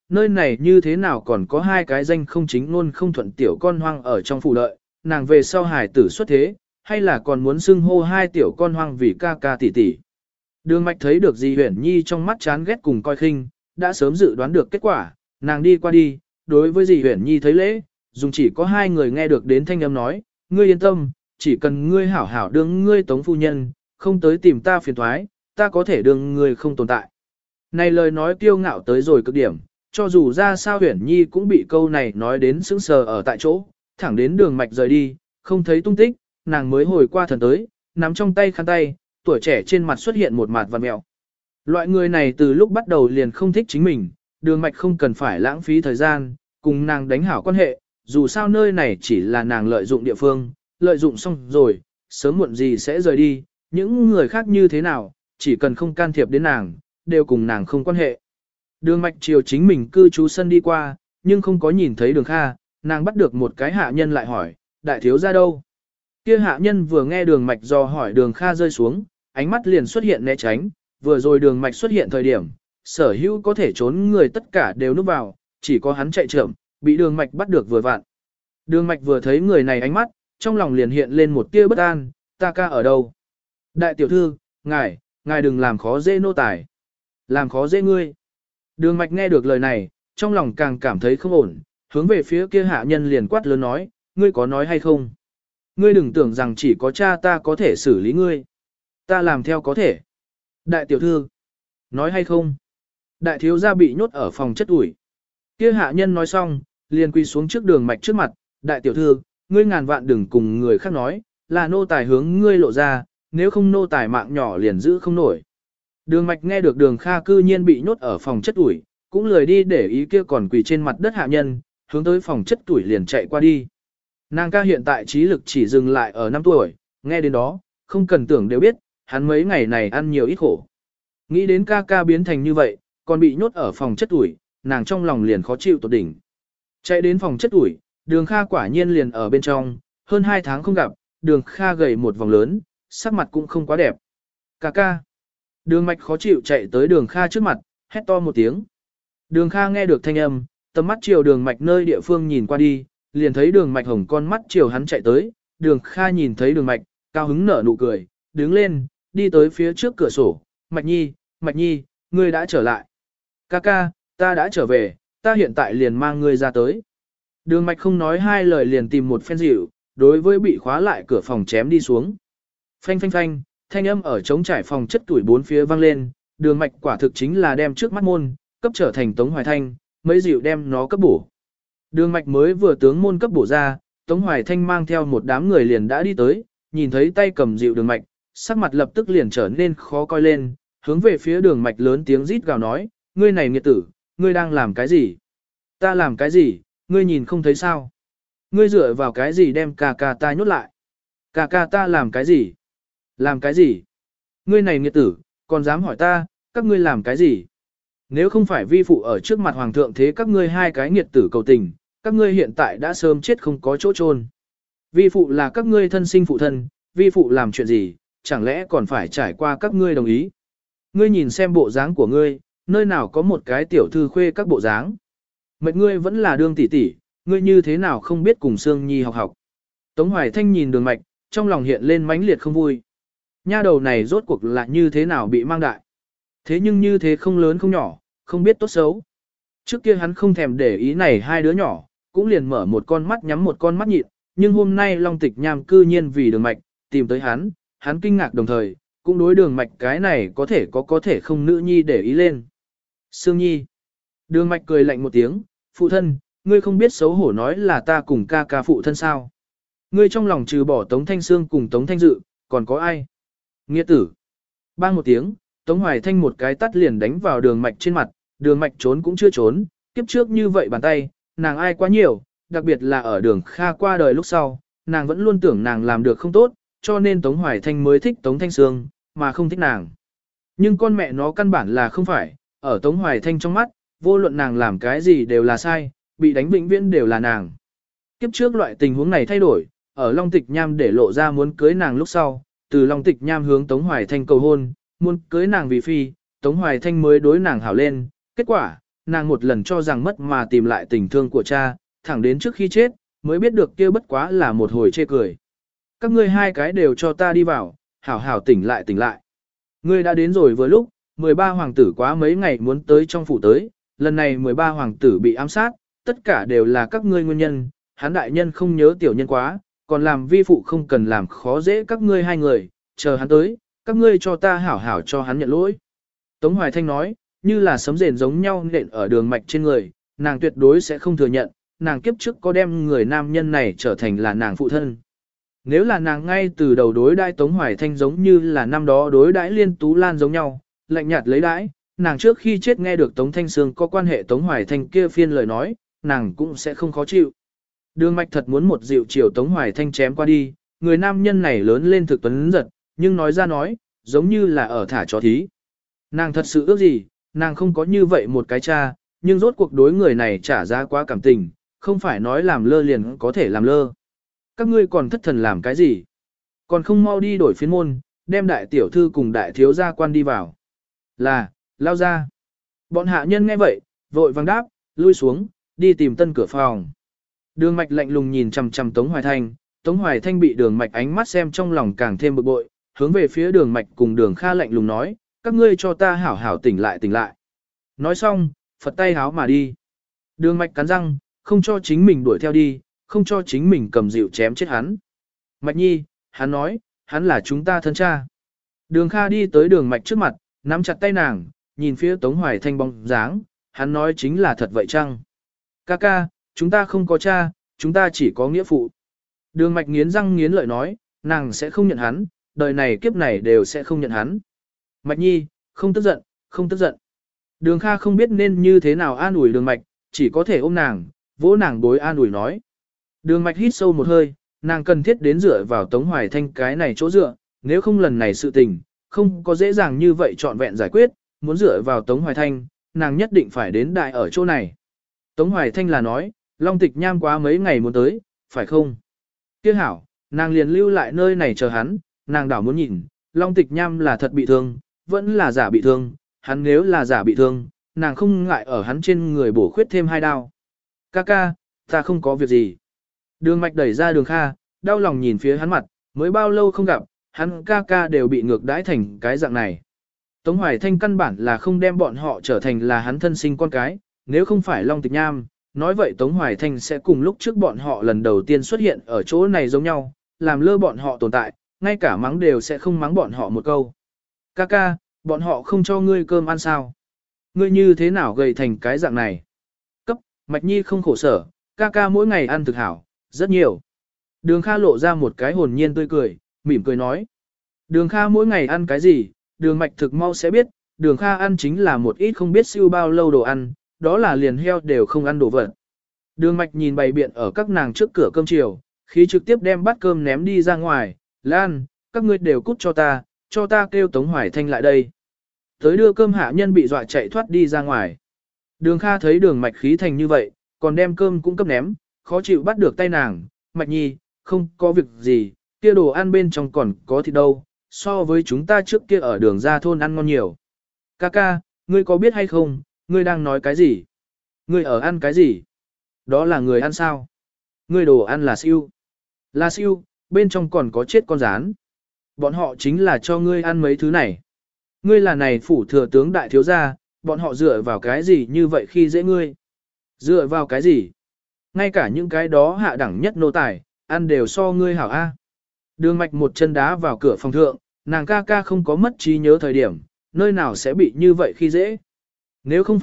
nơi này như thế nào còn có hai cái danh không chính luôn không thuận tiểu con hoang ở trong phủ đợi, nàng về sau hài tử xuất thế, hay là còn muốn xưng hô hai tiểu con hoang vì ca ca tỷ tỷ. Đường Mạch thấy được Di Huyển Nhi trong mắt chán ghét cùng coi khinh, đã sớm dự đoán được kết quả, nàng đi qua đi, đối với Di Huyển Nhi thấy lễ, dùng chỉ có hai người nghe được đến thanh âm nói, ngươi yên tâm, chỉ cần ngươi hảo hảo đương ngươi tống phu nhân, không tới tìm ta phiền toái, ta có thể đương ngươi không tồn tại. Này lời nói kiêu ngạo tới rồi cực điểm, cho dù ra sao Huyển Nhi cũng bị câu này nói đến sững sờ ở tại chỗ, thẳng đến Đường Mạch rời đi, không thấy tung tích, nàng mới hồi qua thần tới, nắm trong tay khăn tay, tuổi trẻ trên mặt xuất hiện một mặt vằn mẹo. Loại người này từ lúc bắt đầu liền không thích chính mình, Đường Mạch không cần phải lãng phí thời gian, cùng nàng đánh hảo quan hệ, dù sao nơi này chỉ là nàng lợi dụng địa phương, lợi dụng xong rồi, sớm muộn gì sẽ rời đi, những người khác như thế nào, chỉ cần không can thiệp đến nàng, đều cùng nàng không quan hệ. Đường Mạch chiều chính mình cư trú sân đi qua, nhưng không có nhìn thấy Đường Kha, nàng bắt được một cái hạ nhân lại hỏi, đại thiếu gia đâu? Kia hạ nhân vừa nghe Đường Mạch dò hỏi Đường Kha rơi xuống, ánh mắt liền xuất hiện né tránh, vừa rồi Đường Mạch xuất hiện thời điểm, sở hữu có thể trốn người tất cả đều núp vào, chỉ có hắn chạy chậm, bị Đường Mạch bắt được vừa vặn. Đường Mạch vừa thấy người này ánh mắt, trong lòng liền hiện lên một tia bất an, ta ca ở đâu? Đại tiểu thư, ngài đừng làm khó dễ nô tài. Làm khó dễ ngươi. Đường Mạch nghe được lời này, trong lòng càng cảm thấy không ổn, hướng về phía kia hạ nhân liền quát lớn nói, ngươi có nói hay không? Ngươi đừng tưởng rằng chỉ có cha ta có thể xử lý ngươi. Ta làm theo có thể. Đại tiểu thư, nói hay không? Đại thiếu gia bị nhốt ở phòng chất ủi. Kia hạ nhân nói xong, liền quỳ xuống trước Đường Mạch trước mặt, đại tiểu thư, ngươi ngàn vạn đừng cùng người khác nói, là nô tài hướng ngươi lộ ra, nếu không nô tài mạng nhỏ liền giữ không nổi. Đường Mạch nghe được Đường Kha cư nhiên bị nhốt ở phòng chất ủi, cũng lười đi để ý kia còn quỳ trên mặt đất hạ nhân, hướng tới phòng chất ủi liền chạy qua đi. Nàng ca hiện tại trí lực chỉ dừng lại ở 5 tuổi, nghe đến đó, không cần tưởng đều biết, hắn mấy ngày này ăn nhiều ít khổ. Nghĩ đến ca ca biến thành như vậy, còn bị nhốt ở phòng chất ủi, nàng trong lòng liền khó chịu tột đỉnh. Chạy đến phòng chất ủi, Đường Kha quả nhiên liền ở bên trong, hơn 2 tháng không gặp, Đường Kha gầy một vòng lớn, sắc mặt cũng không quá đẹp. Ca ca. Đường Mạch khó chịu chạy tới Đường Kha trước mặt, hét to một tiếng. Đường Kha nghe được thanh âm, tầm mắt chiều Đường Mạch nơi địa phương nhìn qua đi, liền thấy Đường Mạch hồng con mắt chiều hắn chạy tới, Đường Kha nhìn thấy Đường Mạch, cao hứng nở nụ cười, đứng lên, đi tới phía trước cửa sổ, Mạch Nhi, ngươi đã trở lại. Ca ca, ta đã trở về, ta hiện tại liền mang ngươi ra tới. Đường Mạch không nói hai lời liền tìm một phen dịu, đối với bị khóa lại cửa phòng chém đi xuống. Phanh phanh phanh, thanh âm ở trống trải phòng chất tuổi bốn phía vang lên, Đường Mạch quả thực chính là đem trước mắt môn, cấp trở thành Tống Hoài Thanh, mấy dịu đem nó cấp bổ. Đường Mạch mới vừa tướng môn cấp bổ ra, Tống Hoài Thanh mang theo một đám người liền đã đi tới, nhìn thấy tay cầm dịu Đường Mạch, sắc mặt lập tức liền trở nên khó coi lên, hướng về phía Đường Mạch lớn tiếng rít gào nói, ngươi này nghiệt tử, ngươi đang làm cái gì? Ta làm cái gì, ngươi nhìn không thấy sao? Ngươi dựa vào cái gì đem ca ca ta nhốt lại? Ca ca ta làm cái gì? Làm cái gì? Ngươi này nghiệt tử, còn dám hỏi ta, các ngươi làm cái gì? Nếu không phải vi phụ ở trước mặt hoàng thượng thế các ngươi hai cái nghiệt tử cầu tình, các ngươi hiện tại đã sớm chết không có chỗ chôn. Vi phụ là các ngươi thân sinh phụ thân, vi phụ làm chuyện gì, chẳng lẽ còn phải trải qua các ngươi đồng ý? Ngươi nhìn xem bộ dáng của ngươi, nơi nào có một cái tiểu thư khuê các bộ dáng? Mệt ngươi vẫn là đương tỷ tỷ, ngươi như thế nào không biết cùng Sương Nhi học học? Tống Hoài Thanh nhìn Đường Mạch, trong lòng hiện lên mãnh liệt không vui. Nha đầu này rốt cuộc là như thế nào bị mang đại? Thế nhưng như thế không lớn không nhỏ, không biết tốt xấu. Trước kia hắn không thèm để ý này hai đứa nhỏ, cũng liền mở một con mắt nhắm một con mắt nhịn, nhưng hôm nay Long Tịch Nham cư nhiên vì Đường Mạch, tìm tới hắn kinh ngạc đồng thời, cũng đối Đường Mạch cái này có thể không nữ nhi để ý lên. Sương Nhi. Đường Mạch cười lạnh một tiếng, phụ thân, ngươi không biết xấu hổ nói là ta cùng ca ca phụ thân sao. Ngươi trong lòng trừ bỏ Tống Thanh Sương cùng Tống Thanh Dự, còn có ai? Nghĩa tử. Bang một tiếng, Tống Hoài Thanh một cái tắt liền đánh vào Đường Mạch trên mặt, Đường Mạch trốn cũng chưa trốn, kiếp trước như vậy bàn tay, nàng ai quá nhiều, đặc biệt là ở Đường Kha qua đời lúc sau, nàng vẫn luôn tưởng nàng làm được không tốt, cho nên Tống Hoài Thanh mới thích Tống Thanh Sương, mà không thích nàng. Nhưng con mẹ nó căn bản là không phải, ở Tống Hoài Thanh trong mắt, vô luận nàng làm cái gì đều là sai, bị đánh vĩnh viễn đều là nàng. Kiếp trước loại tình huống này thay đổi, ở Long Tịch Nham để lộ ra muốn cưới nàng lúc sau, từ Long Tịch Nham hướng Tống Hoài Thanh cầu hôn, muốn cưới nàng vì phi, Tống Hoài Thanh mới đối nàng hảo lên, kết quả, nàng một lần cho rằng mất mà tìm lại tình thương của cha, thẳng đến trước khi chết, mới biết được kia bất quá là một hồi chê cười. Các ngươi hai cái đều cho ta đi vào, hảo hảo tỉnh lại tỉnh lại. Ngươi đã đến rồi vừa lúc, 13 hoàng tử quá mấy ngày muốn tới trong phủ tới, lần này 13 hoàng tử bị ám sát, tất cả đều là các ngươi nguyên nhân, hắn đại nhân không nhớ tiểu nhân quá, còn làm vi phụ không cần làm khó dễ các ngươi hai người, chờ hắn tới, các ngươi cho ta hảo hảo cho hắn nhận lỗi. Tống Hoài Thanh nói, như là sấm rền giống nhau nện ở đường mạch trên người, nàng tuyệt đối sẽ không thừa nhận, nàng kiếp trước có đem người nam nhân này trở thành là nàng phụ thân. Nếu là nàng ngay từ đầu đối đãi Tống Hoài Thanh giống như là năm đó đối đãi Liên Tú Lan giống nhau, lạnh nhạt lấy đãi, nàng trước khi chết nghe được Tống Thanh Sương có quan hệ Tống Hoài Thanh kia phiên lời nói, nàng cũng sẽ không khó chịu. Đường mạch thật muốn một dịu chiều Tống Hoài Thanh chém qua đi, người nam nhân này lớn lên thực tuấn giật, nhưng nói ra nói, giống như là ở thả chó thí. Nàng thật sự ước gì, nàng không có như vậy một cái cha, nhưng rốt cuộc đối người này trả giá quá cảm tình, không phải nói làm lơ liền có thể làm lơ. Các ngươi còn thất thần làm cái gì? Còn không mau đi đổi phiên môn, đem đại tiểu thư cùng đại thiếu gia quan đi vào. Là, lao ra. Bọn hạ nhân nghe vậy, vội vàng đáp, lui xuống, đi tìm tân cửa phòng. Đường mạch lạnh lùng nhìn chằm chằm Tống Hoài Thanh, Tống Hoài Thanh bị đường mạch ánh mắt xem trong lòng càng thêm bực bội, hướng về phía đường mạch cùng đường Kha lạnh lùng nói, các ngươi cho ta hảo hảo tỉnh lại tỉnh lại. Nói xong, phật tay háo mà đi. Đường mạch cắn răng, không cho chính mình đuổi theo đi, không cho chính mình cầm dịu chém chết hắn. Mạch nhi, hắn nói, hắn là chúng ta thân cha. Đường Kha đi tới đường mạch trước mặt, nắm chặt tay nàng, nhìn phía Tống Hoài Thanh bóng dáng, hắn nói chính là thật vậy chăng? Ca ca, chúng ta không có cha, chúng ta chỉ có nghĩa phụ. Đường mạch nghiến răng nghiến lợi nói, nàng sẽ không nhận hắn, đời này kiếp này đều sẽ không nhận hắn. Mạch nhi, không tức giận, không tức giận. Đường Kha không biết nên như thế nào an ủi đường mạch, chỉ có thể ôm nàng, vỗ nàng bối an ủi nói. Đường mạch hít sâu một hơi, nàng cần thiết đến dựa vào Tống Hoài Thanh cái này chỗ dựa, nếu không lần này sự tình, không có dễ dàng như vậy trọn vẹn giải quyết, muốn dựa vào Tống Hoài Thanh, nàng nhất định phải đến đại ở chỗ này. Tống Hoài Thanh là nói, Long Tịch Nham quá mấy ngày muốn tới, phải không? Kia hảo, nàng liền lưu lại nơi này chờ hắn, nàng đảo muốn nhìn, Long Tịch Nham là thật bị thương, vẫn là giả bị thương, hắn nếu là giả bị thương, nàng không ngại ở hắn trên người bổ khuyết thêm 2 đao. Ca ca, ta không có việc gì. Đường mạch đẩy ra đường Kha, đau lòng nhìn phía hắn mặt, mới bao lâu không gặp, hắn ca ca đều bị ngược đãi thành cái dạng này. Tống Hoài Thanh căn bản là không đem bọn họ trở thành là hắn thân sinh con cái, nếu không phải Long Tịch Nham, nói vậy Tống Hoài Thanh sẽ cùng lúc trước bọn họ lần đầu tiên xuất hiện ở chỗ này giống nhau, làm lơ bọn họ tồn tại, ngay cả mắng đều sẽ không mắng bọn họ một câu. Ca ca, bọn họ không cho ngươi cơm ăn sao? Ngươi như thế nào gầy thành cái dạng này? Cấp, Mạch Nhi không khổ sở, ca ca mỗi ngày ăn thực hảo, rất nhiều. Đường Kha lộ ra một cái hồn nhiên tươi cười, mỉm cười nói. Đường Kha mỗi ngày ăn cái gì, đường Mạch thực mau sẽ biết, đường Kha ăn chính là một ít không biết siêu bao lâu đồ ăn, đó là liền heo đều không ăn đồ vật. Đường Mạch nhìn bày biện ở các nàng trước cửa cơm chiều, khí trực tiếp đem bát cơm ném đi ra ngoài, Lan, các ngươi đều cút cho ta kêu Tống Hoài Thanh lại đây. Tới đưa cơm hạ nhân bị dọa chạy thoát đi ra ngoài. Đường Kha thấy đường Mạch khí thành như vậy, còn đem cơm cũng cấp ném, khó chịu bắt được tay nàng, Mạch Nhi, không có việc gì, kia đồ ăn bên trong còn có thịt đâu, so với chúng ta trước kia ở đường ra thôn ăn ngon nhiều. Ca ca, ngươi có biết hay không, ngươi đang nói cái gì? Ngươi ở ăn cái gì? Đó là người ăn sao? Ngươi đồ ăn là siêu. Là siêu, bên trong còn có chết con rán. Bọn họ chính là cho ngươi ăn mấy thứ này. Ngươi là này phủ thừa tướng đại thiếu gia, bọn họ dựa vào cái gì như vậy khi dễ ngươi? Dựa vào cái gì? Ngay cả những cái đó hạ đẳng nhất nô tài, ăn đều so ngươi hảo A. Đường Mạch một chân đá vào cửa phòng thượng, nàng ca ca không có mất trí nhớ thời điểm, nơi nào sẽ bị như vậy khi dễ. Nếu không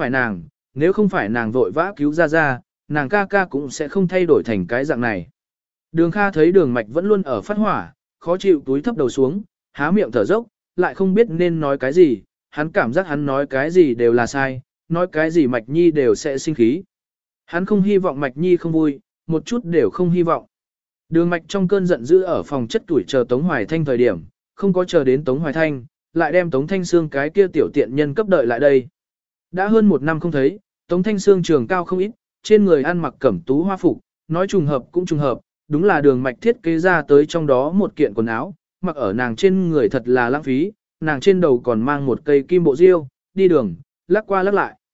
phải nàng vội vã cứu ra, nàng ca ca cũng sẽ không thay đổi thành cái dạng này. Đường Kha thấy đường Mạch vẫn luôn ở phát hỏa, khó chịu túi thấp đầu xuống, há miệng thở dốc, lại không biết nên nói cái gì, hắn cảm giác hắn nói cái gì đều là sai, nói cái gì Mạch Nhi đều sẽ sinh khí. Hắn không hy vọng Mạch Nhi không vui, một chút đều không hy vọng. Đường Mạch trong cơn giận dữ ở phòng chất tuổi chờ Tống Hoài Thanh thời điểm, không có chờ đến Tống Hoài Thanh, lại đem Tống Thanh Sương cái kia tiểu tiện nhân cấp đợi lại đây. Đã hơn 1 năm không thấy, Tống Thanh Sương trường cao không ít, trên người ăn mặc cẩm tú hoa phục, nói trùng hợp cũng trùng hợp, đúng là đường Mạch thiết kế ra tới trong đó một kiện quần áo, mặc ở nàng trên người thật là lãng phí, nàng trên đầu còn mang một cây kim bộ diêu, đi đường, lắc qua lắc lại.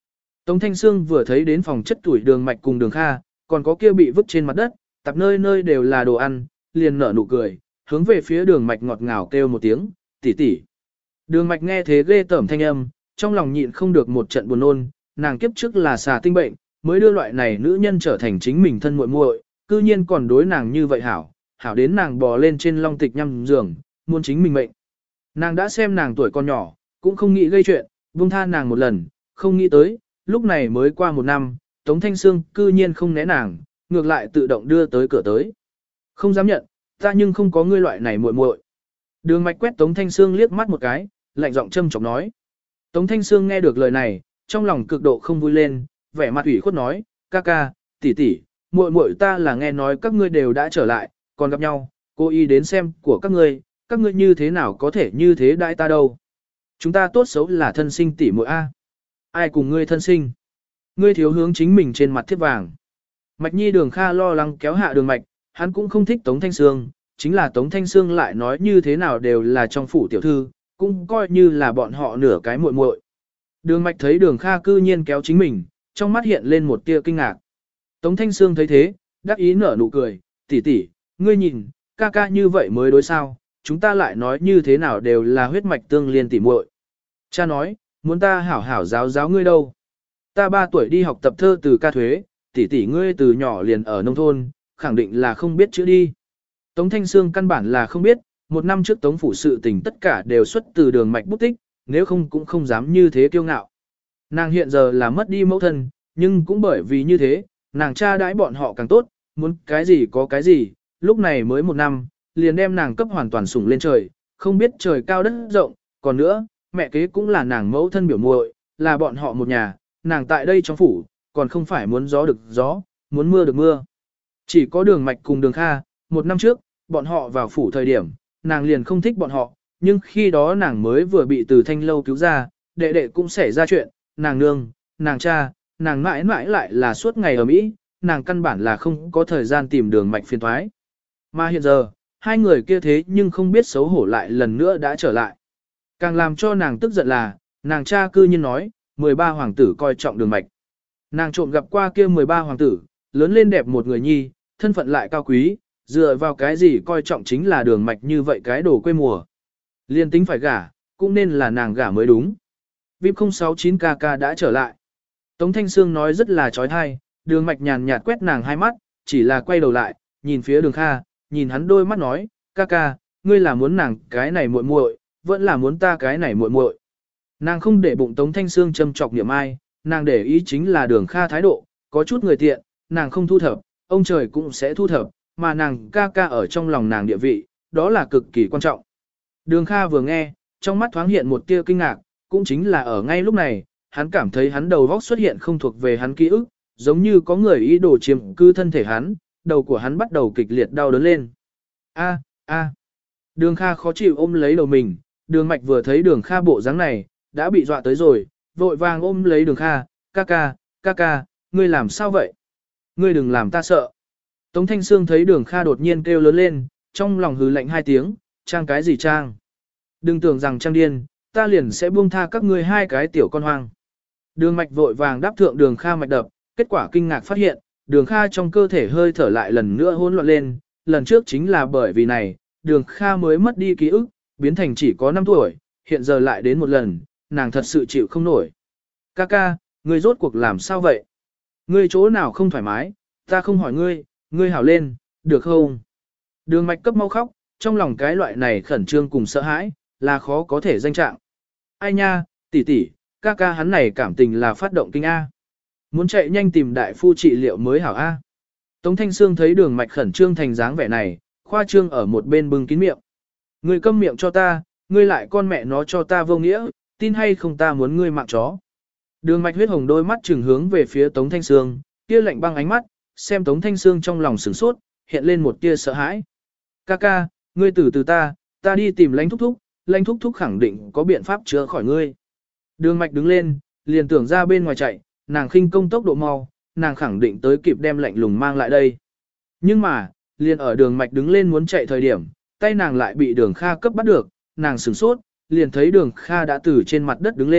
Tống Thanh Sương vừa thấy đến phòng chất tuổi Đường Mạch cùng Đường Kha, còn có kia bị vứt trên mặt đất, tập nơi nơi đều là đồ ăn, liền nở nụ cười, hướng về phía Đường Mạch ngọt ngào kêu một tiếng, tỷ tỷ. Đường Mạch nghe thế ghê tởm thanh âm, trong lòng nhịn không được một trận buồn nôn, nàng kiếp trước là xà tinh bệnh, mới đưa loại này nữ nhân trở thành chính mình thân muội muội, cư nhiên còn đối nàng như vậy hảo, hảo đến nàng bò lên trên long tịch nhằm giường, muốn chính mình mệnh. Nàng đã xem nàng tuổi còn nhỏ, cũng không nghĩ gây chuyện, buông tha nàng một lần, không nghĩ tới, lúc này mới qua một năm, Tống Thanh Sương cư nhiên không né nàng, ngược lại tự động đưa tới cửa tới. Không dám nhận, ta nhưng không có ngươi loại này muội muội. Đường Mạch quét Tống Thanh Sương liếc mắt một cái, lạnh giọng châm chọc nói. Tống Thanh Sương nghe được lời này, trong lòng cực độ không vui lên, vẻ mặt ủy khuất nói, ca ca, tỷ tỷ, muội muội ta là nghe nói các ngươi đều đã trở lại, còn gặp nhau, cô ý đến xem của các ngươi như thế nào có thể như thế đãi ta đâu. Chúng ta tốt xấu là thân sinh tỷ muội a. Ai cùng ngươi thân sinh? Ngươi thiếu hướng chính mình trên mặt thiếp vàng. Mạch Nhi Đường Kha lo lắng kéo hạ Đường Mạch, hắn cũng không thích Tống Thanh Sương, chính là Tống Thanh Sương lại nói như thế nào đều là trong phủ tiểu thư, cũng coi như là bọn họ nửa cái muội muội. Đường Mạch thấy Đường Kha cư nhiên kéo chính mình, trong mắt hiện lên một tia kinh ngạc. Tống Thanh Sương thấy thế, đắc ý nở nụ cười, tỷ tỷ, ngươi nhìn, ca ca như vậy mới đối sao, chúng ta lại nói như thế nào đều là huyết mạch tương liên tỷ muội. Cha nói, muốn ta hảo hảo giáo giáo ngươi đâu. Ta 3 tuổi đi học tập thơ từ ca thuế, tỷ tỷ ngươi từ nhỏ liền ở nông thôn, khẳng định là không biết chữ đi. Tống Thanh Sương căn bản là không biết, một năm trước Tống phủ sự tình tất cả đều xuất từ Đường Mạch bút tích, nếu không cũng không dám như thế kiêu ngạo. Nàng hiện giờ là mất đi mẫu thân, nhưng cũng bởi vì như thế, nàng cha đãi bọn họ càng tốt, muốn cái gì có cái gì, lúc này mới một năm, liền đem nàng cấp hoàn toàn sủng lên trời, không biết trời cao đất rộng, còn nữa, mẹ kế cũng là nàng mẫu thân biểu muội, là bọn họ một nhà, nàng tại đây trong phủ, còn không phải muốn gió được gió, muốn mưa được mưa. Chỉ có Đường Mạch cùng Đường Kha, một năm trước, bọn họ vào phủ thời điểm, nàng liền không thích bọn họ, nhưng khi đó nàng mới vừa bị từ Thanh Lâu cứu ra, đệ đệ cũng xảy ra chuyện, nàng nương, nàng cha, nàng mãi mãi lại là suốt ngày ở Mỹ, nàng căn bản là không có thời gian tìm Đường Mạch phiền thoái. Mà hiện giờ, hai người kia thế nhưng không biết xấu hổ lại lần nữa đã trở lại. Càng làm cho nàng tức giận là, nàng cha cư nhiên nói, 13 hoàng tử coi trọng Đường Mạch. Nàng trộm gặp qua kia 13 hoàng tử, lớn lên đẹp một người nhi, thân phận lại cao quý, dựa vào cái gì coi trọng chính là Đường Mạch như vậy cái đồ quê mùa. Liên tính phải gả, cũng nên là nàng gả mới đúng. VIP 069KK đã trở lại. Tống Thanh Sương nói rất là trói thai, Đường Mạch nhàn nhạt quét nàng hai mắt, chỉ là quay đầu lại, nhìn phía Đường Kha, nhìn hắn đôi mắt nói, ca ca, ngươi là muốn nàng cái này muội muội, vẫn là muốn ta cái này muội muội. Nàng không để bụng Tống Thanh Sương châm chọc niệm ai, nàng để ý chính là Đường Kha thái độ, có chút người tiện, nàng không thu thập, ông trời cũng sẽ thu thập, mà nàng ca ca ở trong lòng nàng địa vị, đó là cực kỳ quan trọng. Đường Kha vừa nghe, trong mắt thoáng hiện một tia kinh ngạc, cũng chính là ở ngay lúc này, hắn cảm thấy hắn đầu óc xuất hiện không thuộc về hắn ký ức, giống như có người ý đồ chiếm cư thân thể hắn, đầu của hắn bắt đầu kịch liệt đau đớn lên. A. Đường Kha khó chịu ôm lấy đầu mình, Đường Mạch vừa thấy Đường Kha bộ dáng này, đã bị dọa tới rồi, vội vàng ôm lấy Đường Kha, ca ca, ngươi làm sao vậy? Ngươi đừng làm ta sợ. Tống Thanh Sương thấy Đường Kha đột nhiên kêu lớn lên, trong lòng hừ lạnh hai tiếng, trang cái gì trang? Đừng tưởng rằng trang điên, ta liền sẽ buông tha các ngươi hai cái tiểu con hoang. Đường Mạch vội vàng đáp thượng Đường Kha mạch đập, kết quả kinh ngạc phát hiện, Đường Kha trong cơ thể hơi thở lại lần nữa hỗn loạn lên, lần trước chính là bởi vì này, Đường Kha mới mất đi ký ức, biến thành chỉ có 5 tuổi, hiện giờ lại đến một lần, nàng thật sự chịu không nổi. Ca, ngươi rốt cuộc làm sao vậy? Ngươi chỗ nào không thoải mái, ta không hỏi ngươi, ngươi hảo lên, được không? Đường Mạch cấp mau khóc, trong lòng cái loại này khẩn trương cùng sợ hãi, là khó có thể danh trạng. Ai nha, tỷ, ca hắn này cảm tình là phát động kinh A. Muốn chạy nhanh tìm đại phu trị liệu mới hảo A. Tống Thanh Sương thấy Đường Mạch khẩn trương thành dáng vẻ này, khoa trương ở một bên bưng kín miệng. Ngươi câm miệng cho ta, ngươi lại con mẹ nó cho ta vô nghĩa, tin hay không ta muốn ngươi mạng chó. Đường Mạch huyết hồng đôi mắt trừng hướng về phía Tống Thanh Sương, kia lạnh băng ánh mắt, xem Tống Thanh Sương trong lòng sửng sốt, hiện lên một tia sợ hãi. Ca, ngươi từ ta đi tìm Lãnh thúc thúc khẳng định có biện pháp chữa khỏi ngươi. Đường Mạch đứng lên, liền tưởng ra bên ngoài chạy, nàng khinh công tốc độ mau, nàng khẳng định tới kịp đem lạnh lùng mang lại đây. Nhưng mà, liền ở Đường Mạch đứng lên muốn chạy thời điểm, tay nàng lại bị Đường Kha cấp bắt được, nàng sửng sốt, liền thấy Đường Kha đã từ trên mặt đất đứng lên,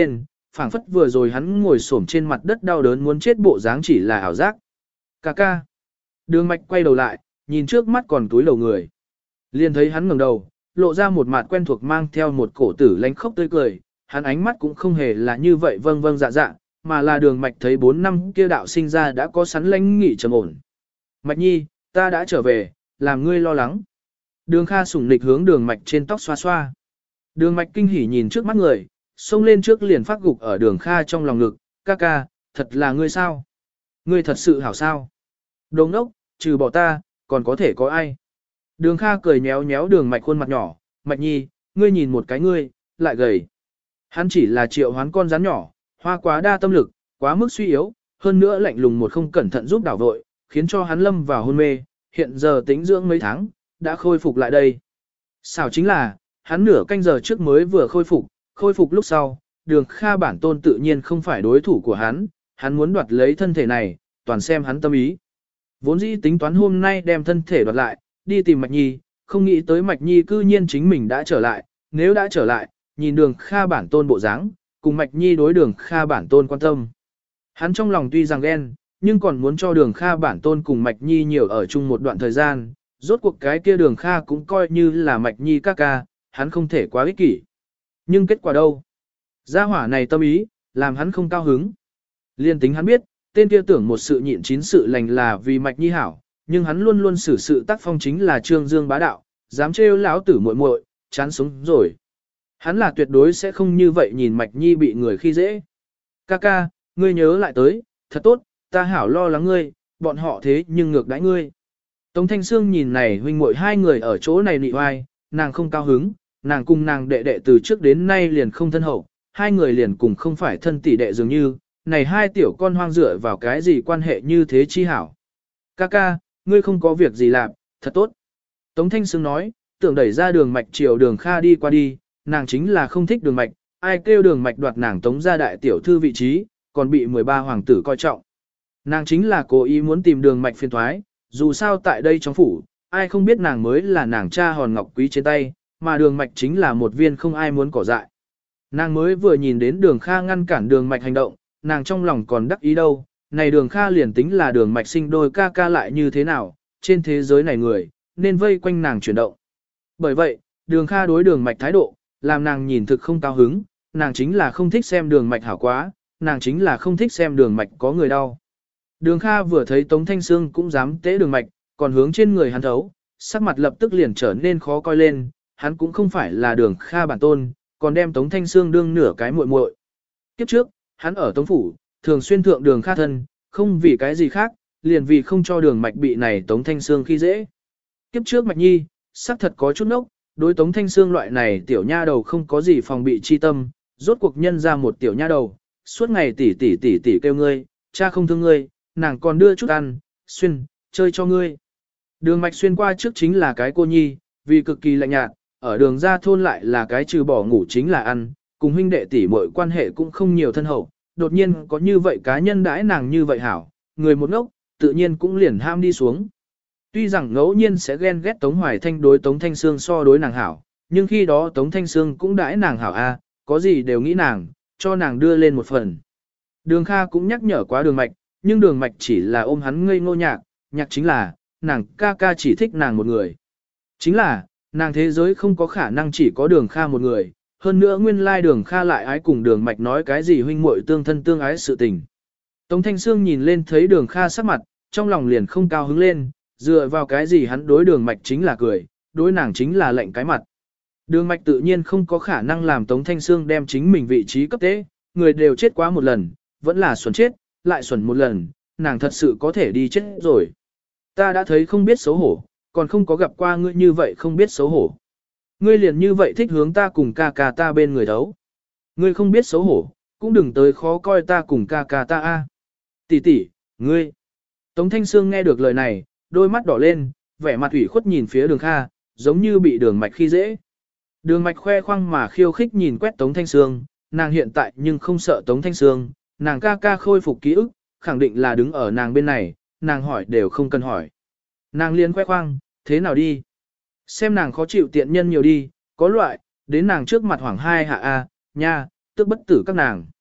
phảng phất vừa rồi hắn ngồi xổm trên mặt đất đau đớn muốn chết bộ dáng chỉ là ảo giác. Ca ca. Đường mạch quay đầu lại, nhìn trước mắt còn túi đầu người. Liền thấy hắn ngẩng đầu, lộ ra một mặt quen thuộc mang theo một cổ tử lánh khóc tươi cười, hắn ánh mắt cũng không hề là như vậy vâng vâng dạ dạ, mà là đường mạch thấy 4 năm kia đạo sinh ra đã có sẵn lãnh nghị trầm ổn. Mạch nhi, ta đã trở về, làm ngươi lo lắng. Đường Kha sủng nịch hướng đường mạch trên tóc xoa xoa. Đường mạch kinh hỉ nhìn trước mắt người, xông lên trước liền phát gục ở đường Kha trong lòng ngực, ca ca, thật là ngươi sao? Ngươi thật sự hảo sao? Đồ ngốc, trừ bỏ ta, còn có thể có ai? Đường Kha cười nhéo nhéo đường mạch khuôn mặt nhỏ, mạch nhi, ngươi nhìn một cái ngươi, lại gầy. Hắn chỉ là triệu hoán con rắn nhỏ, hoa quá đa tâm lực, quá mức suy yếu, hơn nữa lạnh lùng một không cẩn thận giúp đảo vội, khiến cho hắn lâm vào hôn mê, hiện giờ tính dưỡng mấy tháng, đã khôi phục lại đây. Xảo chính là, hắn nửa canh giờ trước mới vừa khôi phục lúc sau, đường Kha bản tôn tự nhiên không phải đối thủ của hắn muốn đoạt lấy thân thể này, toàn xem hắn tâm ý. Vốn dĩ tính toán hôm nay đem thân thể đoạt lại, đi tìm Mạch Nhi, không nghĩ tới Mạch Nhi cư nhiên chính mình đã trở lại, nếu đã trở lại, nhìn đường Kha bản tôn bộ dáng, cùng Mạch Nhi đối đường Kha bản tôn quan tâm. Hắn trong lòng tuy rằng ghen, nhưng còn muốn cho đường Kha bản tôn cùng Mạch Nhi nhiều ở chung một đoạn thời gian, rốt cuộc cái kia đường Kha cũng coi như là Mạch Nhi ca ca, hắn không thể quá ích kỷ. Nhưng kết quả đâu? Gia hỏa này tâm ý, làm hắn không cao hứng. Liên tính hắn biết, tên kia tưởng một sự nhịn chín sự lành là vì Mạch Nhi hảo, nhưng hắn luôn luôn xử sự tác phong chính là trương dương bá đạo, dám trêu lão tử muội muội, chán sống rồi. Hắn là tuyệt đối sẽ không như vậy nhìn Mạch Nhi bị người khi dễ. Ca ca, ngươi nhớ lại tới, thật tốt, ta hảo lo lắng ngươi, bọn họ thế nhưng ngược đãi ngươi. Tống Thanh Sương nhìn này huynh muội hai người ở chỗ này nị oai, nàng không cao hứng, nàng cùng nàng đệ đệ từ trước đến nay liền không thân hậu, hai người liền cùng không phải thân tỷ đệ dường như, này hai tiểu con hoang dựa vào cái gì quan hệ như thế chi hảo. Ca ca, ngươi không có việc gì làm, thật tốt. Tống Thanh Sương nói, tưởng đẩy ra đường mạch chiều đường Kha đi qua đi, nàng chính là không thích đường mạch, ai kêu đường mạch đoạt nàng tống ra đại tiểu thư vị trí, còn bị 13 hoàng tử coi trọng. Nàng chính là cố ý muốn tìm đường mạch phiền thoái, dù sao tại đây trong phủ, ai không biết nàng mới là nàng cha hòn ngọc quý trên tay, mà đường mạch chính là một viên không ai muốn cỏ dại. Nàng mới vừa nhìn đến đường Kha ngăn cản đường mạch hành động, nàng trong lòng còn đắc ý đâu, này đường Kha liền tính là đường mạch sinh đôi ca ca lại như thế nào, trên thế giới này người, nên vây quanh nàng chuyển động. Bởi vậy, đường Kha đối đường mạch thái độ, làm nàng nhìn thực không cao hứng, nàng chính là không thích xem đường mạch hảo quá, nàng chính là không thích xem đường mạch có người đau. Đường Kha vừa thấy Tống Thanh Sương cũng dám tế đường mạch, còn hướng trên người hắn thấu, sắc mặt lập tức liền trở nên khó coi lên, hắn cũng không phải là đường Kha bản tôn, còn đem Tống Thanh Sương đương nửa cái muội muội. Kiếp trước, hắn ở Tống Phủ, thường xuyên thượng đường Kha thân, không vì cái gì khác, liền vì không cho đường mạch bị này Tống Thanh Sương khi dễ. Kiếp trước Mạch Nhi, sắc thật có chút nốc, đối Tống Thanh Sương loại này tiểu nha đầu không có gì phòng bị chi tâm, rốt cuộc nhân ra một tiểu nha đầu, suốt ngày tỉ kêu ngươi, cha không thương ngươi, nàng còn đưa chút ăn, xuyên, chơi cho ngươi. Đường mạch xuyên qua trước chính là cái cô nhi, vì cực kỳ lạnh nhạt, ở đường ra thôn lại là cái trừ bỏ ngủ chính là ăn, cùng huynh đệ tỷ muội quan hệ cũng không nhiều thân hậu, đột nhiên có như vậy cá nhân đãi nàng như vậy hảo, người một ngốc, tự nhiên cũng liền ham đi xuống. Tuy rằng ngẫu nhiên sẽ ghen ghét Tống Hoài Thanh đối Tống Thanh Sương so đối nàng hảo, nhưng khi đó Tống Thanh Sương cũng đãi nàng hảo a, có gì đều nghĩ nàng, cho nàng đưa lên một phần. Đường Kha cũng nhắc nhở quá đường mạch, nhưng đường mạch chỉ là ôm hắn ngây ngô nhạc, nhạc chính là, nàng ca ca chỉ thích nàng một người. Chính là, nàng thế giới không có khả năng chỉ có đường Kha một người, hơn nữa nguyên lai đường Kha lại ái cùng đường mạch nói cái gì huynh muội tương thân tương ái sự tình. Tống Thanh Sương nhìn lên thấy đường Kha sắc mặt, trong lòng liền không cao hứng lên, dựa vào cái gì hắn đối đường mạch chính là cười, đối nàng chính là lệnh cái mặt. Đường mạch tự nhiên không có khả năng làm Tống Thanh Sương đem chính mình vị trí cấp tế, người đều chết quá một lần, vẫn là xuẩn chết, lại xuẩn một lần, nàng thật sự có thể đi chết rồi. Ta đã thấy không biết xấu hổ, còn không có gặp qua ngươi như vậy không biết xấu hổ. Ngươi liền như vậy thích hướng ta cùng ca ca ta bên người đấu. Ngươi không biết xấu hổ, cũng đừng tới khó coi ta cùng ca ca ta a. Tỷ tỷ, ngươi. Tống Thanh Sương nghe được lời này, đôi mắt đỏ lên, vẻ mặt ủy khuất nhìn phía đường Kha, giống như bị đường mạch khi dễ. Đường mạch khoe khoang mà khiêu khích nhìn quét Tống Thanh Sương, nàng hiện tại nhưng không sợ Tống Thanh Sương, nàng ca ca khôi phục ký ức, khẳng định là đứng ở nàng bên này, nàng hỏi đều không cần hỏi. Nàng liền khoe khoang, thế nào đi? Xem nàng khó chịu tiện nhân nhiều đi, có loại, đến nàng trước mặt hoảng hai hạ a, nha, tức bất tử các nàng.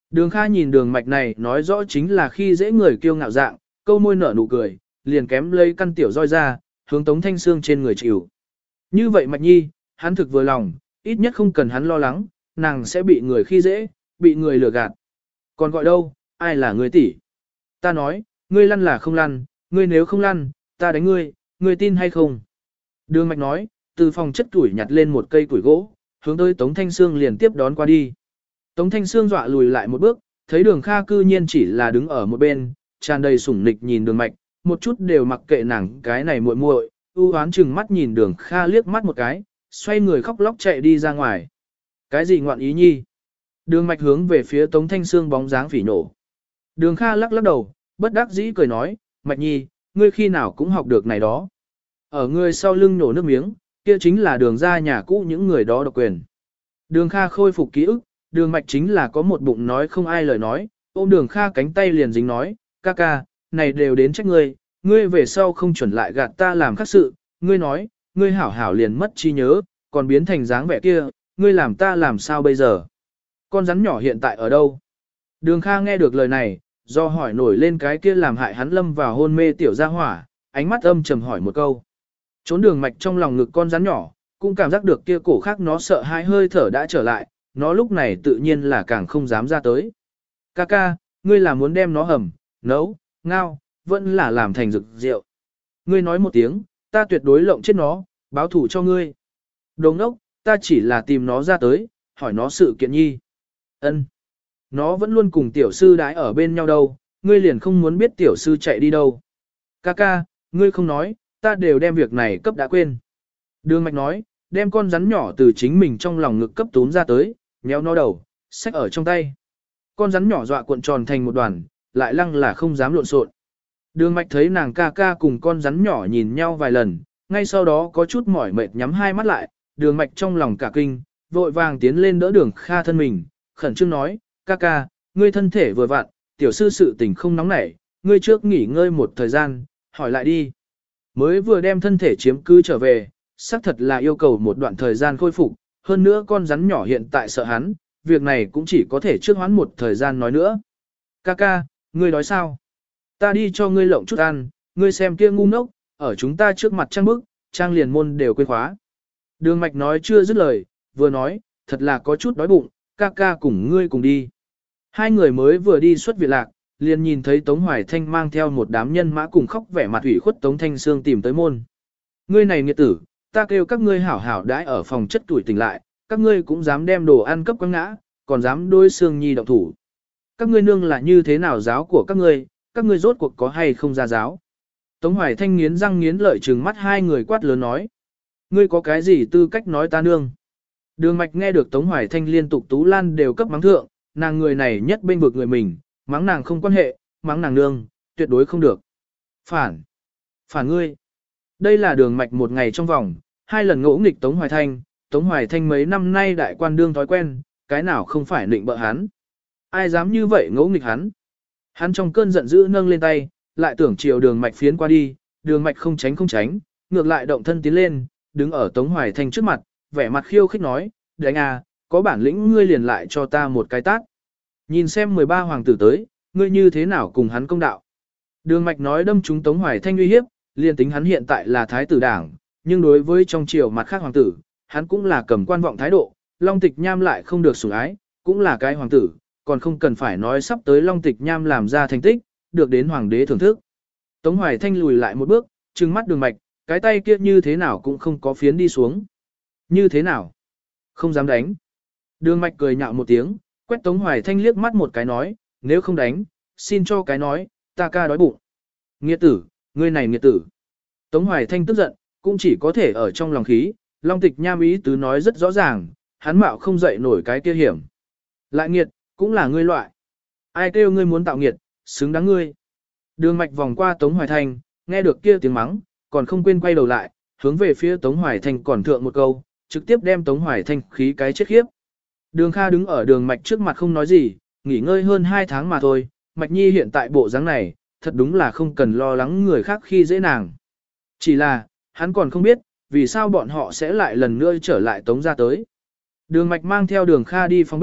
Đường Kha nhìn đường mạch này nói rõ chính là khi dễ người kiêu ngạo dạng, câu môi nở nụ cười, liền kém lấy căn tiểu roi ra, hướng Tống Thanh Sương trên người chịu. Như vậy Mạch Nhi, hắn thực vừa lòng, ít nhất không cần hắn lo lắng, nàng sẽ bị người khi dễ, bị người lừa gạt. Còn gọi đâu, ai là người tỷ? Ta nói, ngươi lăn là không lăn, ngươi nếu không lăn, ta đánh ngươi, ngươi tin hay không? Đường Mạch nói, từ phòng chất tuổi nhặt lên một cây củi gỗ, hướng tới Tống Thanh Sương liền tiếp đón qua đi. Tống Thanh Sương dọa lùi lại một bước, thấy đường Kha cư nhiên chỉ là đứng ở một bên, tràn đầy sủng nịch nhìn đường Mạch, một chút đều mặc kệ nàng cái này muội muội, ưu hoán chừng mắt nhìn đường Kha liếc mắt một cái, xoay người khóc lóc chạy đi ra ngoài. Cái gì ngoạn ý nhi? Đường Mạch hướng về phía Tống Thanh Sương bóng dáng phỉ nổ. Đường Kha lắc lắc đầu, bất đắc dĩ cười nói, Mạch Nhi, ngươi khi nào cũng học được này đó. Ở ngươi sau lưng nổ nước miếng, kia chính là đường ra nhà cũ những người đó độc quyền. Đường Kha khôi phục ký ức, đường Mạch chính là có một bụng nói không ai lời nói, ôm đường Kha cánh tay liền dính nói, ca ca, này đều đến trách ngươi, ngươi về sau không chuẩn lại gạt ta làm khác sự, ngươi nói, ngươi hảo hảo liền mất trí nhớ, còn biến thành dáng vẻ kia, ngươi làm ta làm sao bây giờ? Con rắn nhỏ hiện tại ở đâu? Đường Kha nghe được lời này, do hỏi nổi lên cái kia làm hại hắn lâm vào hôn mê tiểu gia hỏa, ánh mắt âm trầm hỏi một câu. Trốn đường Mạch trong lòng ngực con rắn nhỏ, cũng cảm giác được kia cổ khác nó sợ hãi hơi thở đã trở lại, nó lúc này tự nhiên là càng không dám ra tới. Ca ca, ngươi là muốn đem nó hầm, nấu, ngao, vẫn là làm thành rực rượu. Ngươi nói một tiếng, ta tuyệt đối lộng chết nó, báo thủ cho ngươi. Đồ ngốc, ta chỉ là tìm nó ra tới, hỏi nó sự kiện nhi. Ân, nó vẫn luôn cùng tiểu sư đái ở bên nhau đâu, ngươi liền không muốn biết tiểu sư chạy đi đâu. Ca ca, ngươi không nói, ta đều đem việc này cấp đã quên. Đường Mạch nói, đem con rắn nhỏ từ chính mình trong lòng ngực cấp túm ra tới, nhéo nó đầu, xách ở trong tay. Con rắn nhỏ dọa cuộn tròn thành một đoàn, lại lăng là không dám lộn xộn. Đường Mạch thấy nàng ca ca cùng con rắn nhỏ nhìn nhau vài lần, ngay sau đó có chút mỏi mệt nhắm hai mắt lại, đường Mạch trong lòng cả kinh, vội vàng tiến lên đỡ đường Kha thân mình, khẩn trương nói, ca ca, ngươi thân thể vừa vặn, tiểu sư sự tình không nóng nảy, ngươi trước nghỉ ngơi một thời gian, hỏi lại đi. Mới vừa đem thân thể chiếm cứ trở về, xác thật là yêu cầu một đoạn thời gian khôi phục, hơn nữa con rắn nhỏ hiện tại sợ hắn, việc này cũng chỉ có thể trước hoãn một thời gian nói nữa. Ca ca, ngươi nói sao? Ta đi cho ngươi lộng chút ăn, ngươi xem kia ngu ngốc, ở chúng ta trước mặt trang bức, trang liền môn đều quên khóa. Đường Mạch nói chưa dứt lời, vừa nói, thật là có chút đói bụng, ca ca cùng ngươi cùng đi. Hai người mới vừa đi xuất viện lạc, liền nhìn thấy Tống Hoài Thanh mang theo một đám nhân mã cùng khóc vẻ mặt ủy khuất Tống Thanh Sương tìm tới môn. Ngươi này nghiệt tử, ta kêu các ngươi hảo hảo đãi ở phòng chất tuổi tỉnh lại, các ngươi cũng dám đem đồ ăn cấp quăng ngã, còn dám đối Sương Nhi động thủ. Các ngươi nương là như thế nào giáo của các ngươi rốt cuộc có hay không ra giáo. Tống Hoài Thanh nghiến răng nghiến lợi trừng mắt hai người quát lớn nói. Ngươi có cái gì tư cách nói ta nương? Đường Mạch nghe được Tống Hoài Thanh liên tục tú lan đều cấp mắng thượng, nàng người này nhất bên vực người mình, mắng nàng không quan hệ, mắng nàng nương, tuyệt đối không được. Phản ngươi. Đây là Đường Mạch một ngày trong vòng, hai lần ngỗ nghịch Tống Hoài Thanh mấy năm nay đại quan đương thói quen, cái nào không phải định bợ hắn. Ai dám như vậy ngỗ nghịch hắn. Hắn trong cơn giận dữ nâng lên tay, lại tưởng chiều Đường Mạch phiến qua đi, Đường Mạch không tránh, ngược lại động thân tiến lên, đứng ở Tống Hoài Thanh trước mặt, vẻ mặt khiêu khích nói, đánh à, có bản lĩnh ngươi liền lại cho ta một cái tát. Nhìn xem 13 hoàng tử tới, ngươi như thế nào cùng hắn công đạo. Đường Mạch nói đâm trúng Tống Hoài Thanh uy hiếp, liền tính hắn hiện tại là thái tử đảng, nhưng đối với trong triều mặt khác hoàng tử, hắn cũng là cầm quan vọng thái độ, Long Tịch Nham lại không được sủng ái, cũng là cái hoàng tử, còn không cần phải nói sắp tới Long Tịch Nham làm ra thành tích, được đến hoàng đế thưởng thức. Tống Hoài Thanh lùi lại một bước, trừng mắt Đường Mạch, cái tay kia như thế nào cũng không có phiến đi xuống. Như thế nào? Không dám đánh. Đường Mạch cười nhạo một tiếng, quét Tống Hoài Thanh liếc mắt một cái nói, nếu không đánh, xin cho cái nói, ta ca đói bụng. Nghiệt tử, ngươi này nghiệt tử. Tống Hoài Thanh tức giận, cũng chỉ có thể ở trong lòng khí, Long Tịch Nham ý tứ nói rất rõ ràng, hắn mạo không dậy nổi cái kia hiểm. Lại nghiệt, cũng là ngươi loại. Ai kêu ngươi muốn tạo nghiệt, xứng đáng ngươi. Đường Mạch vòng qua Tống Hoài Thanh, nghe được kia tiếng mắng, còn không quên quay đầu lại, hướng về phía Tống Hoài Thanh còn thượng một câu, trực tiếp đem Tống Hoài Thanh khí cái chết khiếp. Đường Kha đứng ở Đường Mạch trước mặt không nói gì, nghỉ ngơi hơn 2 tháng mà thôi, Mạch Nhi hiện tại bộ dáng này, thật đúng là không cần lo lắng người khác khi dễ nàng. Chỉ là, hắn còn không biết, vì sao bọn họ sẽ lại lần nữa trở lại Tống ra tới. Đường Mạch mang theo Đường Kha đi phòng bếp,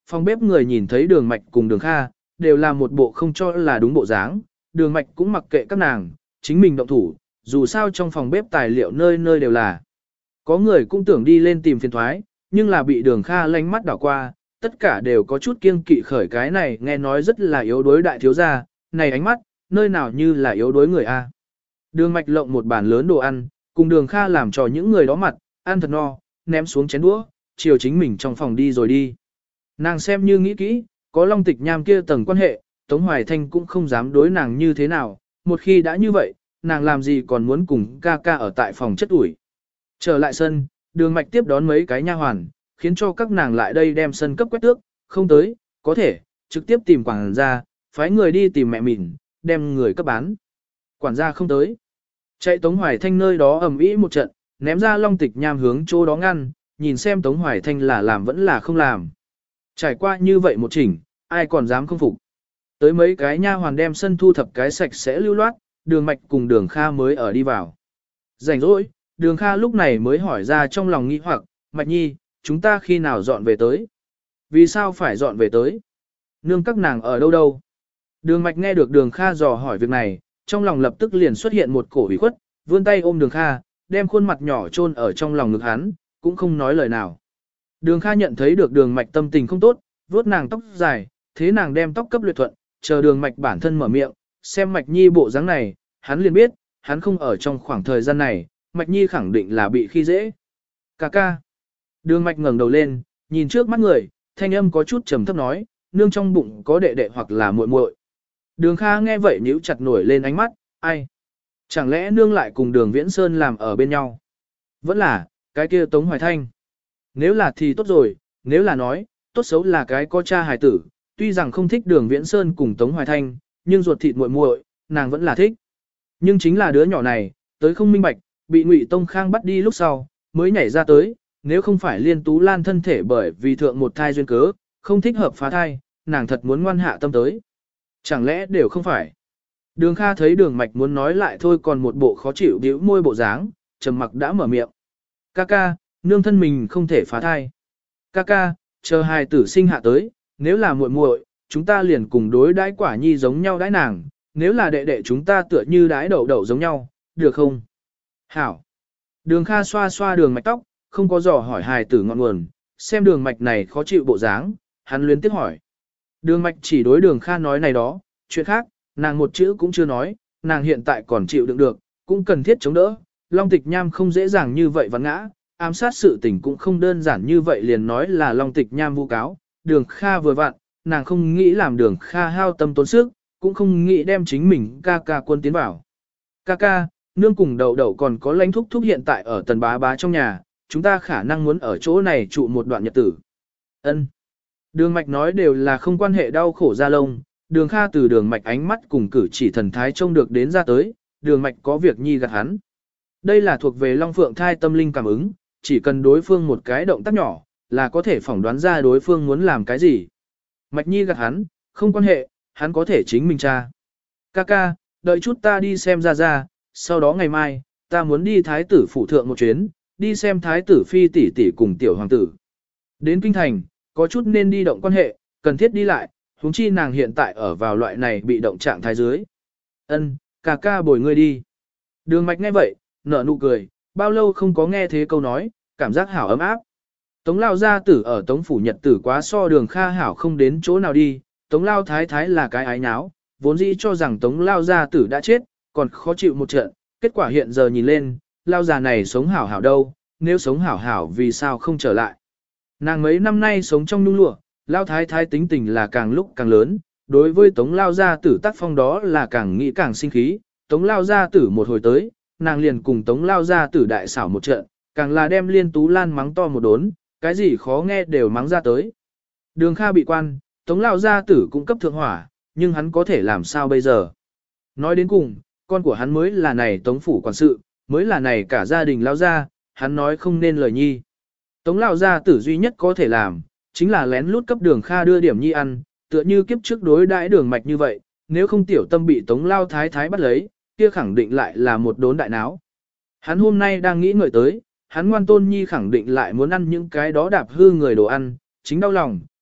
phòng bếp người nhìn thấy Đường Mạch cùng Đường Kha, đều là một bộ không cho là đúng bộ dáng, Đường Mạch cũng mặc kệ các nàng, chính mình động thủ, dù sao trong phòng bếp tài liệu nơi nơi đều là. Có người cũng tưởng đi lên tìm phiền thoái, nhưng là bị Đường Kha lánh mắt đảo qua, tất cả đều có chút kiêng kỵ khởi cái này nghe nói rất là yếu đối đại thiếu gia, này ánh mắt, nơi nào như là yếu đối người a. Đường Mạch lộng một bàn lớn đồ ăn, cùng Đường Kha làm cho những người đó mặt, ăn thật no, ném xuống chén đũa, chiều chính mình trong phòng đi rồi đi. Nàng xem như nghĩ kỹ, có Long Tịch Nham kia tầng quan hệ, Tống Hoài Thanh cũng không dám đối nàng như thế nào, một khi đã như vậy, nàng làm gì còn muốn cùng ca ca ở tại phòng chất ủi. Trở lại sân, Đường Mạch tiếp đón mấy cái nha hoàn, khiến cho các nàng lại đây đem sân cấp quét tước, không tới, có thể, trực tiếp tìm quản gia, phái người đi tìm mẹ mình, đem người cấp bán. Quản gia không tới. Chạy Tống Hoài Thanh nơi đó ầm ĩ một trận, ném ra Long Tịch Nham hướng chỗ đó ngăn, nhìn xem Tống Hoài Thanh là làm vẫn là không làm. Trải qua như vậy một chỉnh, ai còn dám không phục. Tới mấy cái nha hoàn đem sân thu thập cái sạch sẽ lưu loát, Đường Mạch cùng Đường Kha mới ở đi vào. Rảnh rỗi, Đường Kha lúc này mới hỏi ra trong lòng nghi hoặc, Mạch Nhi, chúng ta khi nào dọn về tới? Vì sao phải dọn về tới? Nương các nàng ở đâu đâu? Đường Mạch nghe được Đường Kha dò hỏi việc này, trong lòng lập tức liền xuất hiện một cổ ủy khuất, vươn tay ôm Đường Kha, đem khuôn mặt nhỏ chôn ở trong lòng ngực hắn, cũng không nói lời nào. Đường Kha nhận thấy được Đường Mạch tâm tình không tốt, vuốt nàng tóc dài, thế nàng đem tóc cấp luyện thuận, chờ Đường Mạch bản thân mở miệng, xem Mạch Nhi bộ dáng này, hắn liền biết, hắn không ở trong khoảng thời gian này, Mạch Nhi khẳng định là bị khi dễ. Ca ca. Đường Mạch ngẩng đầu lên, nhìn trước mắt người, thanh âm có chút trầm thấp nói, nương trong bụng có đệ đệ hoặc là muội muội. Đường Kha nghe vậy nhíu chặt nổi lên ánh mắt, ai? Chẳng lẽ nương lại cùng Đường Viễn Sơn làm ở bên nhau? Vẫn là, cái kia Tống Hoài Thanh. Nếu là thì tốt rồi, nếu là nói, tốt xấu là cái có cha hài tử, tuy rằng không thích Đường Viễn Sơn cùng Tống Hoài Thanh, nhưng ruột thịt muội muội, nàng vẫn là thích. Nhưng chính là đứa nhỏ này, tới không minh bạch, bị Ngụy Tông Khang bắt đi lúc sau, mới nhảy ra tới, nếu không phải Liên Tú Lan thân thể bởi vì thượng một thai duyên cớ, không thích hợp phá thai, nàng thật muốn ngoan hạ tâm tới. Chẳng lẽ đều không phải? Đường Kha thấy Đường Mạch muốn nói lại thôi còn một bộ khó chịu bĩu môi bộ dáng, trầm mặc đã mở miệng. Ca ca, nương thân mình không thể phá thai. Ca ca, chờ hài tử sinh hạ tới, nếu là muội muội, chúng ta liền cùng đối đãi Quả Nhi giống nhau đãi nàng, nếu là đệ đệ chúng ta tựa như đãi đậu đậu giống nhau, được không? Hảo. Đường Kha xoa xoa Đường Mạch tóc, không có dò hỏi hài tử ngọn nguồn, xem Đường Mạch này khó chịu bộ dáng, hắn luyến tiếp hỏi. Đường Mạch chỉ đối Đường Kha nói này đó, chuyện khác, nàng một chữ cũng chưa nói, nàng hiện tại còn chịu đựng được, cũng cần thiết chống đỡ. Long Tịch Nham không dễ dàng như vậy vặn ngã, ám sát sự tình cũng không đơn giản như vậy liền nói là Long Tịch Nham vu cáo. Đường Kha vừa vặn, nàng không nghĩ làm Đường Kha hao tâm tốn sức, cũng không nghĩ đem chính mình ca ca quân tiến vào. Ca ca, nương cùng đậu đậu còn có lãnh thúc thúc hiện tại ở tần bá bá trong nhà, chúng ta khả năng muốn ở chỗ này trụ một đoạn nhật tử. Ân. Đường Mạch nói đều là không quan hệ đau khổ da lông, Đường Kha từ Đường Mạch ánh mắt cùng cử chỉ thần thái trông được đến ra tới, Đường Mạch có việc nhi gạt hắn. Đây là thuộc về Long Phượng thai tâm linh cảm ứng, chỉ cần đối phương một cái động tác nhỏ, là có thể phỏng đoán ra đối phương muốn làm cái gì. Mạch nhi gạt hắn, không quan hệ, hắn có thể chính mình tra. Ca ca, đợi chút ta đi xem ra ra, sau đó ngày mai, ta muốn đi thái tử phủ thượng một chuyến, đi xem thái tử phi tỷ tỷ cùng tiểu hoàng tử. Đến kinh thành, có chút nên đi động quan hệ, cần thiết đi lại, huống chi nàng hiện tại ở vào loại này bị động trạng thái dưới. Ân, ca ca bồi ngươi đi. Đường Mạch nghe vậy, nở nụ cười, bao lâu không có nghe thế câu nói, cảm giác hảo ấm áp. Tống lao gia tử ở Tống phủ nhật tử quá so Đường Kha hảo không đến chỗ nào đi, Tống lao thái thái là cái ái nháo, vốn dĩ cho rằng Tống lao gia tử đã chết, còn khó chịu một trận, kết quả hiện giờ nhìn lên, lao già này sống hảo hảo đâu, nếu sống hảo hảo vì sao không trở lại. Nàng mấy năm nay sống trong nhung lụa, lao thái thái tính tình là càng lúc càng lớn, đối với Tống lao gia tử tác phong đó là càng nghĩ càng sinh khí, Tống lao gia tử một hồi tới, nàng liền cùng Tống lao gia tử đại xảo một trận, càng là đem Liên Tú Lan mắng to một đốn, cái gì khó nghe đều mắng ra tới. Đường Kha bị quan, Tống lao gia tử cũng cấp thượng hỏa, nhưng hắn có thể làm sao bây giờ? Nói đến cùng, con của hắn mới là này Tống phủ quản sự, mới là này cả gia đình lao gia, hắn nói không nên lời nhi. Tống lao gia tử duy nhất có thể làm, chính là lén lút cấp Đường Kha đưa điểm nhi ăn, tựa như kiếp trước đối đãi Đường Mạch như vậy, nếu không tiểu tâm bị Tống lao thái thái bắt lấy, kia khẳng định lại là một đốn đại náo. Hắn hôm nay đang nghĩ ngợi tới, hắn ngoan tôn nhi khẳng định lại muốn ăn những cái đó đạp hư người đồ ăn, chính đau lòng,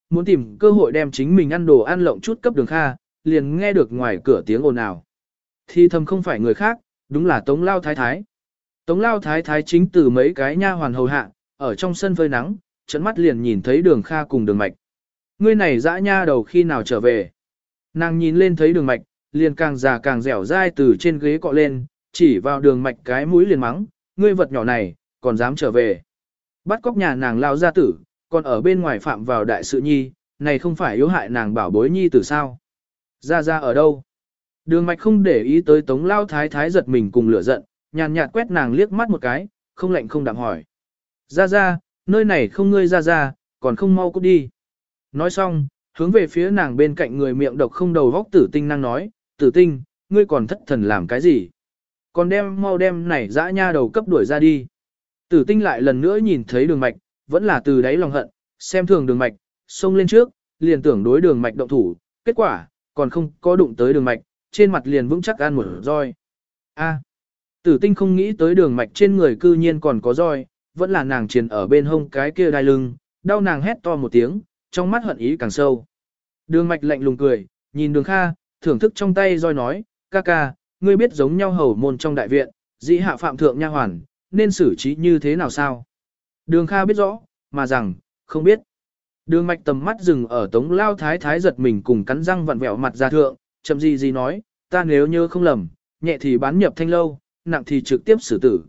muốn tìm cơ hội đem chính mình ăn đồ ăn lộng chút cấp Đường Kha, liền nghe được ngoài cửa tiếng ồn ào. Thì thầm không phải người khác, đúng là Tống Lao Thái Thái. Tống Lao Thái Thái chính từ mấy cái nha hoàn hầu hạ, ở trong sân phơi nắng, trận mắt liền nhìn thấy Đường Kha cùng Đường Mạch. Ngươi này dã nha đầu khi nào trở về? Nàng nhìn lên thấy Đường Mạch, liền càng già càng dẻo dai từ trên ghế cọ lên, chỉ vào Đường Mạch cái mũi liền mắng, ngươi vật nhỏ này, còn dám trở về. Bắt cóc nhà nàng lao gia tử, còn ở bên ngoài phạm vào đại sự nhi, này không phải yếu hại nàng bảo bối nhi tử sao? Ra ra ở đâu? Đường Mạch không để ý tới Tống Lao Thái Thái giật mình cùng lửa giận, nhàn nhạt quét nàng liếc mắt một cái, không lạnh không đạm hỏi. Ra ra, nơi này không ngươi ra ra, còn không mau cút đi. Nói xong, hướng về phía nàng bên cạnh người miệng độc không đầu góc Tử Tinh năng nói, Tử Tinh, ngươi còn thất thần làm cái gì? Còn mau đem này dã nha đầu cấp đuổi ra đi. Tử Tinh lại lần nữa nhìn thấy Đường Mạch, vẫn là từ đáy lòng hận, xem thường Đường Mạch, xông lên trước, liền tưởng đối Đường Mạch động thủ, kết quả, còn không có đụng tới Đường Mạch, trên mặt liền vững chắc ăn một roi. A. Tử Tinh không nghĩ tới Đường Mạch trên người cư nhiên còn có roi, vẫn là nàng triền ở bên hông cái kia đai lưng, đau nàng hét to một tiếng, trong mắt hận ý càng sâu. Đường Mạch lạnh lùng cười, nhìn Đường Kha, thưởng thức trong tay roi nói, ca ca, ngươi biết giống nhau hầu môn trong đại viện, dĩ hạ phạm thượng nha hoàn, nên xử trí như thế nào sao? Đường Kha biết rõ, mà rằng, không biết. Đường Mạch tầm mắt dừng ở Tống Lao Thái Thái giật mình cùng cắn răng vặn vẹo mặt ra thượng, chậm gì nói, ta nếu nhớ không lầm, nhẹ thì bán nhập thanh lâu, nặng thì trực tiếp xử tử.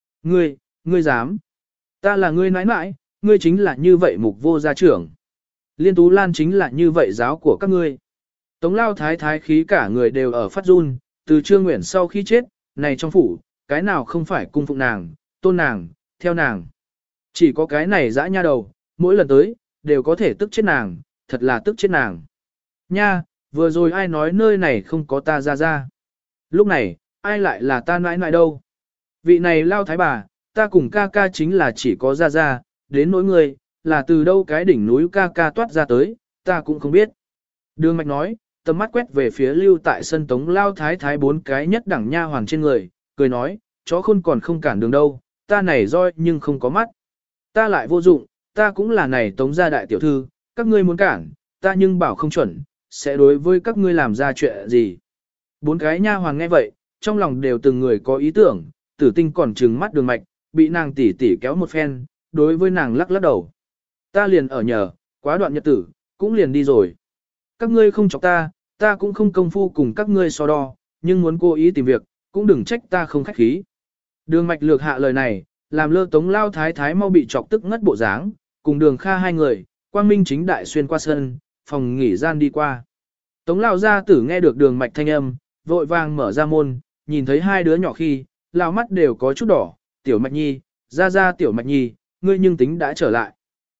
Ngươi dám. Ta là ngươi nãi nãi, ngươi chính là như vậy mục vô gia trưởng. Liên Tú Lan chính là như vậy giáo của các ngươi. Tống Lao Thái Thái khí cả người đều ở phát run, từ Trương Nguyễn sau khi chết, này trong phủ, cái nào không phải cung phụng nàng, tôn nàng, theo nàng. Chỉ có cái này dã nha đầu, mỗi lần tới, đều có thể tức chết nàng, thật là tức chết nàng. Nha, vừa rồi ai nói nơi này không có ta ra ra. Lúc này, ai lại là ta nãi nãi đâu. Vị này Lao Thái bà, ta cùng ca ca chính là chỉ có ra ra, đến nỗi người, là từ đâu cái đỉnh núi ca ca toát ra tới, ta cũng không biết. Đường Mạch nói, tầm mắt quét về phía lưu tại sân Tống Lao Thái Thái bốn cái nhất đẳng nha hoàng trên người, cười nói, chó khôn còn không cản đường đâu, ta này roi nhưng không có mắt. Ta lại vô dụng, ta cũng là này Tống gia đại tiểu thư, các ngươi muốn cản, ta nhưng bảo không chuẩn, sẽ đối với các ngươi làm ra chuyện gì. Bốn cái nha hoàng nghe vậy, trong lòng đều từng người có ý tưởng, Tử Tinh còn trừng mắt Đường Mạch, bị nàng tỉ tỉ kéo một phen, đối với nàng lắc lắc đầu. Ta liền ở nhờ, quá đoạn nhật tử, cũng liền đi rồi. Các ngươi không chọc ta, ta cũng không công phu cùng các ngươi so đo, nhưng muốn cố ý tìm việc, cũng đừng trách ta không khách khí. Đường Mạch lược hạ lời này, làm lơ Tống Lao Thái Thái mau bị chọc tức ngất bộ dáng, cùng Đường Kha hai người, quang minh chính đại xuyên qua sân, phòng nghỉ gian đi qua. Tống Lao gia tử nghe được Đường Mạch thanh âm, vội vàng mở ra môn, nhìn thấy hai đứa nhỏ khi, lao mắt đều có chút đỏ, Tiểu Mạch Nhi, ra Tiểu Mạch Nhi, ngươi nhưng tính đã trở lại.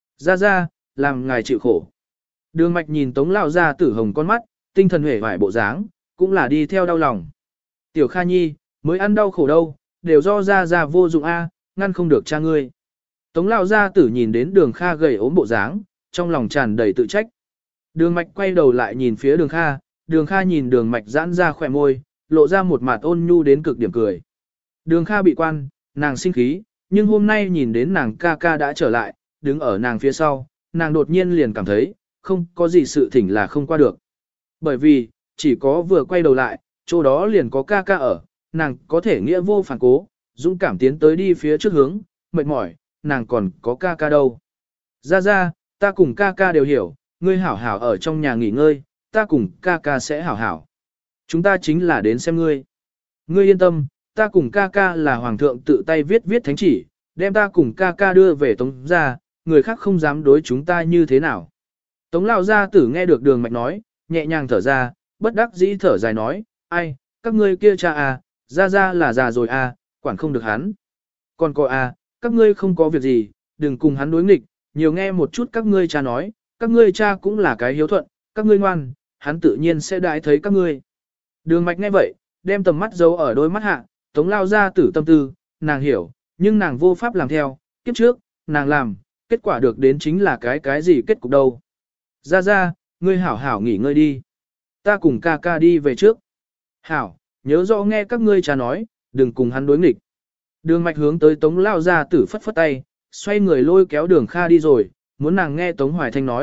Ra, làm ngài chịu khổ. Đường Mạch nhìn Tống Lao gia tử hồng con mắt, tinh thần hể vải bộ dáng, cũng là đi theo đau lòng. Tiểu Kha Nhi, mới ăn đau khổ đâu, đều do ra vô dụng a, ngăn không được cha ngươi. Tống Lao gia tử nhìn đến Đường Kha gầy ốm bộ dáng, trong lòng tràn đầy tự trách. Đường Mạch quay đầu lại nhìn phía Đường Kha nhìn Đường Mạch giãn ra khỏe môi, lộ ra một mặt ôn nhu đến cực điểm cười. Đường Kha bị quan, nàng sinh khí, nhưng hôm nay nhìn đến nàng ca ca đã trở lại, đứng ở nàng phía sau, nàng đột nhiên liền cảm thấy, không có gì sự thỉnh là không qua được. Bởi vì, chỉ có vừa quay đầu lại, chỗ đó liền có ca ca ở, nàng có thể nghĩa vô phản cố, dũng cảm tiến tới đi phía trước hướng, mệt mỏi, nàng còn có ca ca đâu. Ra, ta cùng ca ca đều hiểu, ngươi hảo hảo ở trong nhà nghỉ ngơi, ta cùng ca ca sẽ hảo hảo. Chúng ta chính là đến xem ngươi. Ngươi yên tâm, ta cùng ca ca là hoàng thượng tự tay viết thánh chỉ, đem ta cùng ca ca đưa về Tống gia, người khác không dám đối chúng ta như thế nào. Tống Lão gia tử nghe được Đường Mạch nói, nhẹ nhàng thở ra, bất đắc dĩ thở dài nói, ai, các ngươi kia cha à, ra là già rồi à, quản không được hắn. Còn có à, các ngươi không có việc gì, đừng cùng hắn đối nghịch, nhiều nghe một chút các ngươi cha nói, các ngươi cha cũng là cái hiếu thuận, các ngươi ngoan, hắn tự nhiên sẽ đãi thấy các ngươi. Đường Mạch nghe vậy, đem tầm mắt giấu ở đôi mắt hạ, Tống Lao gia tử tâm tư, nàng hiểu, nhưng nàng vô pháp làm theo, kiếp trước, nàng làm, kết quả được đến chính là cái gì kết cục đâu. Ra, ngươi hảo hảo nghỉ ngơi đi. Ta cùng ca ca đi về trước. Hảo, nhớ rõ nghe các ngươi cha nói, đừng cùng hắn đối nghịch. Đường Mạch hướng tới Tống Lao gia tử phất phất tay, xoay người lôi kéo Đường Kha đi rồi, muốn nàng nghe Tống Hoài Thanh nói,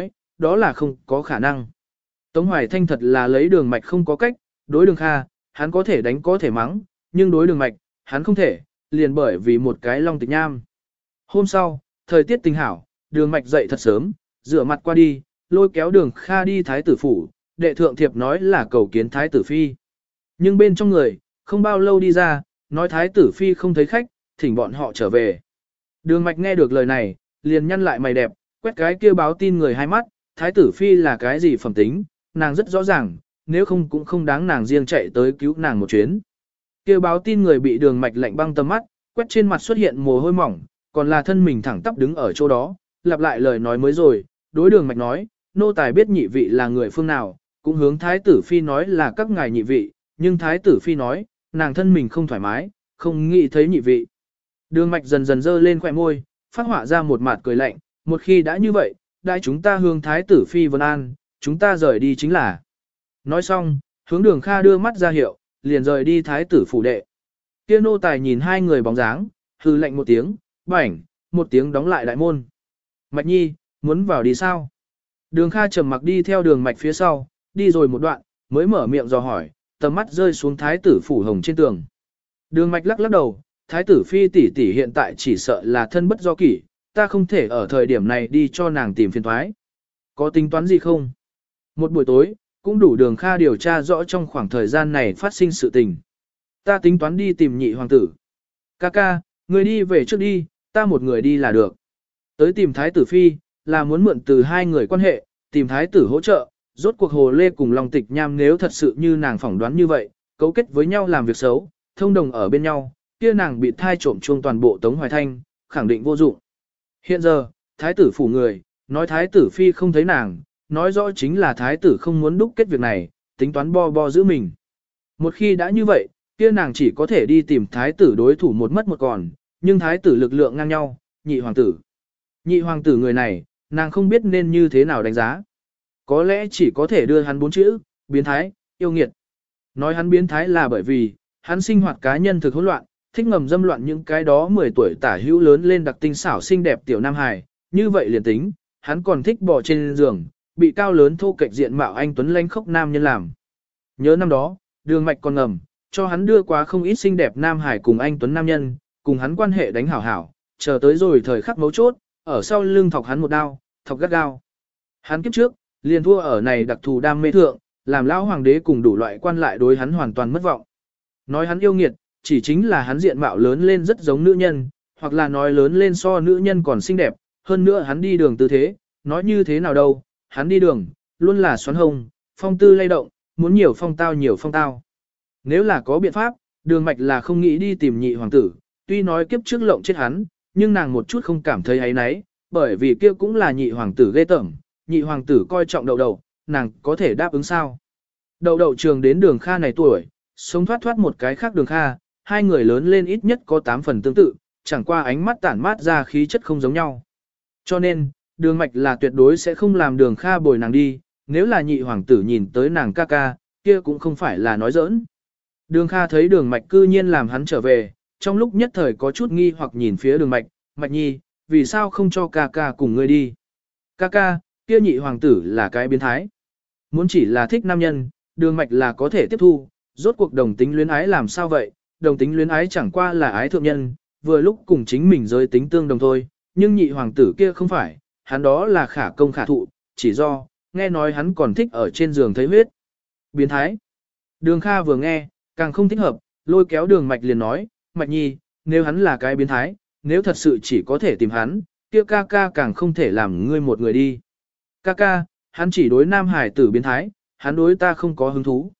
đó là không có khả năng. Tống Hoài Thanh thật là lấy Đường Mạch không có cách, đối Đường Kha, hắn có thể đánh có thể mắng, nhưng đối Đường Mạch, hắn không thể, liền bởi vì một cái Long Tịch Nham. Hôm sau, thời tiết tình hảo, Đường Mạch dậy thật sớm, rửa mặt qua đi, lôi kéo Đường Kha đi thái tử phủ, đệ thượng thiệp nói là cầu kiến thái tử phi. Nhưng bên trong người, không bao lâu đi ra, nói thái tử phi không thấy khách, thỉnh bọn họ trở về. Đường Mạch nghe được lời này, liền nhăn lại mày đẹp, quét cái kia báo tin người hai mắt, thái tử phi là cái gì phẩm tính, nàng rất rõ ràng, nếu không cũng không đáng nàng riêng chạy tới cứu nàng một chuyến. Kia báo tin người bị Đường Mạch lạnh băng tầm mắt, quét trên mặt xuất hiện mồ hôi mỏng, còn là thân mình thẳng tắp đứng ở chỗ đó, lặp lại lời nói mới rồi, đối Đường Mạch nói, nô tài biết nhị vị là người phương nào, cũng hướng thái tử phi nói là các ngài nhị vị, nhưng thái tử phi nói, nàng thân mình không thoải mái, không nghĩ thấy nhị vị. Đường Mạch dần dần dơ lên khóe môi, phát họa ra một mặt cười lạnh, một khi đã như vậy, đại chúng ta hướng thái tử phi vân an, chúng ta rời đi chính là. Nói xong, hướng Đường Kha đưa mắt ra hiệu, liền rời đi thái tử phủ đệ. Kia nô tài nhìn hai người bóng dáng, hư lạnh một tiếng, bảnh, một tiếng đóng lại đại môn. Mạch Nhi, muốn vào đi sao? Đường Kha trầm mặc đi theo Đường Mạch phía sau, đi rồi một đoạn, mới mở miệng dò hỏi, tầm mắt rơi xuống thái tử phủ hồng trên tường. Đường Mạch lắc lắc đầu, thái tử phi tỷ tỷ hiện tại chỉ sợ là thân bất do kỷ, ta không thể ở thời điểm này đi cho nàng tìm phiền toái. Có tính toán gì không? Một buổi tối, cũng đủ Đường Kha điều tra rõ trong khoảng thời gian này phát sinh sự tình. Ta tính toán đi tìm nhị hoàng tử. Ca, người đi về trước đi, ta một người đi là được. Tới tìm thái tử phi, là muốn mượn từ hai người quan hệ, tìm thái tử hỗ trợ, rốt cuộc Hồ Lê cùng Long Tịch Nham nếu thật sự như nàng phỏng đoán như vậy, cấu kết với nhau làm việc xấu, thông đồng ở bên nhau, kia nàng bị thai trộm chuông toàn bộ Tống Hoài Thanh, khẳng định vô dụng. Hiện giờ, thái tử phủ người, nói thái tử phi không thấy nàng, nói rõ chính là thái tử không muốn đúc kết việc này, tính toán bo giữ mình. Một khi đã như vậy, kia nàng chỉ có thể đi tìm thái tử đối thủ một mất một còn, nhưng thái tử lực lượng ngang nhau, nhị hoàng tử. Nhị hoàng tử người này, nàng không biết nên như thế nào đánh giá. Có lẽ chỉ có thể đưa hắn bốn chữ, biến thái, yêu nghiệt. Nói hắn biến thái là bởi vì, hắn sinh hoạt cá nhân thực hỗn loạn, thích ngầm dâm loạn những cái đó 10 tuổi tả hữu lớn lên đặc tinh xảo xinh đẹp tiểu nam hài, như vậy liền tính, hắn còn thích bò trên giường, bị cao lớn thô kệch diện mạo anh tuấn lanh khốc nam nhân làm. Nhớ năm đó, Đường Mạch còn ngầm, cho hắn đưa qua không ít xinh đẹp nam hài cùng anh tuấn nam nhân, cùng hắn quan hệ đánh hảo hảo, chờ tới rồi thời khắc mấu chốt, ở sau lưng thọc hắn một đao, thọc gắt gao. Hắn kiếp trước, liền thua ở này đặc thù đam mê thượng, làm lão hoàng đế cùng đủ loại quan lại đối hắn hoàn toàn mất vọng. Nói hắn yêu nghiệt, chỉ chính là hắn diện mạo lớn lên rất giống nữ nhân, hoặc là nói lớn lên so nữ nhân còn xinh đẹp, hơn nữa hắn đi đường tư thế, nói như thế nào đâu, hắn đi đường, luôn là xoắn hông, phong tư lay động, muốn nhiều phong tao. Nếu là có biện pháp, Đường Mạch là không nghĩ đi tìm nhị hoàng tử, tuy nói kiếp trước lộng chết hắn, nhưng nàng một chút không cảm thấy ấy nấy, bởi vì kia cũng là nhị hoàng tử ghê tởm, nhị hoàng tử coi trọng Đậu, nàng có thể đáp ứng sao. Đậu trường đến Đường Kha này tuổi, sống thoát một cái khác Đường Kha, hai người lớn lên ít nhất có 8 phần tương tự, chẳng qua ánh mắt tản mát ra khí chất không giống nhau. Cho nên, Đường Mạch là tuyệt đối sẽ không làm Đường Kha bồi nàng đi, nếu là nhị hoàng tử nhìn tới nàng ca, kia cũng không phải là nói giỡn. Đường Kha thấy Đường Mạch cư nhiên làm hắn trở về, trong lúc nhất thời có chút nghi hoặc nhìn phía Đường Mạch, Mạch Nhi, vì sao không cho ca cùng ngươi đi? Ca, kia nhị hoàng tử là cái biến thái. Muốn chỉ là thích nam nhân, Đường Mạch là có thể tiếp thu, rốt cuộc đồng tính luyến ái làm sao vậy? Đồng tính luyến ái chẳng qua là ái thượng nhân, vừa lúc cùng chính mình giới tính tương đồng thôi, nhưng nhị hoàng tử kia không phải, hắn đó là khả công khả thụ, chỉ do, nghe nói hắn còn thích ở trên giường thấy huyết. Biến thái. Đường Kha vừa nghe, càng không thích hợp, lôi kéo Đường Mạch liền nói, Mạch Nhi, nếu hắn là cái biến thái, nếu thật sự chỉ có thể tìm hắn, kia ca càng không thể làm ngươi một người đi. Ca, hắn chỉ đối nam hải tử biến thái, hắn đối ta không có hứng thú.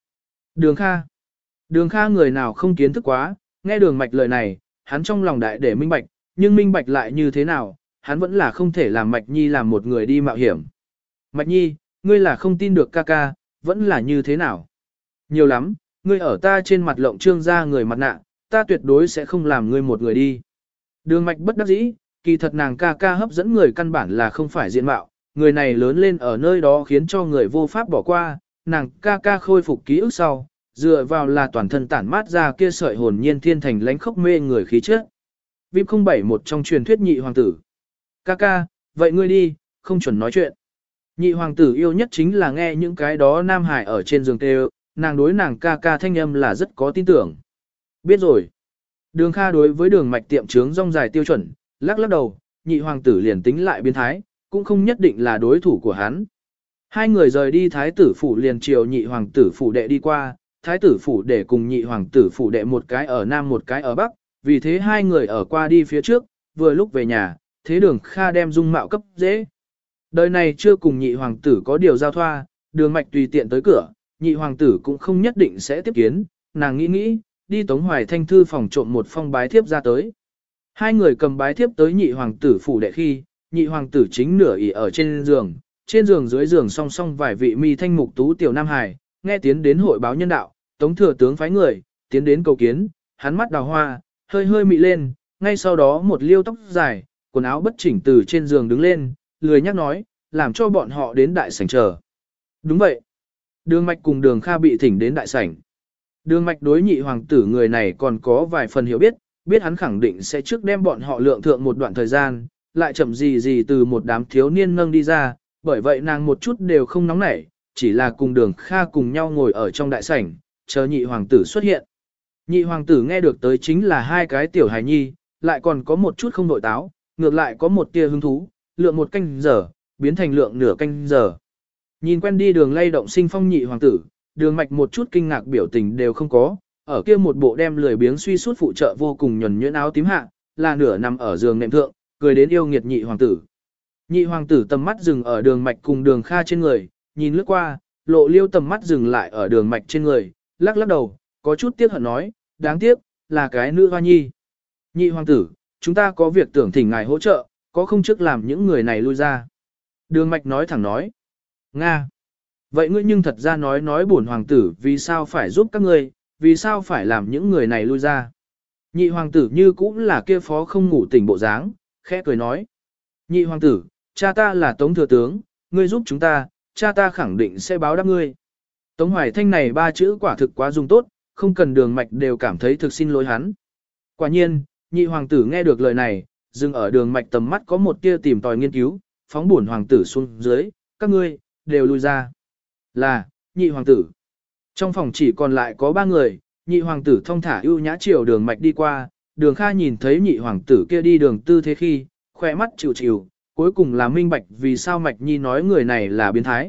Đường Kha người nào không kiến thức quá, nghe Đường Mạch lời này, hắn trong lòng đại để minh bạch, nhưng minh bạch lại như thế nào, hắn vẫn là không thể làm Mạch Nhi làm một người đi mạo hiểm. Mạch Nhi, ngươi là không tin được ca, vẫn là như thế nào? Nhiều lắm, ngươi ở ta trên mặt lộng trương ra người mặt nạ, ta tuyệt đối sẽ không làm ngươi một người đi. Đường Mạch bất đắc dĩ, kỳ thật nàng ca hấp dẫn người căn bản là không phải diện mạo, người này lớn lên ở nơi đó khiến cho người vô pháp bỏ qua, nàng ca khôi phục ký ức sau, dựa vào là toàn thân tản mát ra kia sợi hồn nhiên thiên thành lánh khốc mê người khí chất. Vip 071 trong truyền thuyết nhị hoàng tử. Ca, vậy ngươi đi, không chuẩn nói chuyện. Nhị hoàng tử yêu nhất chính là nghe những cái đó nam hải ở trên giường kêu, nàng đối nàng ca ca thanh âm là rất có tin tưởng. Biết rồi. Đường Kha đối với đường mạch tiệm trướng rong dài tiêu chuẩn, lắc lắc đầu, nhị hoàng tử liền tính lại biến thái, cũng không nhất định là đối thủ của hắn. Hai người rời đi thái tử phủ liền chiều nhị hoàng tử phủ đệ đi qua, thái tử phủ đệ cùng nhị hoàng tử phủ đệ một cái ở nam một cái ở bắc, vì thế hai người ở qua đi phía trước, vừa lúc về nhà, thế đường Kha đem dung mạo cấp dễ. Đời này chưa cùng nhị hoàng tử có điều giao thoa, đường mạch tùy tiện tới cửa, nhị hoàng tử cũng không nhất định sẽ tiếp kiến, nàng nghĩ, đi Tống Hoài Thanh thư phòng trộm một phong bái thiếp ra tới. Hai người cầm bái thiếp tới nhị hoàng tử phủ đệ khi, nhị hoàng tử chính nửa ỉ ở trên giường dưới giường song song vài vị mi thanh mục tú tiểu nam hài, nghe tiến đến hội báo nhân đạo, Tống thừa tướng phái người, tiến đến cầu kiến, hắn mắt đào hoa, hơi hơi mị lên, ngay sau đó một liêu tóc dài, quần áo bất chỉnh từ trên giường đứng lên, lười nhắc nói, làm cho bọn họ đến đại sảnh chờ. Đúng vậy. Đường Mạch cùng Đường Kha bị thỉnh đến đại sảnh. Đường Mạch đối nhị hoàng tử người này còn có vài phần hiểu biết, biết hắn khẳng định sẽ trước đem bọn họ lượng thượng một đoạn thời gian, lại chậm gì từ một đám thiếu niên nâng đi ra, bởi vậy nàng một chút đều không nóng nảy, chỉ là cùng Đường Kha cùng nhau ngồi ở trong đại sảnh, chờ nhị hoàng tử xuất hiện. Nhị hoàng tử nghe được tới chính là hai cái tiểu hài nhi, lại còn có một chút không nội táo, ngược lại có một tia hứng thú, lượng một canh giờ, biến thành lượng nửa canh giờ. Nhìn quen đi đường lay động sinh phong nhị hoàng tử, Đường Mạch một chút kinh ngạc biểu tình đều không có, ở kia một bộ đem lười biếng suy suốt phụ trợ vô cùng nhuần nhuyễn áo tím hạ, là nửa nằm ở giường nệm thượng, cười đến yêu nghiệt nhị hoàng tử. Nhị hoàng tử tầm mắt dừng ở Đường Mạch cùng Đường Kha trên người, nhìn lướt qua, lộ liêu tầm mắt dừng lại ở Đường Mạch trên người, lắc lắc đầu, có chút tiếc hận nói, đáng tiếc, là cái nữ hoa nhi. Nhị hoàng tử, chúng ta có việc tưởng thỉnh ngài hỗ trợ, có không trước làm những người này lui ra. Đường Mạch nói thẳng nói, Nga. Vậy ngươi nhưng thật ra nói bổn hoàng tử vì sao phải giúp các ngươi, vì sao phải làm những người này lui ra. Nhị hoàng tử như cũng là kia phó không ngủ tỉnh bộ dáng, khẽ cười nói. Nhị hoàng tử, cha ta là Tống thừa tướng, ngươi giúp chúng ta, cha ta khẳng định sẽ báo đáp ngươi. Tống Hoài Thanh này ba chữ quả thực quá dùng tốt, không cần Đường Mạch đều cảm thấy thực xin lỗi hắn. Quả nhiên, nhị hoàng tử nghe được lời này, dừng ở Đường Mạch tầm mắt có một tia tìm tòi nghiên cứu, phóng bổn hoàng tử xuống dưới, các ngươi, đều lui ra. Là, nhị hoàng tử. Trong phòng chỉ còn lại có ba người, nhị hoàng tử thong thả ưu nhã chiều Đường Mạch đi qua, Đường Kha nhìn thấy nhị hoàng tử kia đi đường tư thế khi, khỏe mắt chịu chịu, cuối cùng là minh bạch vì sao Mạch Nhi nói người này là biến thái.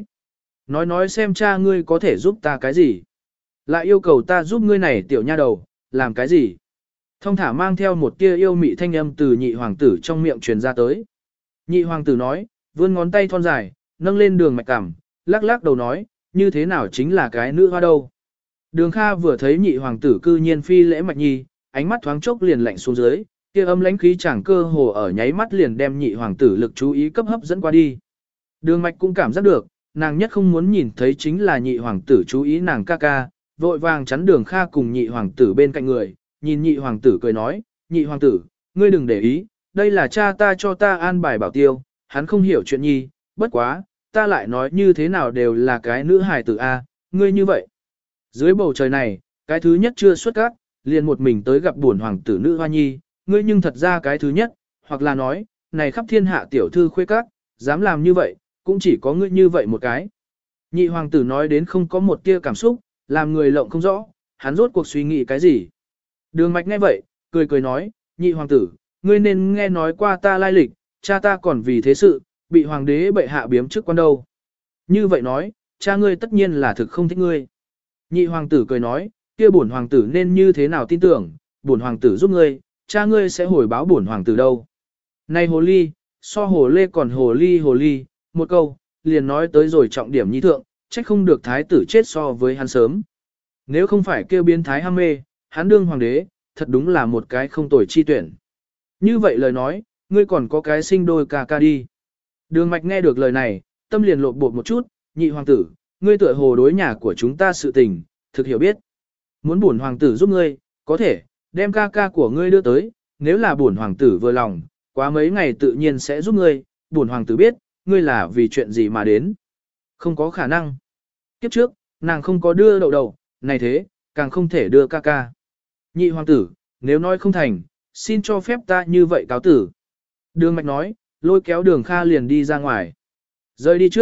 Nói xem cha ngươi có thể giúp ta cái gì. Lại yêu cầu ta giúp ngươi này tiểu nha đầu, làm cái gì. Thong thả mang theo một tia yêu mị thanh âm từ nhị hoàng tử trong miệng truyền ra tới. Nhị hoàng tử nói, vươn ngón tay thon dài, nâng lên Đường Mạch cằm, lắc lắc đầu nói, như thế nào chính là cái nữ hoa đâu. Đường Kha vừa thấy nhị hoàng tử cư nhiên phi lễ Mạch Nhi, ánh mắt thoáng chốc liền lạnh xuống dưới, kia âm lãnh khí chẳng cơ hồ ở nháy mắt liền đem nhị hoàng tử lực chú ý cấp hấp dẫn qua đi. Đường Mạch cũng cảm giác được, nàng nhất không muốn nhìn thấy chính là nhị hoàng tử chú ý nàng ca ca, vội vàng chắn Đường Kha cùng nhị hoàng tử bên cạnh người, nhìn nhị hoàng tử cười nói, nhị hoàng tử, ngươi đừng để ý, đây là cha ta cho ta an bài bảo tiêu, hắn không hiểu chuyện nhi, bất quá, ta lại nói như thế nào đều là cái nữ hài tử A, ngươi như vậy. Dưới bầu trời này, cái thứ nhất chưa xuất cát, liền một mình tới gặp buồn hoàng tử nữ hoa nhi, ngươi nhưng thật ra cái thứ nhất, hoặc là nói, này khắp thiên hạ tiểu thư khuê cát, dám làm như vậy, cũng chỉ có ngươi như vậy một cái. Nhị hoàng tử nói đến không có một tia cảm xúc, làm người lộng không rõ, hắn rốt cuộc suy nghĩ cái gì. Đường Mạch nghe vậy, cười cười nói, nhị hoàng tử, ngươi nên nghe nói qua ta lai lịch, cha ta còn vì thế sự, bị hoàng đế bệ hạ biếm chức quan đâu. Như vậy nói, cha ngươi tất nhiên là thực không thích ngươi. Nhị hoàng tử cười nói, kia bổn hoàng tử nên như thế nào tin tưởng, bổn hoàng tử giúp ngươi, cha ngươi sẽ hồi báo bổn hoàng tử đâu. Này hồ ly, so hồ lê còn hồ ly, một câu, liền nói tới rồi trọng điểm nhi thượng, trách không được thái tử chết so với hắn sớm. Nếu không phải kêu biến thái ham mê, hắn đương hoàng đế, thật đúng là một cái không tồi chi tuyển. Như vậy lời nói, ngươi còn có cái sinh đôi ca ca đi. Đường Mạch nghe được lời này, tâm liền lộn bột một chút, nhị hoàng tử, ngươi tựa hồ đối nhà của chúng ta sự tình, thực hiểu biết. Muốn bổn hoàng tử giúp ngươi, có thể, đem ca ca của ngươi đưa tới, nếu là bổn hoàng tử vừa lòng, quá mấy ngày tự nhiên sẽ giúp ngươi, bổn hoàng tử biết, ngươi là vì chuyện gì mà đến. Không có khả năng. Kiếp trước, nàng không có đưa đậu, này thế, càng không thể đưa ca ca. Nhị hoàng tử, nếu nói không thành, xin cho phép ta như vậy cáo tử. Đường Mạch nói, lôi kéo Đường Kha liền đi ra ngoài. Rời đi trước,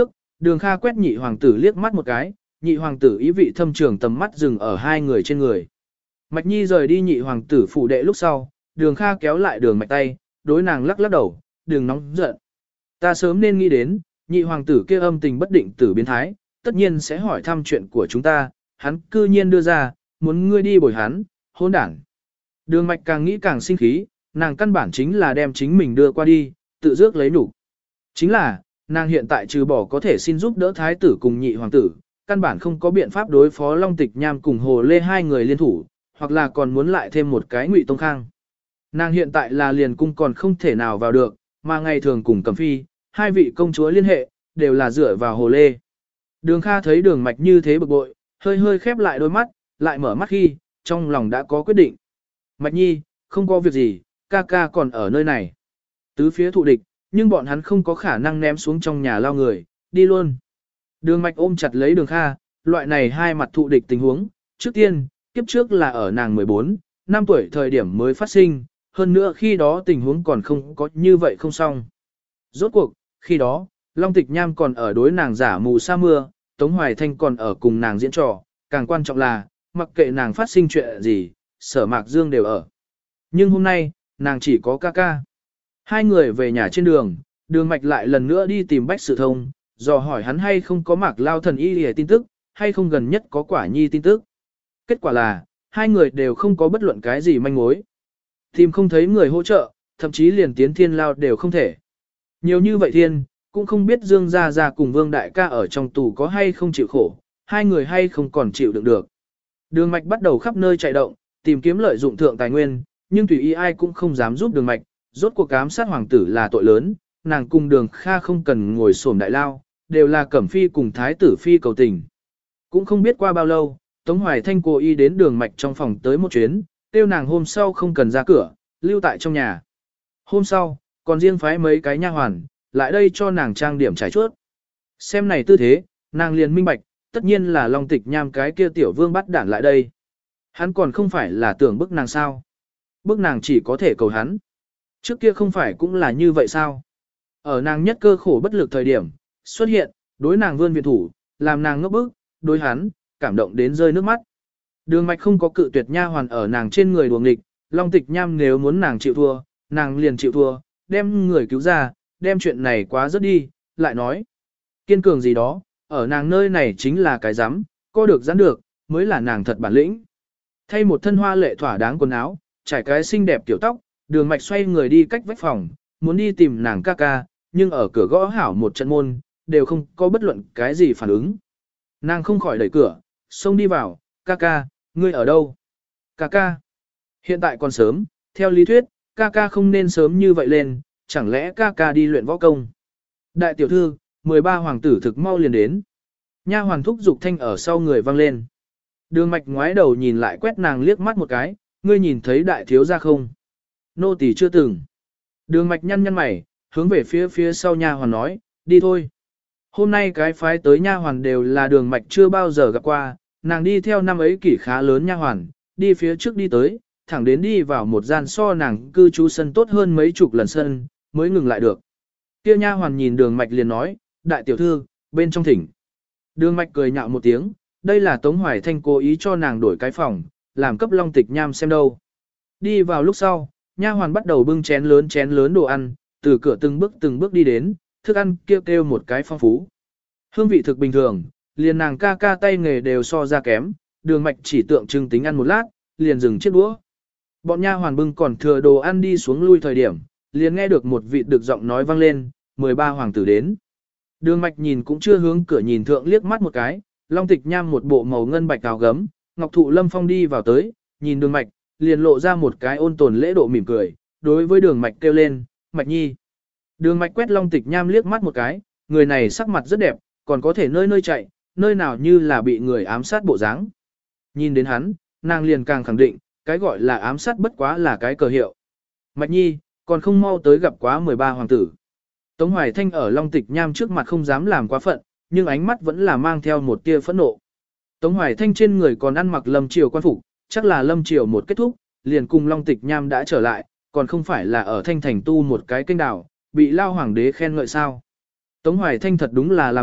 Đường Kha quét nhị hoàng tử liếc mắt một cái, nhị hoàng tử ý vị thâm trường tầm mắt dừng ở hai người trên người. Mạch Nhi rời đi nhị hoàng tử phủ đệ lúc sau, Đường Kha kéo lại Đường Mạch tay, đối nàng lắc lắc đầu, đừng nóng giận. Ta sớm nên nghĩ đến, nhị hoàng tử kia âm tình bất định tử biến thái, tất nhiên sẽ hỏi thăm chuyện của chúng ta, hắn cư nhiên đưa ra, muốn ngươi đi bồi hắn, hôn đảng. Đường Mạch càng nghĩ càng sinh khí, nàng căn bản chính là đem chính mình đưa qua đi, tự dước lấy nhục. Chính là, nàng hiện tại trừ bỏ có thể xin giúp đỡ thái tử cùng nhị hoàng tử, căn bản không có biện pháp đối phó Long Tịch Nham cùng Hồ Lê hai người liên thủ, hoặc là còn muốn lại thêm một cái Ngụy Tông Khang. Nàng hiện tại là liền cung còn không thể nào vào được, mà ngày thường cùng Cẩm Phi, hai vị công chúa liên hệ, đều là dựa vào Hồ Lê. Đường Kha thấy Đường Mạch như thế bực bội, hơi hơi khép lại đôi mắt, lại mở mắt khi, trong lòng đã có quyết định. Mạch Nhi, không có việc gì, ca ca còn ở nơi này. Tứ phía thụ địch, nhưng bọn hắn không có khả năng ném xuống trong nhà lao người, đi luôn. Đường Mạch ôm chặt lấy Đường Kha, loại này hai mặt thụ địch tình huống, trước tiên, kiếp trước là ở nàng 14, năm tuổi thời điểm mới phát sinh, hơn nữa khi đó tình huống còn không có như vậy không xong. Rốt cuộc, khi đó, Long Tịch Nham còn ở đối nàng giả mù sa mưa, Tống Hoài Thanh còn ở cùng nàng diễn trò, càng quan trọng là, mặc kệ nàng phát sinh chuyện gì, Sở Mạc Dương đều ở. Nhưng hôm nay, nàng chỉ có ca ca. Hai người về nhà trên đường, Đường Mạch lại lần nữa đi tìm Bách Sự Thông, dò hỏi hắn hay không có Mạc Lao thần y hề tin tức, hay không gần nhất có Quả Nhi tin tức. Kết quả là, hai người đều không có bất luận cái gì manh mối. Tìm không thấy người hỗ trợ, thậm chí liền tiến thiên lao đều không thể. Nhiều như vậy thiên, cũng không biết Dương Gia Gia cùng Vương Đại ca ở trong tù có hay không chịu khổ, hai người hay không còn chịu đựng được. Đường Mạch bắt đầu khắp nơi chạy động, tìm kiếm lợi dụng thượng tài nguyên, nhưng tùy ý ai cũng không dám giúp Đường Mạch, rốt cuộc ám sát hoàng tử là tội lớn, nàng cùng Đường Kha không cần ngồi xổm đại lao, đều là Cẩm Phi cùng Thái tử Phi cầu tình. Cũng không biết qua bao lâu, Tống Hoài Thanh cố ý đến Đường Mạch trong phòng tới một chuyến, tiêu nàng hôm sau không cần ra cửa, lưu tại trong nhà. Hôm sau, còn riêng phái mấy cái nha hoàn, lại đây cho nàng trang điểm trải chuốt. Xem này tư thế, nàng liền minh bạch, tất nhiên là Long Tịch Nham cái kia tiểu vương bắt đản lại đây. Hắn còn không phải là tưởng bức nàng sao. Bức nàng chỉ có thể cầu hắn. Trước kia không phải cũng là như vậy sao. Ở nàng nhất cơ khổ bất lực thời điểm, xuất hiện, đối nàng vươn viện thủ, làm nàng ngốc bức, đối hắn, cảm động đến rơi nước mắt. Đường Mạch không có cự tuyệt nha hoàn ở nàng trên người đuổi nghịch, Long Tịch Nham nếu muốn nàng chịu thua, nàng liền chịu thua, đem người cứu ra, đem chuyện này quá rất đi, lại nói. Kiên cường gì đó, ở nàng nơi này chính là cái rắm, co được giãn được, mới là nàng thật bản lĩnh. Thay một thân hoa lệ thỏa đáng quần áo, trải cái xinh đẹp tiểu tóc, Đường Mạch xoay người đi cách vách phòng, muốn đi tìm nàng ca ca, nhưng ở cửa gõ hảo một trận môn, đều không có bất luận cái gì phản ứng. Nàng không khỏi đẩy cửa, xông đi vào, ca ca, ngươi ở đâu? Ca ca. Hiện tại còn sớm, theo lý thuyết, ca ca không nên sớm như vậy lên, chẳng lẽ ca ca đi luyện võ công? Đại tiểu thư, 13 hoàng tử thực mau liền đến. Nha hoàn thúc dục thanh ở sau người vang lên. Đường Mạch ngoái đầu nhìn lại quét nàng liếc mắt một cái, ngươi nhìn thấy đại thiếu gia không? Nô tỳ chưa từng. Đường Mạch nhăn nhăn mày, hướng về phía sau nha hoàn nói, đi thôi. Hôm nay cái phái tới nha hoàn đều là Đường Mạch chưa bao giờ gặp qua, nàng đi theo năm ấy kỷ khá lớn nha hoàn, đi phía trước đi tới, thẳng đến đi vào một gian so nàng cư trú sân tốt hơn mấy chục lần sân, mới ngừng lại được. Kia nha hoàn nhìn Đường Mạch liền nói, đại tiểu thư, bên trong thỉnh. Đường Mạch cười nhạo một tiếng, đây là Tống Hoài Thanh cố ý cho nàng đổi cái phòng, làm cấp Long Tịch Nham xem đâu. Đi vào lúc sau, nha hoàn bắt đầu bưng chén lớn đồ ăn, từ cửa từng bước đi đến, thức ăn kêu một cái phong phú. Hương vị thực bình thường, liền nàng ca ca tay nghề đều so ra kém, Đường Mạch chỉ tượng trưng tính ăn một lát, liền dừng chiếc đũa. Bọn nha hoàn bưng còn thừa đồ ăn đi xuống lui thời điểm, liền nghe được một vị được giọng nói vang lên, 13 hoàng tử đến. Đường Mạch nhìn cũng chưa hướng cửa nhìn thượng liếc mắt một cái, Long Tịch Nham một bộ màu ngân bạch áo gấm, Ngọc Thụ Lâm Phong đi vào tới, nhìn Đường Mạch, liền lộ ra một cái ôn tồn lễ độ mỉm cười, đối với Đường Mạch kêu lên, Mạch Nhi. Đường Mạch quét Long Tịch Nham liếc mắt một cái, người này sắc mặt rất đẹp, còn có thể nơi nơi chạy, nơi nào như là bị người ám sát bộ dáng. Nhìn đến hắn, nàng liền càng khẳng định, cái gọi là ám sát bất quá là cái cờ hiệu. Mạch Nhi, còn không mau tới gặp quá 13 hoàng tử. Tống Hoài Thanh ở Long Tịch Nham trước mặt không dám làm quá phận, nhưng ánh mắt vẫn là mang theo một tia phẫn nộ. Tống Hoài Thanh trên người còn ăn mặc Lâm Triều quan phục, chắc là Lâm Triều một kết thúc, liền cùng Long Tịch Nham đã trở lại, còn không phải là ở Thanh Thành tu một cái kênh đảo, bị lao hoàng đế khen ngợi sao. Tống Hoài Thanh thật đúng là làm được,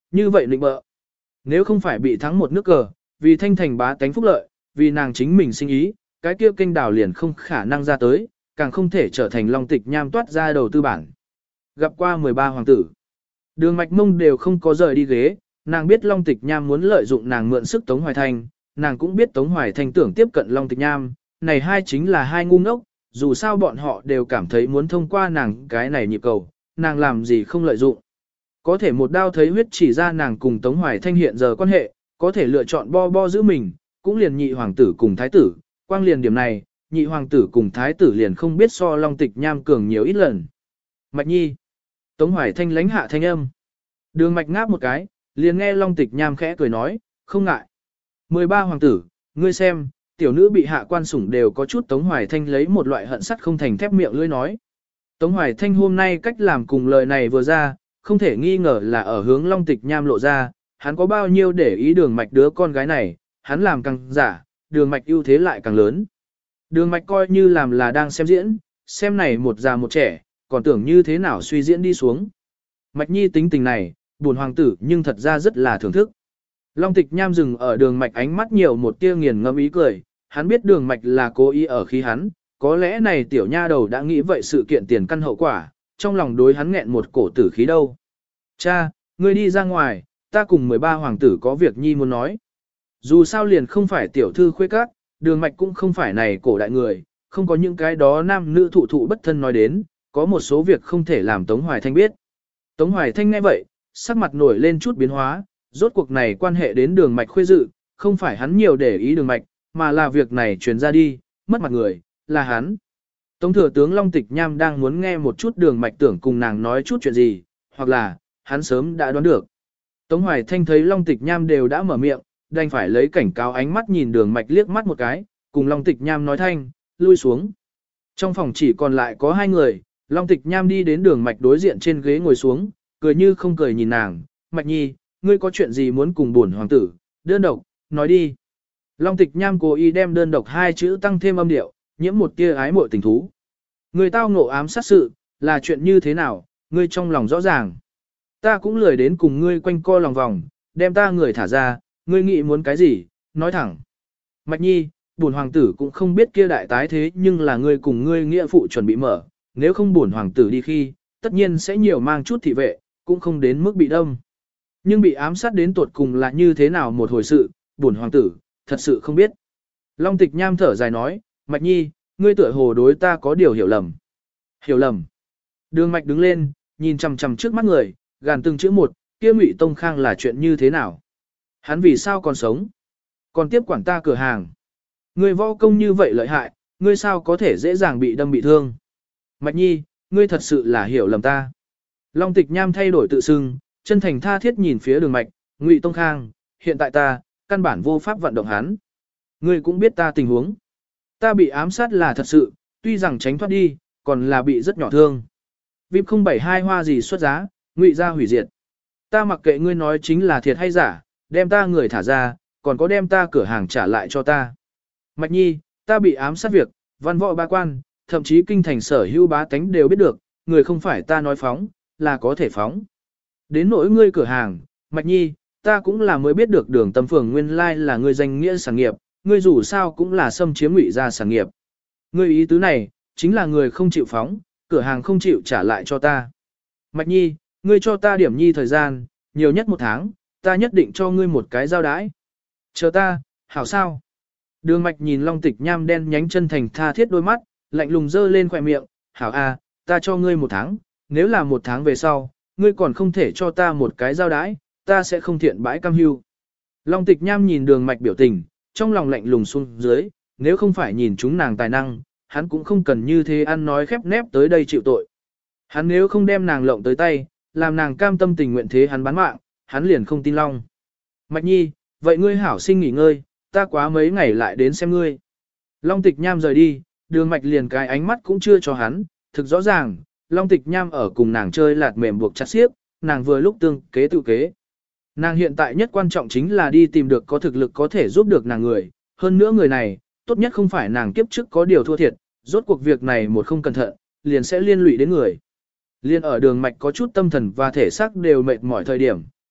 như vậy định bợ. Nếu không phải bị thắng một nước cờ, vì thanh thành bá tánh phúc lợi, vì nàng chính mình sinh ý, cái kia kênh đào liền không khả năng ra tới, càng không thể trở thành Long Tịch Nham toát ra đầu tư bản. Gặp qua 13 hoàng tử, Đường Mạch Mông đều không có rời đi ghế, nàng biết Long Tịch Nham muốn lợi dụng nàng mượn sức Tống Hoài Thanh, nàng cũng biết Tống Hoài Thanh tưởng tiếp cận Long Tịch Nham, này hai chính là hai ngu ngốc, dù sao bọn họ đều cảm thấy muốn thông qua nàng cái này nhịp cầu, nàng làm gì không lợi dụng. Có thể một đao thấy huyết chỉ ra nàng cùng Tống Hoài Thanh hiện giờ quan hệ, có thể lựa chọn bo giữ mình, cũng liền nhị hoàng tử cùng thái tử, quang liền điểm này, nhị hoàng tử cùng thái tử liền không biết so Long Tịch Nham cường nhiều ít lần. Mạch Nhi. Tống Hoài Thanh lánh hạ thanh âm. Đường Mạch ngáp một cái, liền nghe Long Tịch Nham khẽ cười nói, không ngại. 13 hoàng tử, ngươi xem, tiểu nữ bị hạ quan sủng đều có chút. Tống Hoài Thanh lấy một loại hận sắt không thành thép miệng lưỡi nói. Tống Hoài Thanh hôm nay cách làm cùng lời này vừa ra, không thể nghi ngờ là ở hướng Long Tịch Nham lộ ra, hắn có bao nhiêu để ý Đường Mạch đứa con gái này, hắn làm càng giả, Đường Mạch ưu thế lại càng lớn. Đường Mạch coi như làm là đang xem diễn, xem này một già một trẻ, còn tưởng như thế nào suy diễn đi xuống. Mạch Nhi tính tình này, buồn hoàng tử nhưng thật ra rất là thưởng thức. Long Tịch Nham dừng ở Đường Mạch ánh mắt nhiều một tia nghiền ngẫm ý cười, hắn biết Đường Mạch là cố ý ở khí hắn, có lẽ này tiểu nha đầu đã nghĩ vậy sự kiện tiền căn hậu quả, trong lòng đối hắn nghẹn một cổ tử khí đâu. Cha, ngươi đi ra ngoài, ta cùng 13 hoàng tử có việc Nhi muốn nói. Dù sao liền không phải tiểu thư khuê các, Đường Mạch cũng không phải này cổ đại người, không có những cái đó nam nữ thụ bất thân nói đến, có một số việc không thể làm Tống Hoài Thanh biết. Tống Hoài Thanh nghe vậy, sắc mặt nổi lên chút biến hóa, rốt cuộc này quan hệ đến Đường Mạch khuê dự, không phải hắn nhiều để ý Đường Mạch, mà là việc này truyền ra đi, mất mặt người, là hắn. Tống thừa tướng Long Tịch Nham đang muốn nghe một chút Đường Mạch tưởng cùng nàng nói chút chuyện gì, hoặc là, hắn sớm đã đoán được. Tống Hoài Thanh thấy Long Tịch Nham đều đã mở miệng, đành phải lấy cảnh cáo ánh mắt nhìn Đường Mạch liếc mắt một cái, cùng Long Tịch Nham nói thanh, lui xuống. Trong phòng chỉ còn lại có hai người, Long Tịch Nham đi đến Đường Mạch đối diện trên ghế ngồi xuống, cười như không cười nhìn nàng, Mạch Nhi, ngươi có chuyện gì muốn cùng bổn hoàng tử, đơn độc, nói đi. Long Tịch Nham cố ý đem đơn độc hai chữ tăng thêm âm điệu, nhiễm một tia ái muội tình thú. Người tao ngộ ám sát sự, là chuyện như thế nào, ngươi trong lòng rõ ràng. Ta cũng lười đến cùng ngươi quanh co lòng vòng, đem ta người thả ra, ngươi nghĩ muốn cái gì, nói thẳng. Mạch Nhi, bổn hoàng tử cũng không biết kia đại tái thế nhưng là ngươi cùng ngươi nghĩa phụ chuẩn bị mở, nếu không bổn hoàng tử đi khi, tất nhiên sẽ nhiều mang chút thị vệ, cũng không đến mức bị đâm. Nhưng bị ám sát đến tuột cùng là như thế nào một hồi sự, bổn hoàng tử, thật sự không biết. Long Tịch Nham thở dài nói, Mạch Nhi, ngươi tựa hồ đối ta có điều hiểu lầm. Hiểu lầm. Đường Mạch đứng lên, nhìn chằm chằm trước mắt người, gàn từng chữ một, kia Ngụy Tông Khang là chuyện như thế nào? Hắn vì sao còn sống? Còn tiếp quản ta cửa hàng? Ngươi võ công như vậy lợi hại, ngươi sao có thể dễ dàng bị đâm bị thương? Mạch Nhi, ngươi thật sự là hiểu lầm ta. Long Tịch Nham thay đổi tự xưng, chân thành tha thiết nhìn phía Đường Mạch, Ngụy Tông Khang, hiện tại ta, căn bản vô pháp vận động hắn. Ngươi cũng biết ta tình huống. Ta bị ám sát là thật sự, tuy rằng tránh thoát đi, còn là bị rất nhỏ thương. VIP 072 hoa gì xuất giá, Ngụy gia hủy diệt. Ta mặc kệ ngươi nói chính là thiệt hay giả, đem ta người thả ra, còn có đem ta cửa hàng trả lại cho ta. Mạch Nhi, ta bị ám sát việc, văn võ ba quan, thậm chí kinh thành sở hữu bá tánh đều biết được, người không phải ta nói phóng, là có thể phóng. Đến nỗi ngươi cửa hàng, Mạch Nhi, ta cũng là mới biết được Đường Tâm Phường nguyên lai là ngươi danh nghĩa sản nghiệp, ngươi dù sao cũng là xâm chiếm Ngụy gia sản nghiệp. Ngươi ý tứ này, chính là người không chịu phóng, cửa hàng không chịu trả lại cho ta. Mạch Nhi, ngươi cho ta điểm nhi thời gian, nhiều nhất 1 tháng, ta nhất định cho ngươi một cái giao đái. Chờ ta, hảo sao? Đường Mạch nhìn Long Tịch Nham đen nhánh chân thành tha thiết đôi mắt, lạnh lùng dơ lên khỏe miệng, hảo a, ta cho ngươi 1 tháng, nếu là 1 tháng về sau, ngươi còn không thể cho ta một cái giao đái, ta sẽ không thiện bãi cam hưu. Long Tịch Nham nhìn Đường Mạch biểu tình, trong lòng lạnh lùng xuống dưới, nếu không phải nhìn chúng nàng tài năng, hắn cũng không cần như thế ăn nói khép nép tới đây chịu tội. Hắn nếu không đem nàng lộng tới tay, làm nàng cam tâm tình nguyện thế hắn bán mạng, hắn liền không tin Long. Mạch Nhi, vậy ngươi hảo sinh nghỉ ngơi, ta quá mấy ngày lại đến xem ngươi. Long Tịch Nham rời đi, Đường Mạch liền cái ánh mắt cũng chưa cho hắn, thực rõ ràng, Long Tịch Nham ở cùng nàng chơi lạt mềm buộc chặt xiếc, nàng vừa lúc tương kế tự kế. Nàng hiện tại nhất quan trọng chính là đi tìm được có thực lực có thể giúp được nàng người, hơn nữa người này, tốt nhất không phải nàng kiếp trước có điều thua thiệt, rốt cuộc việc này một không cẩn thận, liền sẽ liên lụy đến người. Liên ở Đường Mạch có chút tâm thần và thể xác đều mệt mỏi thời điểm,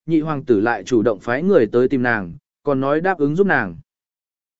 nhị hoàng tử lại chủ động phái người tới tìm nàng, còn nói đáp ứng giúp nàng.